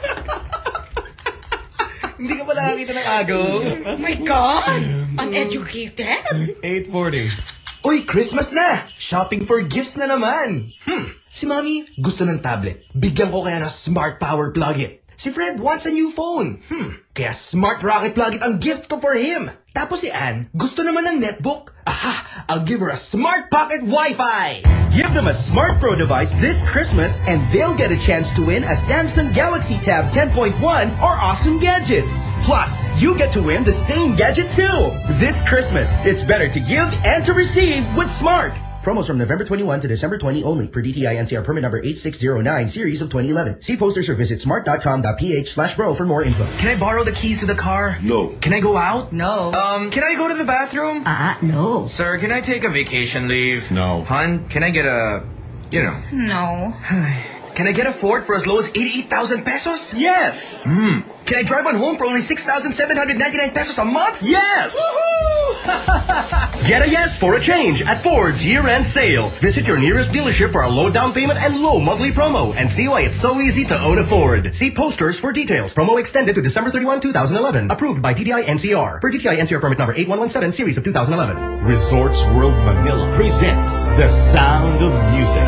Hindi ka pa nakakita ng agaw? Oh my God! Uneducated? eight forty. Uy, Christmas na! Shopping for gifts na naman! Hmm, si Mommy gusto ng tablet. Bigyan ko kaya ng Smart Power Plug-It. Si Fred wants a new phone. Hmm, kaya Smart Rocket Plug-It ang gift ko for him. Tapos si Ann gusto naman ng netbook. Aha! I'll give her a Smart Pocket Wi-Fi! Give them a Smart Pro device this Christmas and they'll get a chance to win a Samsung Galaxy Tab ten point one or awesome gadgets. Plus, you get to win the same gadget too. This Christmas, it's better to give and to receive with Smart. Promos from November twenty-first to December twentieth only per D T I N C R permit number eight six zero nine series of twenty eleven. See posters or visit smart.com.ph slash bro for more info. Can I borrow the keys to the car? No. Can I go out? No. Um, can I go to the bathroom? Ah, uh, no. Sir, can I take a vacation leave? No. Hun, can I get a, you know. No. Can I get a Ford for as low as eighty-eight thousand pesos? Yes. Hmm. Can I drive on home for only six thousand seven hundred ninety-nine pesos a month? Yes. Woohoo! Get a yes for a change at Ford's year-end sale. Visit your nearest dealership for a low down payment and low monthly promo and see why it's so easy to own a Ford. See posters for details. Promo extended to December thirty-first, twenty eleven. Approved by D T I N C R. Per D T I N C R permit number eight one one seven series of two thousand eleven. Resorts World Manila presents The Sound of Music.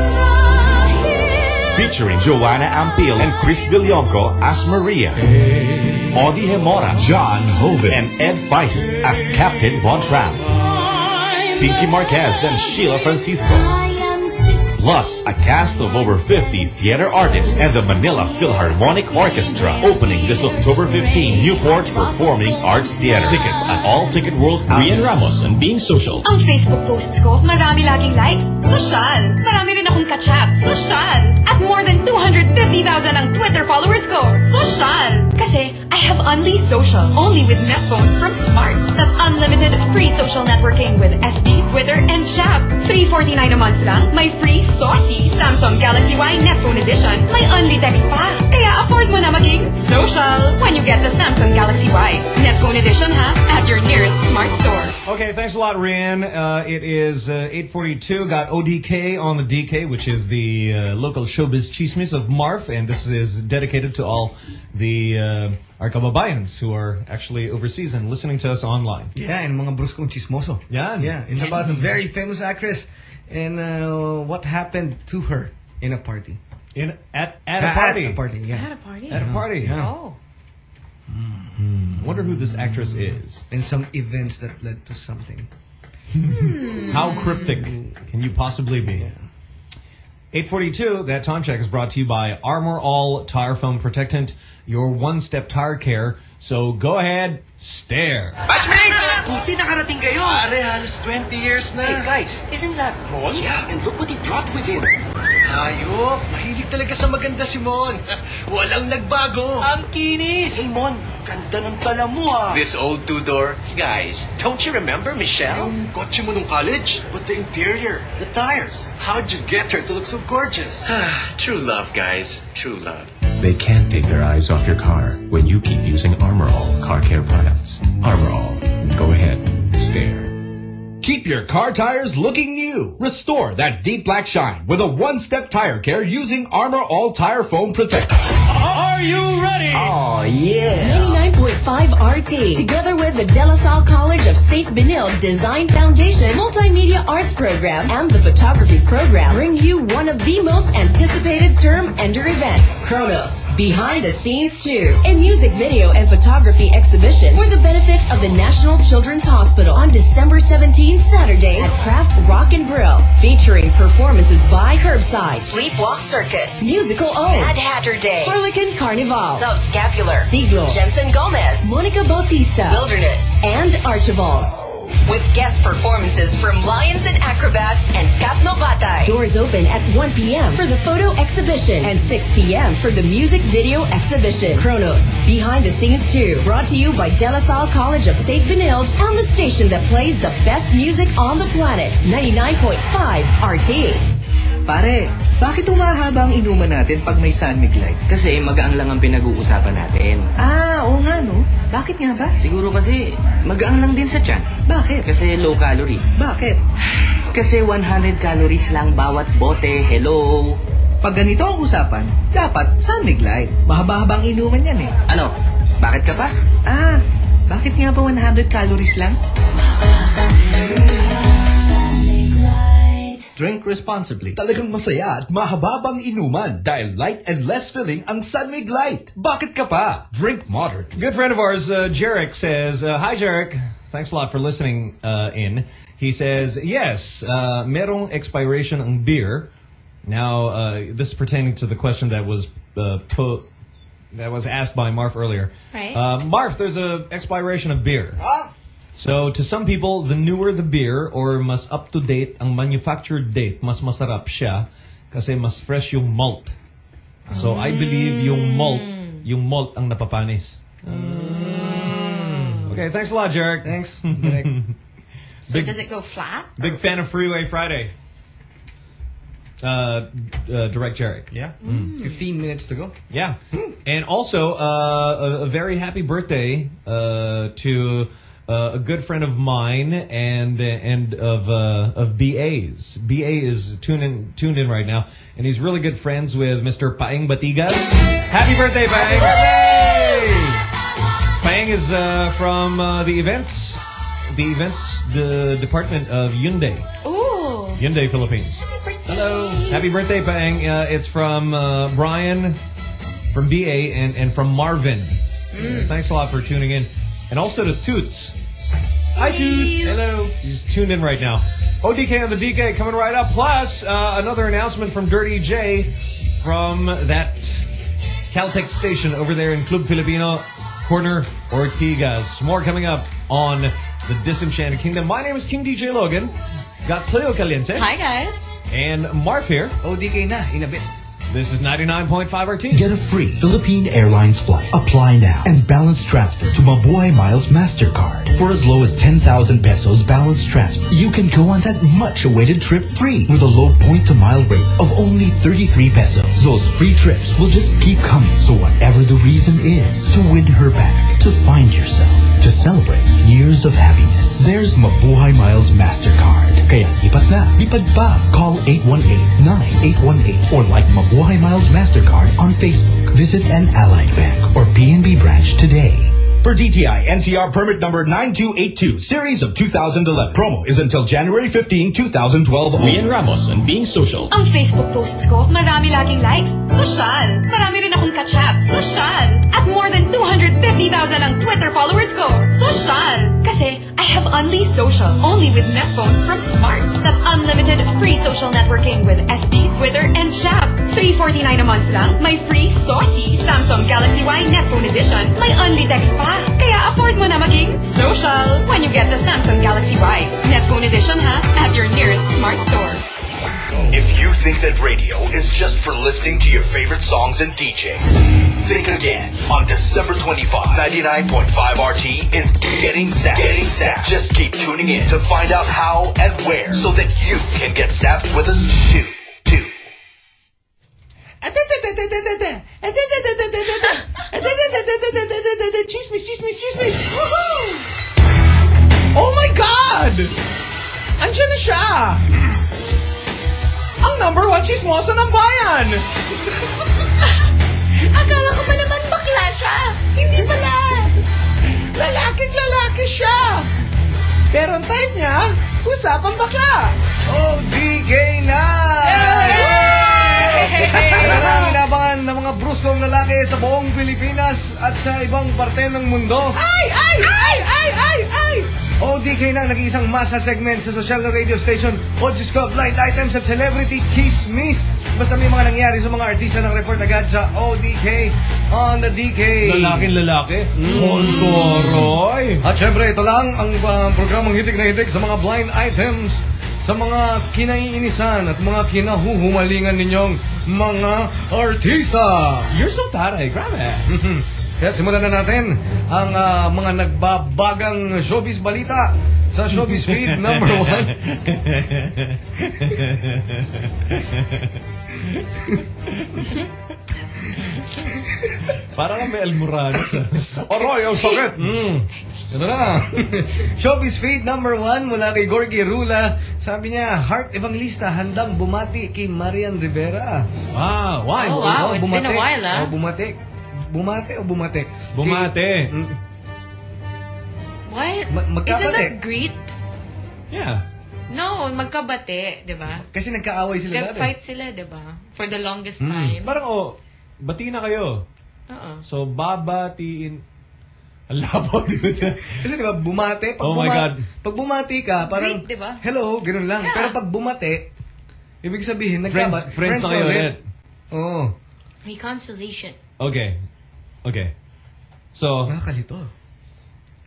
Featuring Joanna Ampil and Chris Villonco as Maria. Audie Hemora, John Hoven, and Ed Feist as Captain Von Trapp. Pinky Marquez and Sheila Francisco. Plus, a cast of over fifty theater artists and the Manila Philharmonic Orchestra opening this October fifteenth, Newport Performing Arts Theater. Ticket at all Ticket World outlets. Rian Ramos and Being Social. Ang Facebook posts ko, marami laging likes. Sosyal. Marami rin akong kachap. Sosyal. At more than two hundred fifty thousand ang Twitter followers ko. Sosyal. Kasi I have Unleashed Social only with Netphone from Smart. That's unlimited free social networking with F B, Twitter, and chat. three forty-nine a month lang. May free saucy Samsung Galaxy Y Netphone Edition. May Unli text pa. Kaya afford mo na maging social when you get the Samsung Galaxy Y Netphone Edition, ha? At your nearest Smart store. Okay, thanks a lot, Rian. Uh, it is uh, eight forty-two. Got O D K on the D K, which is the uh, local showbiz chismis of Marf, and this is dedicated to all the uh, our kababayans who are actually overseas and listening to us online. Yeah, and mga bruskong chismoso. Yeah, yeah. It's about a very famous actress and uh, what happened to her in a party. In at at a party. At a party. Yeah. At a party. At a party. Yeah. Oh. Hmm. Wonder who this actress is. And some events that led to something. Hmm. How cryptic can you possibly be? eight forty-two, that time check is brought to you by Armor All Tire Foam Protectant, your one-step tire care. So go ahead, stare. Batchmates! Buti nakarating kayo. Pare, halos twenty years na. Hey guys, isn't that Mon? Yeah, and look what he brought with him. Hayop, mahilig talaga sa maganda si Mon. Walang nagbago. Ang kinis. Hey Mon, ganda ng tala mo ah. This old two-door. Guys, don't you remember Michelle? Yung kotse mo nung college? But the interior, the tires. How'd you get her to look so gorgeous? True love, guys. True love. They can't take their eyes off your car when you keep using Armor All car care products. Armor All. Go ahead, stare. Keep your car tires looking new. Restore that deep black shine with a one-step tire care using Armor All Tire Foam Protector. Are you ready? Oh, yeah. ninety-nine point five R T, together with the De La Salle College of Saint Benilde Design Foundation Multimedia Arts Program and the Photography Program, bring you one of the most anticipated term ender events, Kronos, Behind the Scenes two, a music video and photography exhibition for the benefit of the National Children's Hospital on December seventeenth, Saturday at Craft Rock and Grill, featuring performances by Curbside, Sleepwalk Circus, Musical O, Mad Hatter Day, Harlequin Carnival, Subscapular, Siglo, Jensen Gomez, Monica Bautista, Wilderness, and Archibalds. With guest performances from Lions and Acrobats and Katno Batay. Doors open at one p.m. for the photo exhibition and six p.m. for the music video exhibition. Kronos, Behind the Scenes two, brought to you by De La Salle College of Saint Benilde on the station that plays the best music on the planet, ninety-nine point five R T. Pare, bakit umahaba ang inuman natin pag may San Mig Light? Kasi magaang lang ang pinag-uusapan natin. Ah, oo nga no. Bakit nga ba? Siguro kasi magaang lang din sa tiyan. Bakit? Kasi low calorie. Bakit? Kasi one hundred calories lang bawat bote. Hello? Pag ganito ang usapan, dapat San Mig Light. Mahaba-habang inuman yan eh. Ano? Bakit ka pa? Ah, bakit nga ba one hundred calories lang? Drink responsibly. Talagang masaya at mahababang inuman dahil light and less filling ang San Mig Light. Bakit ka pa? Drink moderately. Good friend of ours, uh, Jarek, says, uh, Hi, Jarek. Thanks a lot for listening uh, in. He says, yes, uh, merong expiration ang beer. Now, uh, this is pertaining to the question that was uh, po- that was asked by Marf earlier. Right. Uh, Marf, there's a expiration of beer. Huh? So, to some people, the newer the beer or mas up-to-date ang manufactured date, mas masarap siya kasi mas fresh yung malt. So, I believe yung malt, yung malt ang napapanis. Mm. Okay, thanks a lot, Jarek. Thanks. So Big, does it go flat? big fan of Freeway Friday. Uh, uh, direct Jarek. Yeah. Mm. fifteen minutes to go. Yeah. And also, uh, a, a very happy birthday uh, to uh, a good friend of mine and and of uh, of B A's. B A is tuned in, tuned in right now, and he's really good friends with Mister Paeng Batigas. Happy birthday, Paeng! Paeng is uh, from uh, the events, the events the department of Hyundai. Ooh. Hyundai Philippines. Hello. Happy birthday, Paeng. Uh, it's from uh, Brian, from B A, and, and from Marvin. Mm. Thanks a lot for tuning in. And also to Toots. Hi, Toots. Hello. He's tuned in right now. O D K on the D K coming right up. Plus, uh, another announcement from Dirty J from that Caltech station over there in Club Filipino, Corner Ortigas. More coming up on the Disenchanted Kingdom. My name is King D J Logan. Got Cleo Caliente. Hi, guys. And Marf here. O D K na, in a bit. This is ninety-nine point five R T. Get a free Philippine Airlines flight. Apply now and balance transfer to Mabuhay Miles MasterCard. For as low as ten thousand pesos balance transfer, you can go on that much-awaited trip free with a low point-to-mile rate of only thirty-three pesos. Those free trips will just keep coming. So whatever the reason is, to win her back, to find yourself, to celebrate years of happiness, there's Mabuhay Miles MasterCard. Kaya lipat na, lipad pa. Call eight one eight, nine eight one eight or like Mabuhay Miles MasterCard on Facebook. Visit an Allied Bank or P N B branch today. Per D T I N C R permit number nine two eight two, series of two thousand eleven. Promo is until January fifteenth, twenty twelve. Rian Ramos and Being Social. Ang Facebook posts ko, marami laging likes. Social. Marami rin akong kachap. Social. At more than two hundred fifty thousand ang Twitter followers ko. Social. Kasi I have Unli Social, only with Netphone from Smart. That's unlimited free social networking with F B, Twitter, and chat. three forty-nine a month lang, may free saucy Samsung Galaxy Y Netphone Edition. May Unli text pa. Kaya afford mo na maging social when you get the Samsung Galaxy Y Netphone Edition, ha? At your nearest Smart store. If you think that radio is just for listening to your favorite songs and DJs, think again. On December twenty-fifth, ninety-nine point five R T is Getting Zapped. Getting Zapped. Just keep tuning in to find out how and where so that you can get zapped with us too. Too. Chismis, chismis, chismis. Oh my God! Andiyan na siya! Ang number one chismoso ng bayan! Akala ko pa naman bakla siya. Hindi pala. Lalaking lalaki siya! Pero ang type niya, usapang bakla! O D K na! Yan ang inabangan ng mga bruskong lalaki sa buong Pilipinas at sa ibang parte ng mundo. Ay! Ay! Ay! Ay! Ay! Ay! O D K na nag-iisang masa segment sa social na radio station o Diyos ko, blind items at celebrity chismis. Basta may mga nangyari sa mga artista ng report agad sa O D K on the D K. Lalaking lalaki. Montoroy. At syempre, ito lang ang uh, programang hitik na hitik sa mga blind items, sa mga kinaiinisan at mga kinahuhumalingan ninyong mga artista. You're so taray. Grabe. Kaya simulan na natin ang uh, mga nagbabagang showbiz balita sa showbiz feed number one. Para lang may almuranas. Aroy, ang sakit. Mm. Ito na. Showbiz feed number one mula kay Gorgie Rula. Sabi niya, Heart Evangelista handang bumati kay Marian Rivera. Wow, why? Oh, wow. It's bumati. been a while, ah. Oh, bumati. Bumate o bumate? Bumate. Kay, What? Ma- magkabate. Isn't that great? Yeah. No, magkabate, di ba? Kasi nagkaaway sila dati. Nag-fight sila, di ba? For the longest Mm. time. Parang, oh, bati na kayo. Oo. So, babatiin. Ang labo, di ba? Kasi di ba, bumate. Pag Oh my buma- God. Pag bumati ka, parang, Great, di ba? hello, ganun lang. Yeah. Pero pag bumate, ibig sabihin, Friends, nagkabat. friends na kayo ulit. Oo. Reconciliation. Okay. Okay. So, Nakakalito.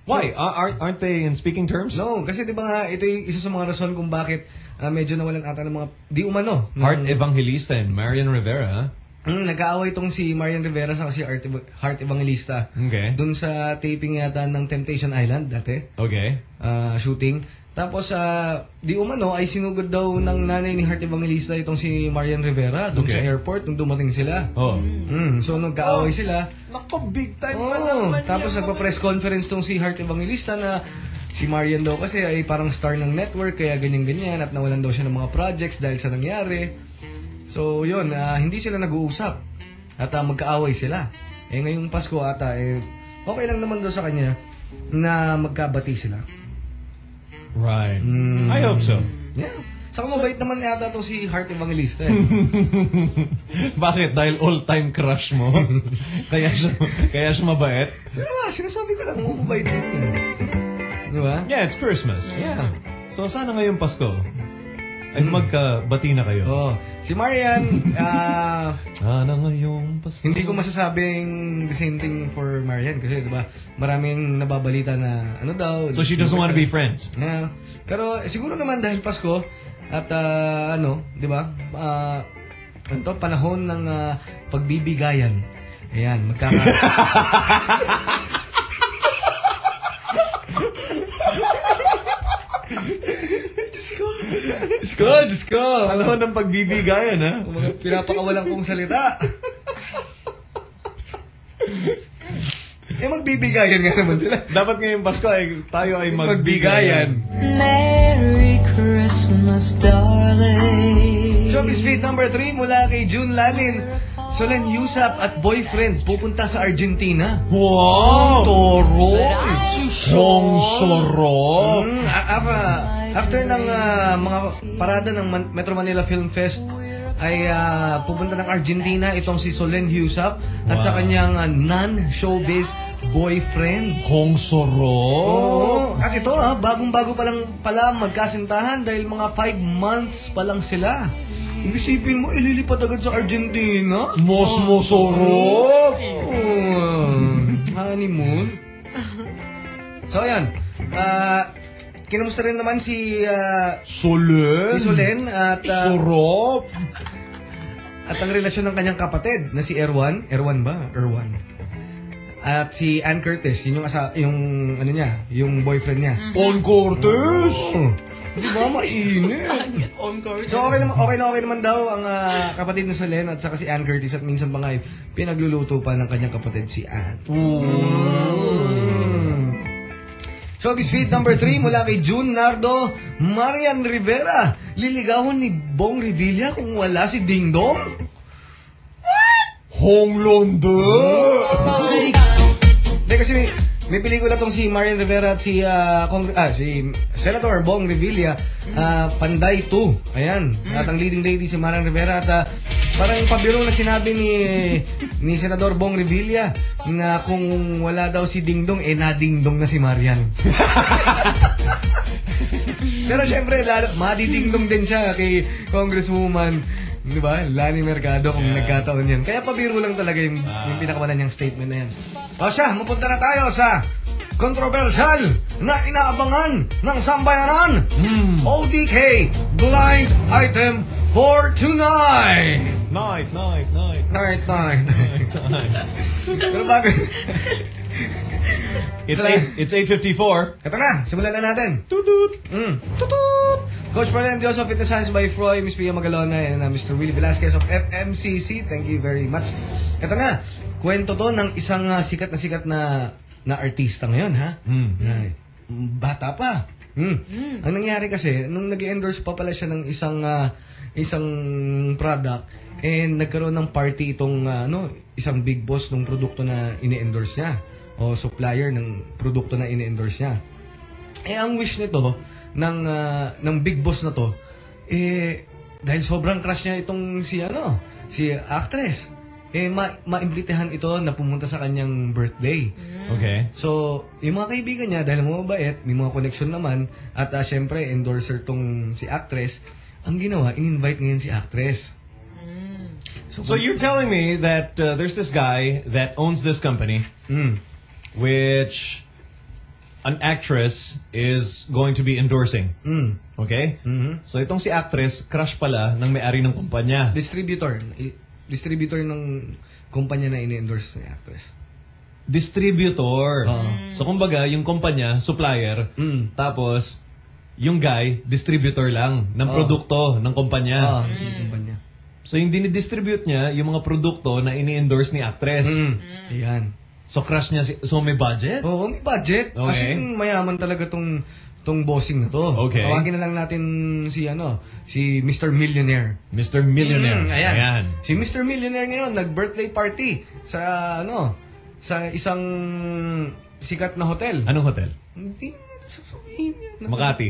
Why? So, aren't, aren't they in speaking terms? No, kasi di ba nga, ito yung isa sa mga rason kung bakit uh, medyo nawalan ata ng mga di umano. Heart ng, Evangelista and Marian Rivera, ha? Mm, nag-aaway itong si Marian Rivera sa si Heart, Heart Evangelista. Okay. Doon sa taping yata ng Temptation Island dati. Okay. Uh, shooting. Tapos, uh, di umano, ay sinugod daw ng nanay ni Heart Evangelista itong si Marian Rivera doon okay. sa airport nung dumating sila. Oh. Mm, so, nagkaaway oh. sila. Naku, big time oh, pa naman. Tapos, nagpa-press conference tong si Heart Evangelista na si Marian daw kasi ay parang star ng network, kaya ganyan-ganyan at nawalan daw siya ng mga projects dahil sa nangyari. So, yun, uh, hindi sila nag-uusap at uh, magkaaway sila. Eh, ngayong Pasko ata, eh, okay lang naman daw sa kanya na magkabati sila. Right. Mm. I hope so. Yeah. Saka mabait naman yata to si Heart Evangelista eh. Bakit? Dahil all-time crush mo? kaya siya kaya siya mabait? Yeah, sinasabi ko lang, mabait naman eh. Diba? Yeah, it's Christmas. Yeah. So, sana ngayong Pasko ay magkabati na kayo. Oh, si Marian, ah, uh, sana ngayong Pasko. Hindi ko masasabing the same thing for Marian kasi 'di ba, maraming nababalita na ano daw. So she doesn't want to be friends. Yeah. Pero siguro naman dahil Pasko at uh, ano, 'di ba? Ah, uh, ano to, panahon ng uh, pagbibigayan. Ayan, magkaka Diyos ko. Diyos ko, Diyos ko. Alam mo ng pagbibigayan, ha? Mga pinapakawalan kong salita. Eh, magbibigayan nga naman sila. Dapat ngayong Pasko ay tayo ay magbigayan. Merry Christmas, darling. Showbiz Feed number three mula kay June Lalin. Solen Yusap at boyfriend pupunta sa Argentina. Wow! Toro! Hong Soro! Mm, after, after ng uh, mga parada ng Metro Manila Film Fest, ay uh, pupunta ng Argentina itong si Solen Yusap at wow. sa kanyang uh, non-showbiz boyfriend. Hong Soro! Oo. At ito, ha, bagong-bago pa lang pala magkasintahan dahil mga five months pa lang sila. Isipin mo, ililipat agad sa Argentina? Mos Mosoro! Oh, honeymoon. So, ayan. Uh, kinamusta rin naman si... Uh, Solen. Si Solen. At, uh, Sorop. At ang relasyon ng kanyang kapatid na si Erwan. Erwan ba? Erwan. At si Ann Curtis. Yun yung, asa, yung ano niya, yung boyfriend niya. On Curtis! Oh. Di ba? Mainit. So, okay, naman, okay na okay naman daw ang uh, kapatid na Solen at saka si Ann Curtis at minsan pa nga pinagluluto pa ng kanyang kapatid si Ann. Mm. Showbiz Feed number three mula kay June Nardo, Marian Rivera. Liligawan ni Bong Revilla kung wala si Ding Dong? What? Hong Londo! Hindi kasi may, may pelikula tong si Marian Rivera at si, uh, Cong- ah, si Senator Bong Revilla, uh, Panday two. Ayan. Mm. At ang leading lady si Marian Rivera at uh, parang pabiro na sinabi ni ni Senador Bong Revilla na kung wala daw si Ding Dong, eh na-Ding Dong na si Marian. Pero syempre, madi-Ding Dong din siya kay Congresswoman, di ba? Lani Mercado kung yeah. nagkataon yan. Kaya pabiro lang talaga yung, ah. yung pinakawalan niyang statement na yan. O siya, mapunta na tayo sa kontrobersyal na inaabangan ng sambayanan. Mm. O D K Blind Item for tonight. Night, night, night. Night, night. Pero bago... It's eight, it's eight fifty-four. Ito na, simulan na natin. Tutut. Mm. Tutut. Coach Brian Dioso, Fitness Science by Froy, Miss Pia Magalona, and uh, Mister Willie Velasquez of F M C C. Thank you very much. Ito na, kwento to ng isang uh, sikat na sikat na na artista ngayon, ha? Mm. Na, bata pa. Mm. Mm. Ang nangyari kasi, nung nag-endorse pa pala siya ng isang uh, isang product, and nagkaroon ng party itong uh, ano, isang big boss ng produkto na ini-endorse niya o supplier ng produkto na ini-endorse niya. Eh, ang wish nito ng uh, ng big boss na to, eh, dahil sobrang crush niya itong si ano, si actress, eh, ma maimbitahan ito na pumunta sa kanyang birthday. Okay. So, yung mga kaibigan niya, dahil mga mabait, may mga connection naman, at uh, syempre, endorser tong si actress, ang ginawa, in-invite ngayon si actress. So, so you're telling me that uh, there's this guy that owns this company, mm. which an actress is going to be endorsing. Mm. Okay? Mhm. So itong si actress, crush pala ng may-ari ng kumpanya. Distributor. I- distributor ng kumpanya na ini-endorse ni actress. Distributor. So kumbaga, yung kumpanya, supplier, Mm. tapos yung guy, distributor lang ng Oh. produkto ng kumpanya. Ah, yung kumpanya. So yung dinidistribute niya, yung mga produkto na ini-endorse ni actress. Mm. Ayan. So crush niya, si, so may budget? Oo, may budget. Kasi Okay. mayaman talaga tong tong bossing na to. Okay. Tawagin na lang natin si ano, si Mister Millionaire. Mister Millionaire. Mm, ayan. Ayan. Si Mister Millionaire ngayon nag-birthday party sa ano, sa isang sikat na hotel. Anong hotel? Hindi sasabihin yan. Makati.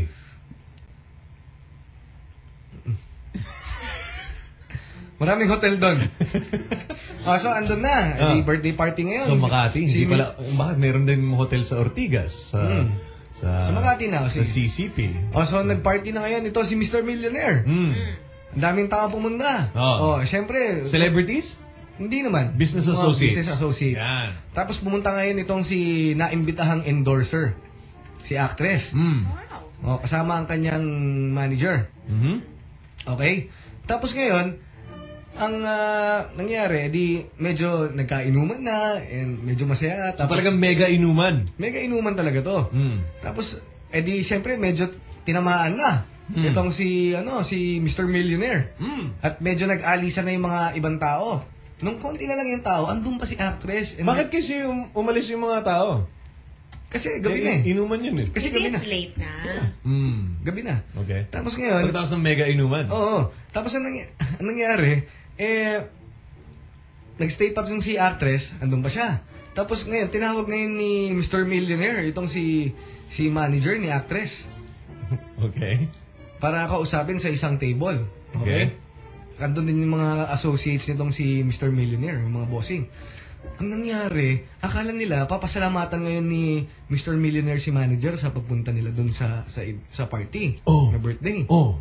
Maraming hotel doon. Ah, so andun na. Ah. Di birthday party ngayon. So Makati, Si- hindi pala, bakit meron din hotel sa Ortigas? Sa, Hmm. sa, Sa Makati na Sa kasi. C C P. Oh, so nag-party na ngayon ito si Mister Millionaire. Hmm. Ang daming tao pumunta. Oh. Oh, syempre. Celebrities? Hindi naman. Business Mga associates. Business associates. Yan. Tapos pumunta ngayon itong si naimbitahang endorser. Si actress. Hmm. Oh, kasama ang kanyang manager. Mhm. Okay? Tapos ngayon, ang ah, nangyari, di medyo nagkainuman na and medyo masaya. So Tapos, talagang mega inuman. mega inuman talaga to. Hmm. Tapos, edi syempre medyo tinamaan na. Hmm. Itong si, ano, si Mister Millionaire. Hmm. At medyo nag-alisa na yung mga ibang tao. Nung konti na lang yung tao, andun pa si actress. And Bakit kasi um, umalis yung mga tao? Kasi gabi na Eh, eh. Inuman yun eh. Kasi Maybe gabi na. it's late na. Hmm. Gabi na. Okay. Tapos ngayon, Pagkatapos ng mega inuman. oo. Tapos ang, nangy- ang nangyari, eh, nag-stay pa yung si actress, andun pa siya. Tapos ngayon, tinawag ngayon ni Mister Millionaire, itong si si manager ni actress, Okay. para kausapin sa isang table. Okay? Andun din yung mga associates nitong si Mister Millionaire, yung mga bossing. Ang nangyari, akala nila, papasalamatan ngayon ni Mister Millionaire si manager sa pagpunta nila dun sa sa, sa party, Oh. na birthday. Oh.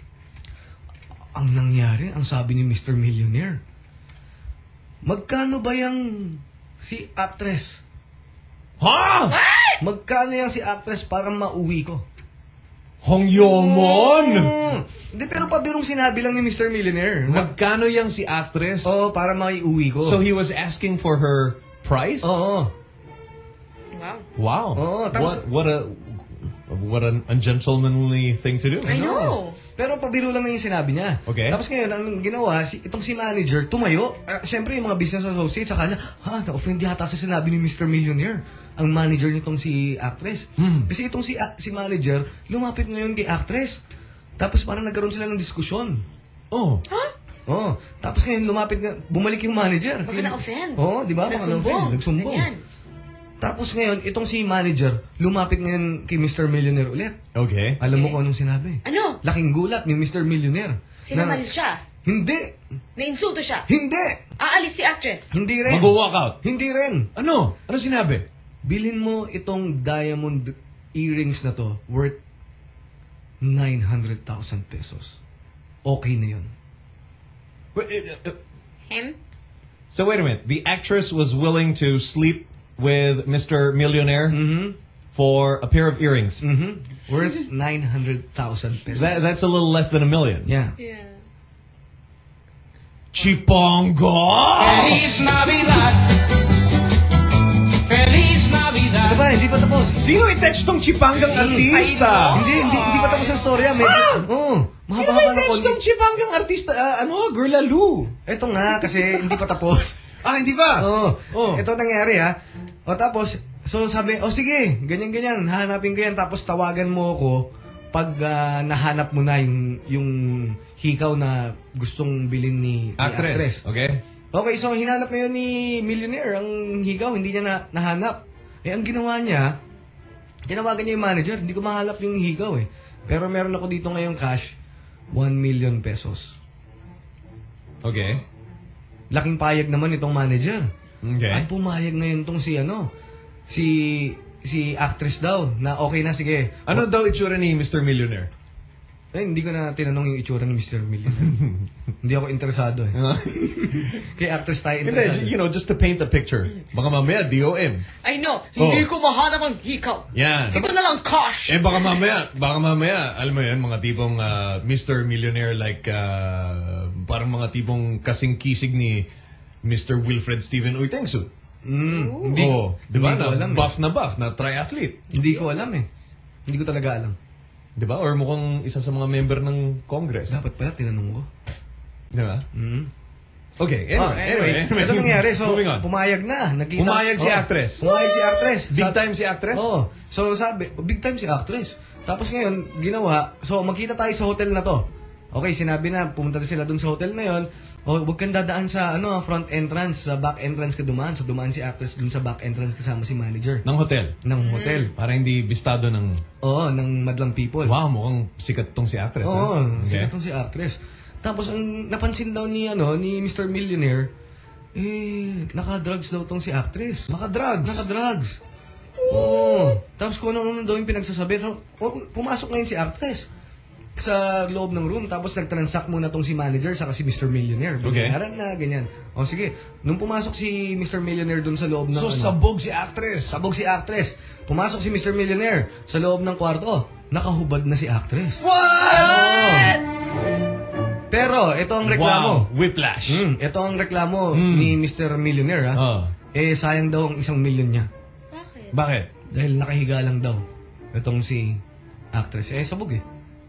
Ang nangyari, ang sabi ni Mister Millionaire, magkano ba yung si actress? Ha? Magkano yung si actress para mauwi ko? Hong Yomon! Mm. Hindi, pero pabirong sinabi lang ni Mister Millionaire. Magkano yung si actress? Oo, para maiuwi ko. So he was asking for her price? Oo. Wow. Wow. Oo, tapos- what, what a what an ungentlemanly thing to do. I know. Pero pabiro lang na yung sinabi niya. Okay. Tapos ngayon, ang ginawa, si, itong si manager, tumayo. Uh, Siyempre, yung mga business associates, akala, ha, na-offend yata sa sinabi ni Mister Millionaire, ang manager nitong si actress. Hmm. Kasi itong si, si manager, lumapit ngayon kay actress. Tapos parang nagkaroon sila ng diskusyon. Oh. Huh? Oo. Tapos ngayon, lumapit nga, bumalik yung manager. Baka na-offend. Oo, di ba? Baka Nagsumbong. na-offend. Nagsumbong. Ganyan. Tapos ngayon, itong si manager, lumapit ngayon kay Mister Millionaire ulit. Okay. Alam mo kung anong sinabi? Ano? Laking gulat ni Mister Millionaire. Sinamalis siya. Hindi! Nainsulto siya. Hindi! Aalis si actress. Hindi rin. Mag-walk out. Hindi rin. Ano? Ano sinabi? Bilhin mo itong diamond earrings na to worth nine hundred thousand pesos. Okay na yun. Wait, uh, uh, Him? So wait a minute. The actress was willing to sleep with Mister Millionaire Mm-hmm. for a pair of earrings. Mm-hmm. Worth nine hundred thousand pesos. That, that's a little less than a million. Yeah. Yeah. Chipongo! Feliz Navidad. Feliz Navidad. Diba, hindi pa tapos. Sino i-touch tong chipanggang artista? Hindi, hindi, hindi pa tapos ang storya. Medyo, Ah! Oo. Sino Mahaba-haba na i-touch konti. tong chipanggang artista? Ah, ano? Girl Lalo. Ito nga, kasi hindi pa tapos. Ah, hindi ba? Oo. Oh. Ito nangyari ha. O tapos, so sabi, o sige, ganyan-ganyan, hahanapin ko yan. Tapos tawagan mo ako pag ah, nahanap mo na yung, yung hikaw na gustong bilhin ni, ni actress. Okay. Okay, so hinanap ngayon ni Millionaire ang hikaw, hindi niya na, nahanap. Eh, ang ginawa niya, tinawagan niya yung manager, hindi ko mahanap yung hikaw eh. Pero meron ako dito ngayong cash, one million pesos. Okay. Laking payag naman itong manager. Okay. At pumayag ngayon tong si ano, si si actress daw na okay na sige. Ano daw itsura ni Mister Millionaire? Eh, hindi ko na tinanong yung itsura ng Mister Million. Hindi ako interesado eh. Kay actress tayo interesado. You know, just to paint a picture. Baka mamaya, D O M. I know. Oh. Hindi ko mahanap ang hikaw. Yan. Ito na lang cash. Eh baka mamaya, baka mamaya, alam mo yan, mga tipong uh, Mister Millionaire like, uh, parang mga tipong kasing kisig ni Mister Wilfred Steven Uytengsu. Mm, hindi, oh, di ba? hindi ko Na, alam. buff na buff, na triathlete. Hindi ko alam eh. Hindi ko talaga alam. Di ba? Or mukhang isa sa mga member ng Congress. Dapat pala, tinanong ko. Di ba? Mm. Okay, anyway, Oh, anyway, anyway. Ito nangyari, so Moving on. pumayag na. Nakita, Pumayag si oh, actress. Pumayag si actress. Big Sa- time si actress? Oo. So sabi, big time si actress. Tapos ngayon, ginawa, so magkita tayo sa hotel na to. Okay, sinabi na, pumunta na sila dun sa hotel na yon. O, huwag kang dadaan sa ano, front entrance, sa back entrance ka dumaan. So dumaan si actress dun sa back entrance kasama si manager. Ng hotel? Ng hotel. Para hindi bistado ng... Oo, ng madlang people. Wow, mukhang sikat tong si actress. Oo, ha? sikat tong si actress. Tapos ang napansin daw ni ano ni Mister Millionaire, eh naka-drugs daw tong si actress. Naka-drugs. Naka-drugs. Oo. Tapos kung ano-ano daw yung pinagsasabi. So, pumasok ngayon si actress sa loob ng room, tapos nag-transact muna tong si manager saka si Mister Millionaire. Okay. Binayaran na, ganyan. O sige, nung pumasok si Mister Millionaire dun sa loob ng... So, ano, sabog si actress. Sabog si actress. Pumasok si Mister Millionaire sa loob ng kwarto. Nakahubad na si actress. What? Pero, ito ang reklamo. Wow, whiplash. Mm, ito ang reklamo Mm. ni Mister Millionaire, ha? Oh. Eh, sayang daw ang isang milyon niya. Bakit? Bakit? Dahil nakahiga lang daw itong si actress. Eh, sabog eh.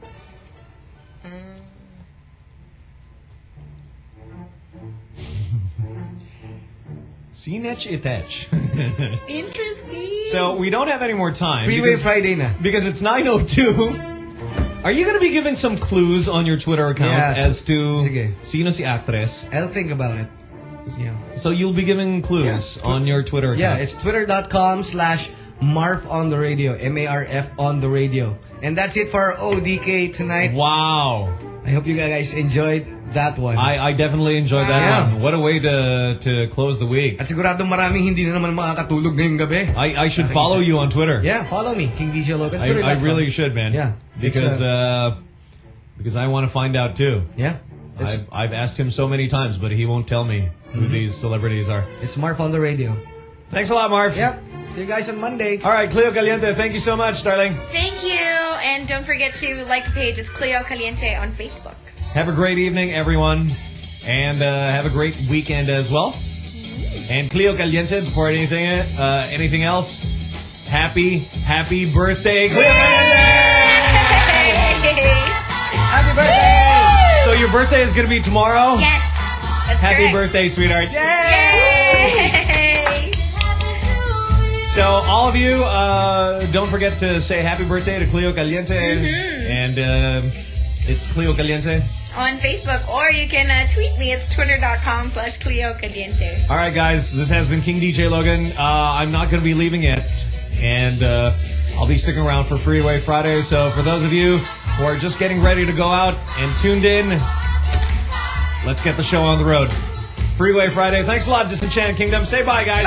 Sinech itech. Interesting. So, we don't have any more time. Freeway because- Friday na. Because it's nine oh two. Are you going to be giving some clues on your Twitter account Yeah. as to Sige. sino si actress? I'll think about it. Yeah. So you'll be giving clues Yeah. on your Twitter account? Yeah, it's twitter.com slash Marf on the radio. M A R F on the radio. And that's it for our O D K tonight. Wow. I hope you guys enjoyed that one. I, I definitely enjoyed that Yeah. one. What a way to to close the week. At siguradong maraming hindi na naman makakatulog ngayong gabi. I, I should follow you on Twitter. Yeah, follow me, King D J Logan. I, I really should, man. Yeah. Because It's, uh, because I want to find out too. Yeah. It's, I've I've asked him so many times, but he won't tell me who Mhm. these celebrities are. it's Marf on the radio. Thanks a lot, Marv. Yep. See you guys on Monday. All right, Cleo Caliente, thank you so much, darling. Thank you. And don't forget to like the page. It's Cleo Caliente on Facebook. Have a great evening, everyone, and uh, have a great weekend as well. And Cleo Caliente, before anything, uh, anything else, happy, happy birthday, Cleo Caliente! Happy birthday! So your birthday is going to be tomorrow? Yes. That's Happy correct. birthday, sweetheart. Yay! Yay! So all of you, uh, don't forget to say happy birthday to Cleo Caliente. Mhm. And uh, it's Cleo Caliente. On Facebook, or you can uh, tweet me. It's twitter.com slash Cleo Caliente. All right, guys, this has been King D J Logan. Uh, I'm not going to be leaving yet, and uh, I'll be sticking around for Freeway Friday. So for those of you who are just getting ready to go out and tuned in, let's get the show on the road. Freeway Friday. Thanks a lot, Disenchanted Kingdom. Say bye, guys.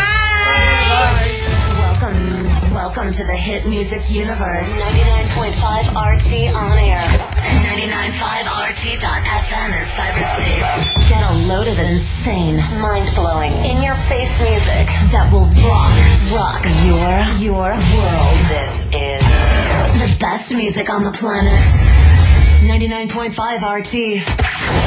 Welcome, welcome to the hit music universe. ninety-nine point five R T on air. ninety-nine point five R T dot F M in cyberspace. Get a load of insane, mind-blowing, in-your-face music that will rock, rock your, your world. This is the best music on the planet. ninety-nine point five R T.